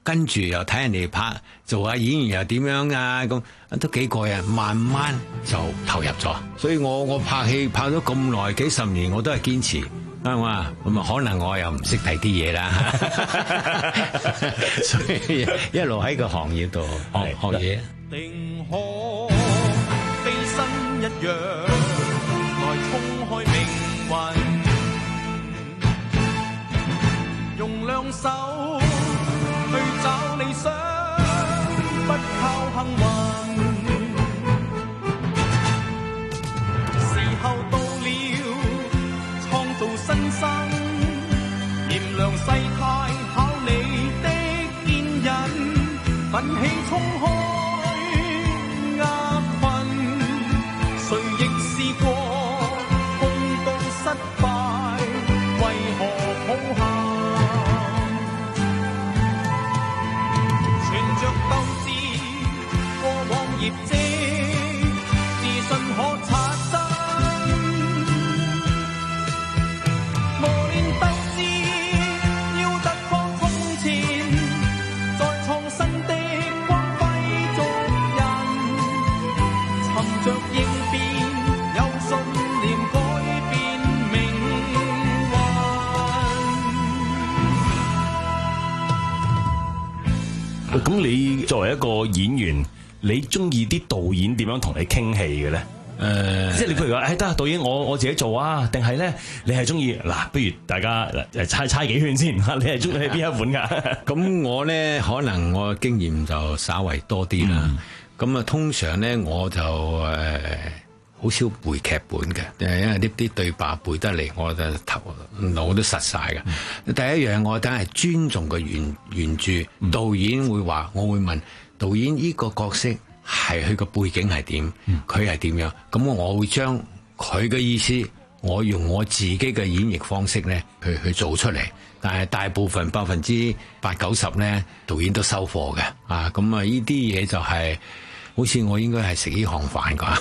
跟住又睇人哋拍，做下演員又點樣啊？咁都幾過癮，慢慢就投入咗。所以我我拍戲拍咗咁耐，幾十年我都係堅持，啱嘛？咁啊，可能我又唔識睇啲嘢啦，所以一路喺個行業度學學嘢。 定可飛身一樣，來衝開命運，用兩手去找理想，不靠幸運。時候到了，創造新生，炎涼世態考你的堅忍，奮起衝開厄困，誰亦試過碰到失敗，為何抱憾？存着鬥志，過往業績，自信可刷新。磨練鬥志，要突破從前，再創新的光輝做人。尋着應變，有信念改變命運。 咁你作為一個演員，你中意啲導演點樣同你傾戲嘅咧？誒、呃，即係你譬如話，誒得啊，導演我我自己做啊，定係咧你係中意嗱？不如大家誒猜猜幾圈先，你係中意邊一款㗎？ 咁我咧可能我經驗就稍微多啲啦。咁啊、嗯，通常咧我就誒好少背劇本嘅，因為呢啲對白背得嚟，我就頭腦都實晒嘅。嗯、第一樣我梗係尊重個原原著，嗯、導演會話，我會問導演呢個角色係佢個背景係點，佢係點樣，咁我會將佢嘅意思，我用我自己嘅演繹方式咧去去做出嚟。但係大部分百分之八九十咧，導演都收貨嘅。啊，咁啊呢啲嘢就係、是。好似我應該係食呢行飯㗎。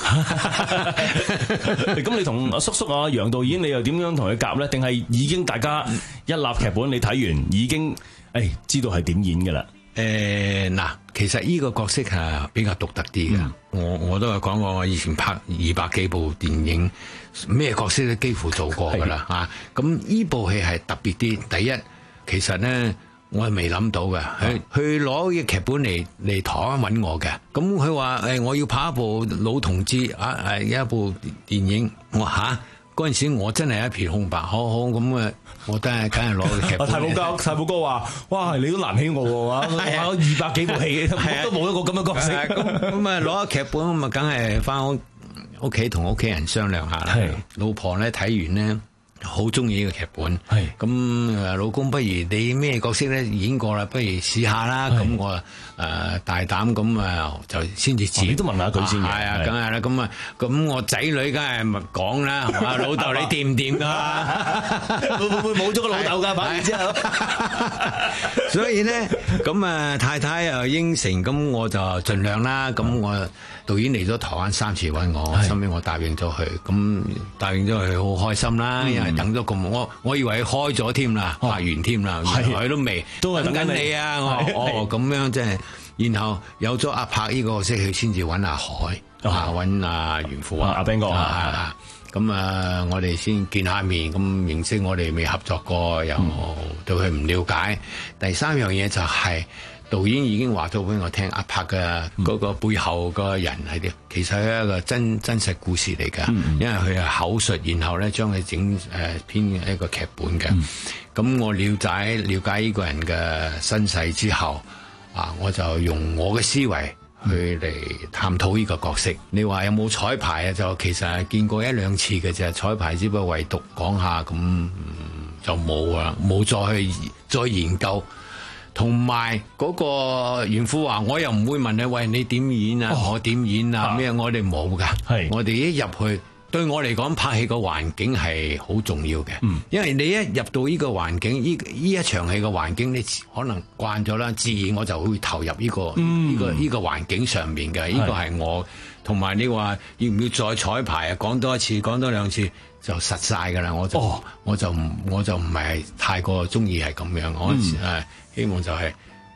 咁你同阿叔叔啊楊導演，你又點樣同佢夾咧？定係已經大家一立劇本，你睇完已經誒知道係點演㗎啦？ 誒嗱、呃，其實呢個角色係比較獨特啲嘅。嗯、我我都係講過，我以前拍二百幾部電影，咩角色都幾乎做過㗎啦嚇。咁呢部戲係特別啲。第一，其實咧。我係未諗到嘅，佢佢攞嘅劇本嚟嚟台灣揾我嘅，咁佢話誒我要拍一部老同志啊誒一部電影，我嚇嗰陣時我真係一片空白，好好咁啊，我真係梗係攞嘅劇本。太保哥，太保哥話：哇，你都難起我喎，我拍咗二百幾部戲，都冇一個咁嘅角色。咁咁啊攞咗劇本，咁啊梗係翻屋屋企同屋企人商量下啦。老婆咧睇完咧。好中意呢個劇本，咁誒老公，不如你咩角色咧演過啦，不如試下啦。咁我誒大膽咁啊，就先至自己都問下佢先嘅。係啊，梗係啦。咁啊，咁我仔女梗係咪講啦？老豆你掂唔掂㗎？會唔會冇咗個老豆㗎？反而之後，所以咧，咁啊太太又應承，咁我就盡量啦。咁我導演嚟咗台灣三次揾我，後尾我答應咗佢，咁答應咗佢好開心啦，因為等咗咁，我我以為開咗添啦，拍完添啦，佢都未，都係等緊你啊！我哦咁樣即係，然後有咗阿柏呢個角色，佢先至揾阿海啊，揾阿袁富啊，阿 Ben 哥啊，咁啊，我哋先見下面，咁認識我哋未合作過，又對佢唔了解。第三樣嘢就係。導演已經話咗俾我聽，阿柏嘅嗰個背後個人係點，其實係一個真真實故事嚟㗎。嗯、因為佢係口述，然後咧將佢整誒編一個劇本嘅。咁、嗯、我了解了解呢個人嘅身世之後，啊，我就用我嘅思維去嚟探討呢個角色。嗯、你話有冇彩排啊？就其實係見過一兩次嘅啫，彩排只不過唯獨講下咁、嗯、就冇啊，冇再去再研究。同埋嗰個袁富華，我又唔會問你，喂，你點演啊？哦、我點演啊？咩、啊？我哋冇噶，是我哋一入去，對我嚟講拍戲個環境係好重要嘅，嗯、因為你一入到呢個環境，呢呢一場戲嘅環境，你可能慣咗啦，自然我就會投入呢、呢個呢、嗯呢個呢、呢個環境上面嘅，呢個係我。同埋你話要唔要再彩排啊？講多一次，講多兩次就實晒噶啦，我就、哦、我就唔我就唔係太過中意係咁樣，我誒、嗯、希望就係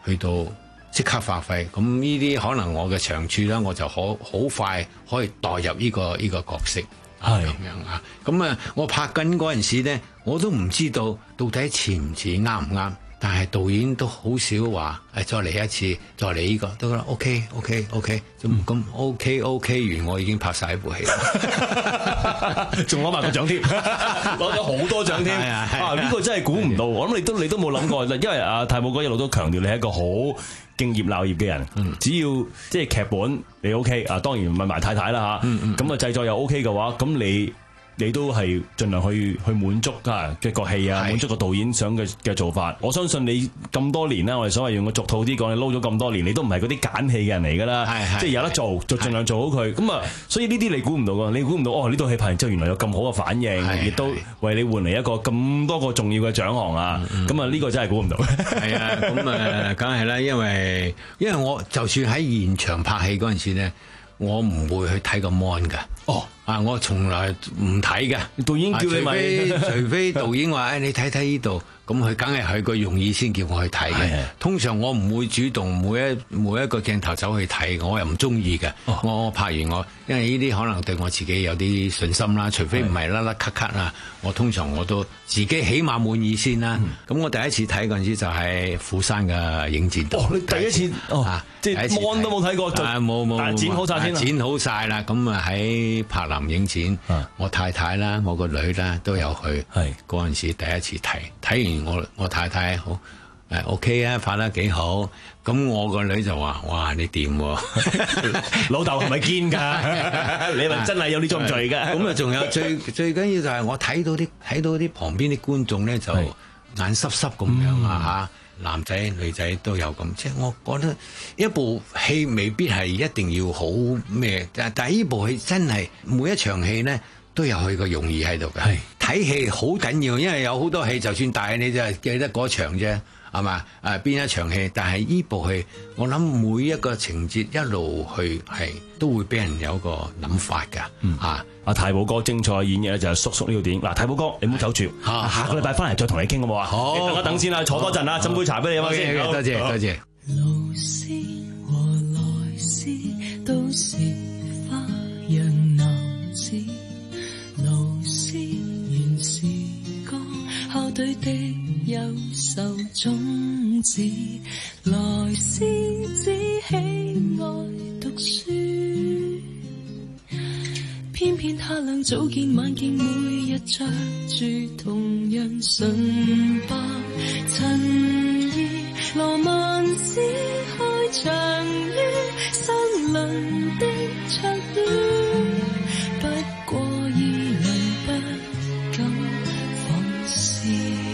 去到即刻發揮。咁呢啲可能我嘅長處啦，我就可好快可以代入呢個呢個角色。係咁樣啊！咁啊，我拍緊嗰陣時咧，我都唔知道到底似唔似啱唔啱。但係導演都好少話誒，再嚟一次，再嚟呢個都覺得 OK OK OK，咁咁 OK OK 完，我已經拍晒一部戲， 仲攞埋個獎添，攞咗好多獎添。啊，呢個真係估唔到。我諗你都你都冇諗過，因為阿太保哥一路都強調你係一個好敬業鬧業嘅人，只要即係劇本你 OK 啊，當然唔係埋太太啦嚇。咁啊製作又 OK 嘅話，咁你。你都係盡量去去滿足啊嘅個戲啊，滿足個導演想嘅嘅做法。我相信你咁多年啦，我哋所謂用個俗套啲講，你撈咗咁多年，你都唔係嗰啲揀戲嘅人嚟㗎啦，即係有得做就盡量做好佢。咁啊，所以呢啲你估唔到㗎，你估唔到哦！呢套戲拍完之後原來有咁好嘅反應，亦都為你換嚟一個咁多個重要嘅獎項啊！咁啊，呢個真係估唔到。 係啊，咁誒，梗係啦，因為因為我就算喺現場拍戲嗰陣時咧，我唔會去睇個 mon 㗎。哦。啊！我從來唔睇嘅， 導演叫你咪， 除非導演話誒你睇睇呢度，咁佢梗係佢個用意先叫我去睇嘅。通常我唔會主動每一每一個鏡頭走去睇，我又唔中意嘅。我拍完我，因為呢啲可能對我自己有啲信心啦。除非唔係甩甩咳咳啊，我通常我都自己起碼滿意先啦。咁、嗯、我第一次睇嗰陣時就係釜山嘅影展度。 哦，你第一次哦，即係 mon 都冇睇過， 啊冇冇， 剪好晒先， 剪好晒啦。咁啊喺柏林影展，啊、我太太啦，我個女啦都有去。係嗰陣時第一次睇，睇完我我太太好誒 OK 啊，拍得幾好。咁我個女就話：哇，你掂喎！ 老豆係咪堅㗎？你咪真係有呢種罪㗎？ 咁啊，仲有最最緊要就係我睇到啲睇到啲旁邊啲觀眾咧，就眼濕濕咁樣啊嚇，男仔女仔都有咁。即係我覺得一部戲未必係一定要好咩，但但係呢部戲真係每一場戲咧都有佢個用意喺度嘅。睇戲好緊要，因為有好多戲就算大你就係記得嗰場啫。係嘛？誒邊一場戲？但係依部戲，我諗每一個情節一路去係都會俾人有個諗法㗎。嗯啊， 阿太保哥精彩演繹咧就係叔叔呢個電影。嗱，太保哥你唔好走住，下個禮拜翻嚟再同你傾好冇啊？好，你等一等先啦，坐多陣啦，斟杯茶俾你啱先。 多謝多謝。 老師和來師都是花樣男子，老師原是個校隊的優秀種子，來師只喜愛讀書，偏偏他倆早見晚見，每日着住同樣純白襯衣，羅曼史開場於新輪的卓越，不過意能不敢放肆，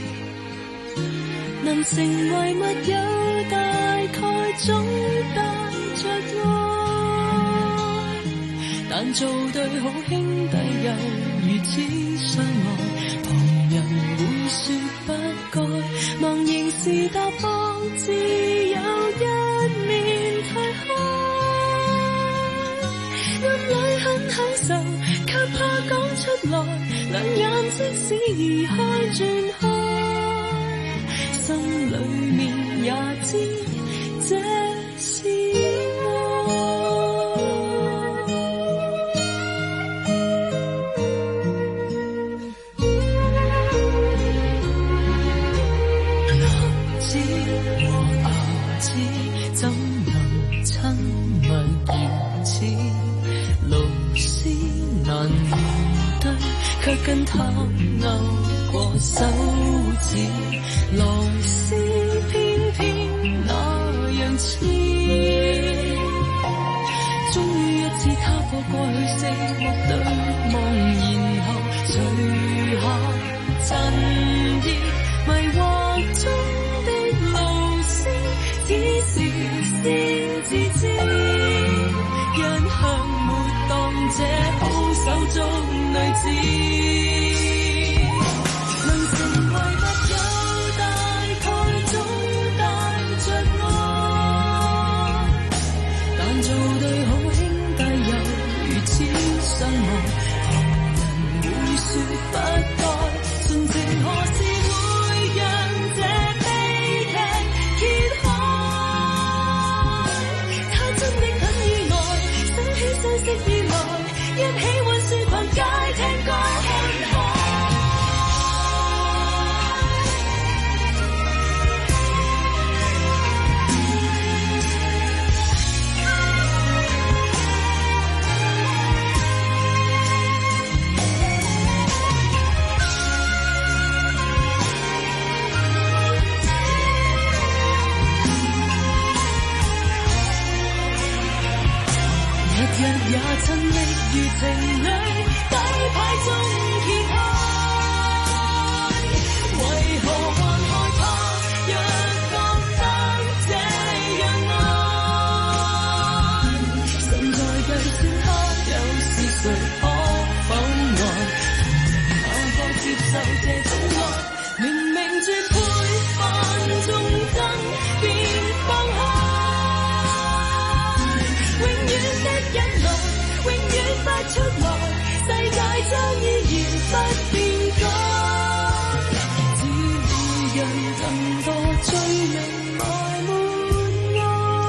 能成為密友，大概總帶着愛，但做對好兄弟又如此相愛，旁人會說不該，茫然是答案，只有一面太開，暗裏很享受，卻怕講出來，兩眼即使移開轉開，心裏面也知這是愛。男子和兒子怎能親密言辭？老師難面對，卻跟他勾過手指，來師偏偏那樣似，終於一次他過過去四目對望，然後垂下陣意，迷惑中的老師此時先自知，一向沒當這好手中女子。做對好兄弟又如此相愛， 如情侶底牌中揭開，為何還害怕？若覺得這樣愛，神在計算他有是誰可否愛？哪個接受這種愛？明明絕配，犯眾憎便放開。永遠的忍耐，永遠發出來，世界將依然不變改。只會讓更多最明埋沒愛，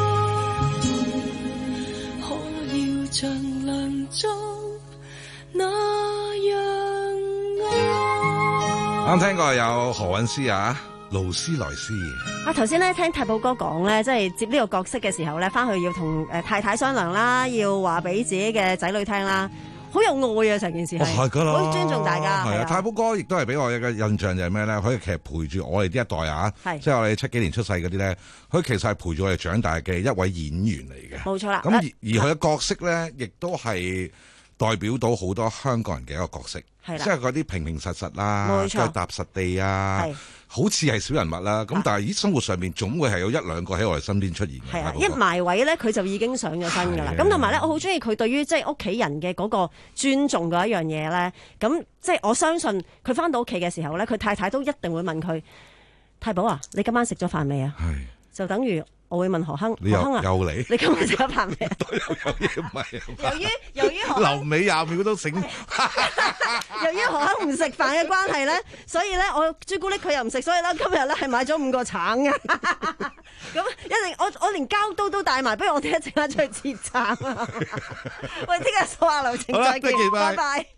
可要像亮中那樣愛。 啱聽過有何韻詩啊，勞斯萊斯。 啊，頭先咧聽太保哥講咧，即係接呢個角色嘅時候咧，翻去要同誒太太商量啦，要話俾自己嘅仔女聽啦，好有愛啊！成件事係， 係㗎啦， 好尊重大家。 係啊，太保哥亦都係俾我一個印象就係咩咧？佢其實陪住我哋呢一代啊，即係我哋七幾年出世嗰啲咧，佢其實係陪住我哋長大嘅一位演員嚟嘅。 冇錯啦。 咁而而佢嘅角色咧，亦都係代表到好多香港人嘅一個角色，即係嗰啲平平實實啦，腳踏實地啊。好似係小人物啦，咁但係咦生活上面總會係有一兩個喺我哋身邊出現嘅。係啊， 一埋位咧，佢就已經上咗身㗎啦。咁同埋咧，我好中意佢對於即係屋企人嘅嗰個尊重嗰一樣嘢咧。咁即係我相信佢翻到屋企嘅時候咧，佢太太都一定會問佢：太保啊，你今晚食咗飯未啊？係就等於。我會問何亨，何亨啊， 又嚟， 你今日食咗飯未？ 都有有嘢唔係。 由於由於何留尾廿秒都醒。 由於何亨唔食飯嘅關係咧，所以咧我朱古力佢又唔食，所以咧今日咧係買咗五個橙嘅。咁一定我我連膠刀都帶埋，不如我哋一陣間出去切橙啊！喂，聽日數下流程再見，拜拜。